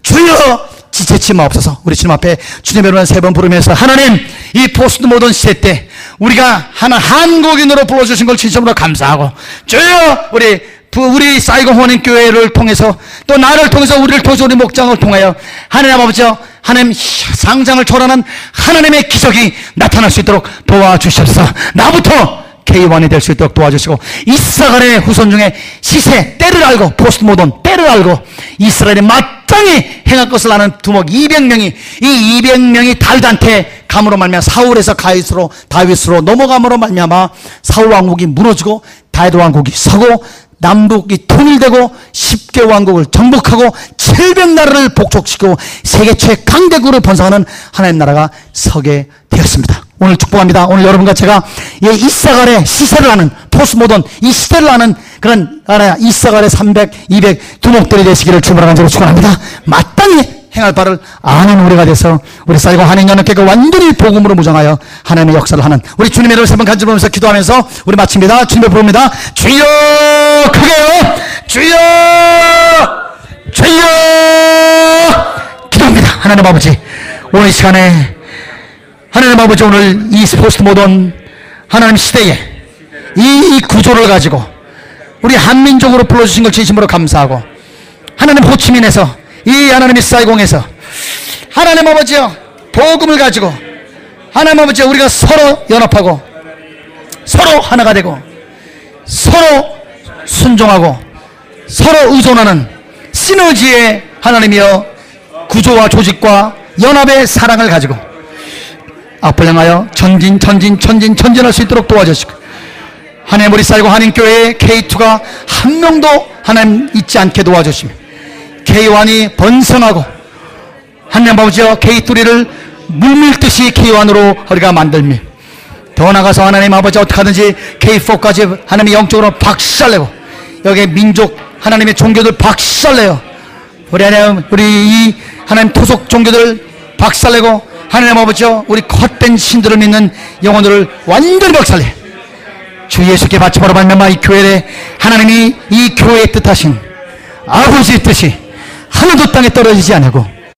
주여 지체치 마옵소서. 우리 주님 앞에 주님의 이름을 세 번 부르면서 하나님 이 포스트 모던 시대 때 우리가 하나 한국인으로 불러주신 걸 진심으로 감사하고 주여 우리 우리 사이공 혼인교회를 통해서 또 나를 통해서 우리를 통해서 우리 목장을 통하여 하나님 아버지 하나님 상상을 초월하는 하나님의 기적이 나타날 수 있도록 도와주시옵소서. 나부터 케이 원이 될 수 있도록 도와주시고 이스라엘의 후손 중에 시세 때를 알고 포스트 모던 때를 알고 이스라엘이 마땅히 행할 것을 아는 두목 이백 명이 이 이백 명이 다윗한테 감으로 말미암아 사울에서 가이스로 다윗으로 넘어감으로 말미암아 사울 왕국이 무너지고 다윗 왕국이 서고 남북이 통일되고 십 개 왕국을 정복하고 칠백 나라를 복족시키고 세계 최강대국으로 번성하는 하나님 나라가 서게 되었습니다. 오늘 축복합니다. 오늘 여러분과 제가 이 이사갈의 시세를 아는 포스모던 이 시대를 아는 그런 이사갈의 삼백, 이백 두목들이 되시기를 주님으로 간절히 축원합니다. 마땅히 행할 바를 아는 우리가 돼서 우리 사이공 한인연합회가 완전히 복음으로 무장하여 하나님의 역사를 하는 우리 주님의 이름을 세 번 간절히 보면서 기도하면서 우리 마칩니다. 주님의 부릅니다. 주여 크게요 주여 주여 기도합니다. 하나님 아버지 오늘 이 시간에 하나님 아버지 오늘 이 포스트 모던 하나님 시대에 이, 이 구조를 가지고 우리 한민족으로 불러주신 걸 진심으로 감사하고 하나님 호치민에서 이 하나님의 사이공에서 하나님 아버지여 복음을 가지고 하나님 아버지 우리가 서로 연합하고 서로 하나가 되고 서로 순종하고 서로 의존하는 시너지의 하나님이여 구조와 조직과 연합의 사랑을 가지고 앞을 향하여 전진 전진 전진 전진할 수 있도록 도와주시고 하나님 우리 사이공 한인교회의 케이 투가 한 명도 하나님 잊지 않게 도와주시며 케이 원이 번성하고 하나님 아버지여 케이 쓰리를 물밀듯이 케이 원으로 우리가 만들며 더 나아가서 하나님 아버지 어떻게 하든지 케이 포까지 하나님의 영적으로 박살내고 여기에 민족 하나님의 종교들 박살내요. 우리 하나님 우리 이 하나님 토속 종교들 박살내고 하나님 아버지여 우리 헛된 신들을 믿는 영혼들을 완전히 박살내 주 예수께 바치바로 말미암아 이 교회에 하나님이 이 교회의 뜻하신 아버지의 뜻이 하늘도 땅에 떨어지지 않고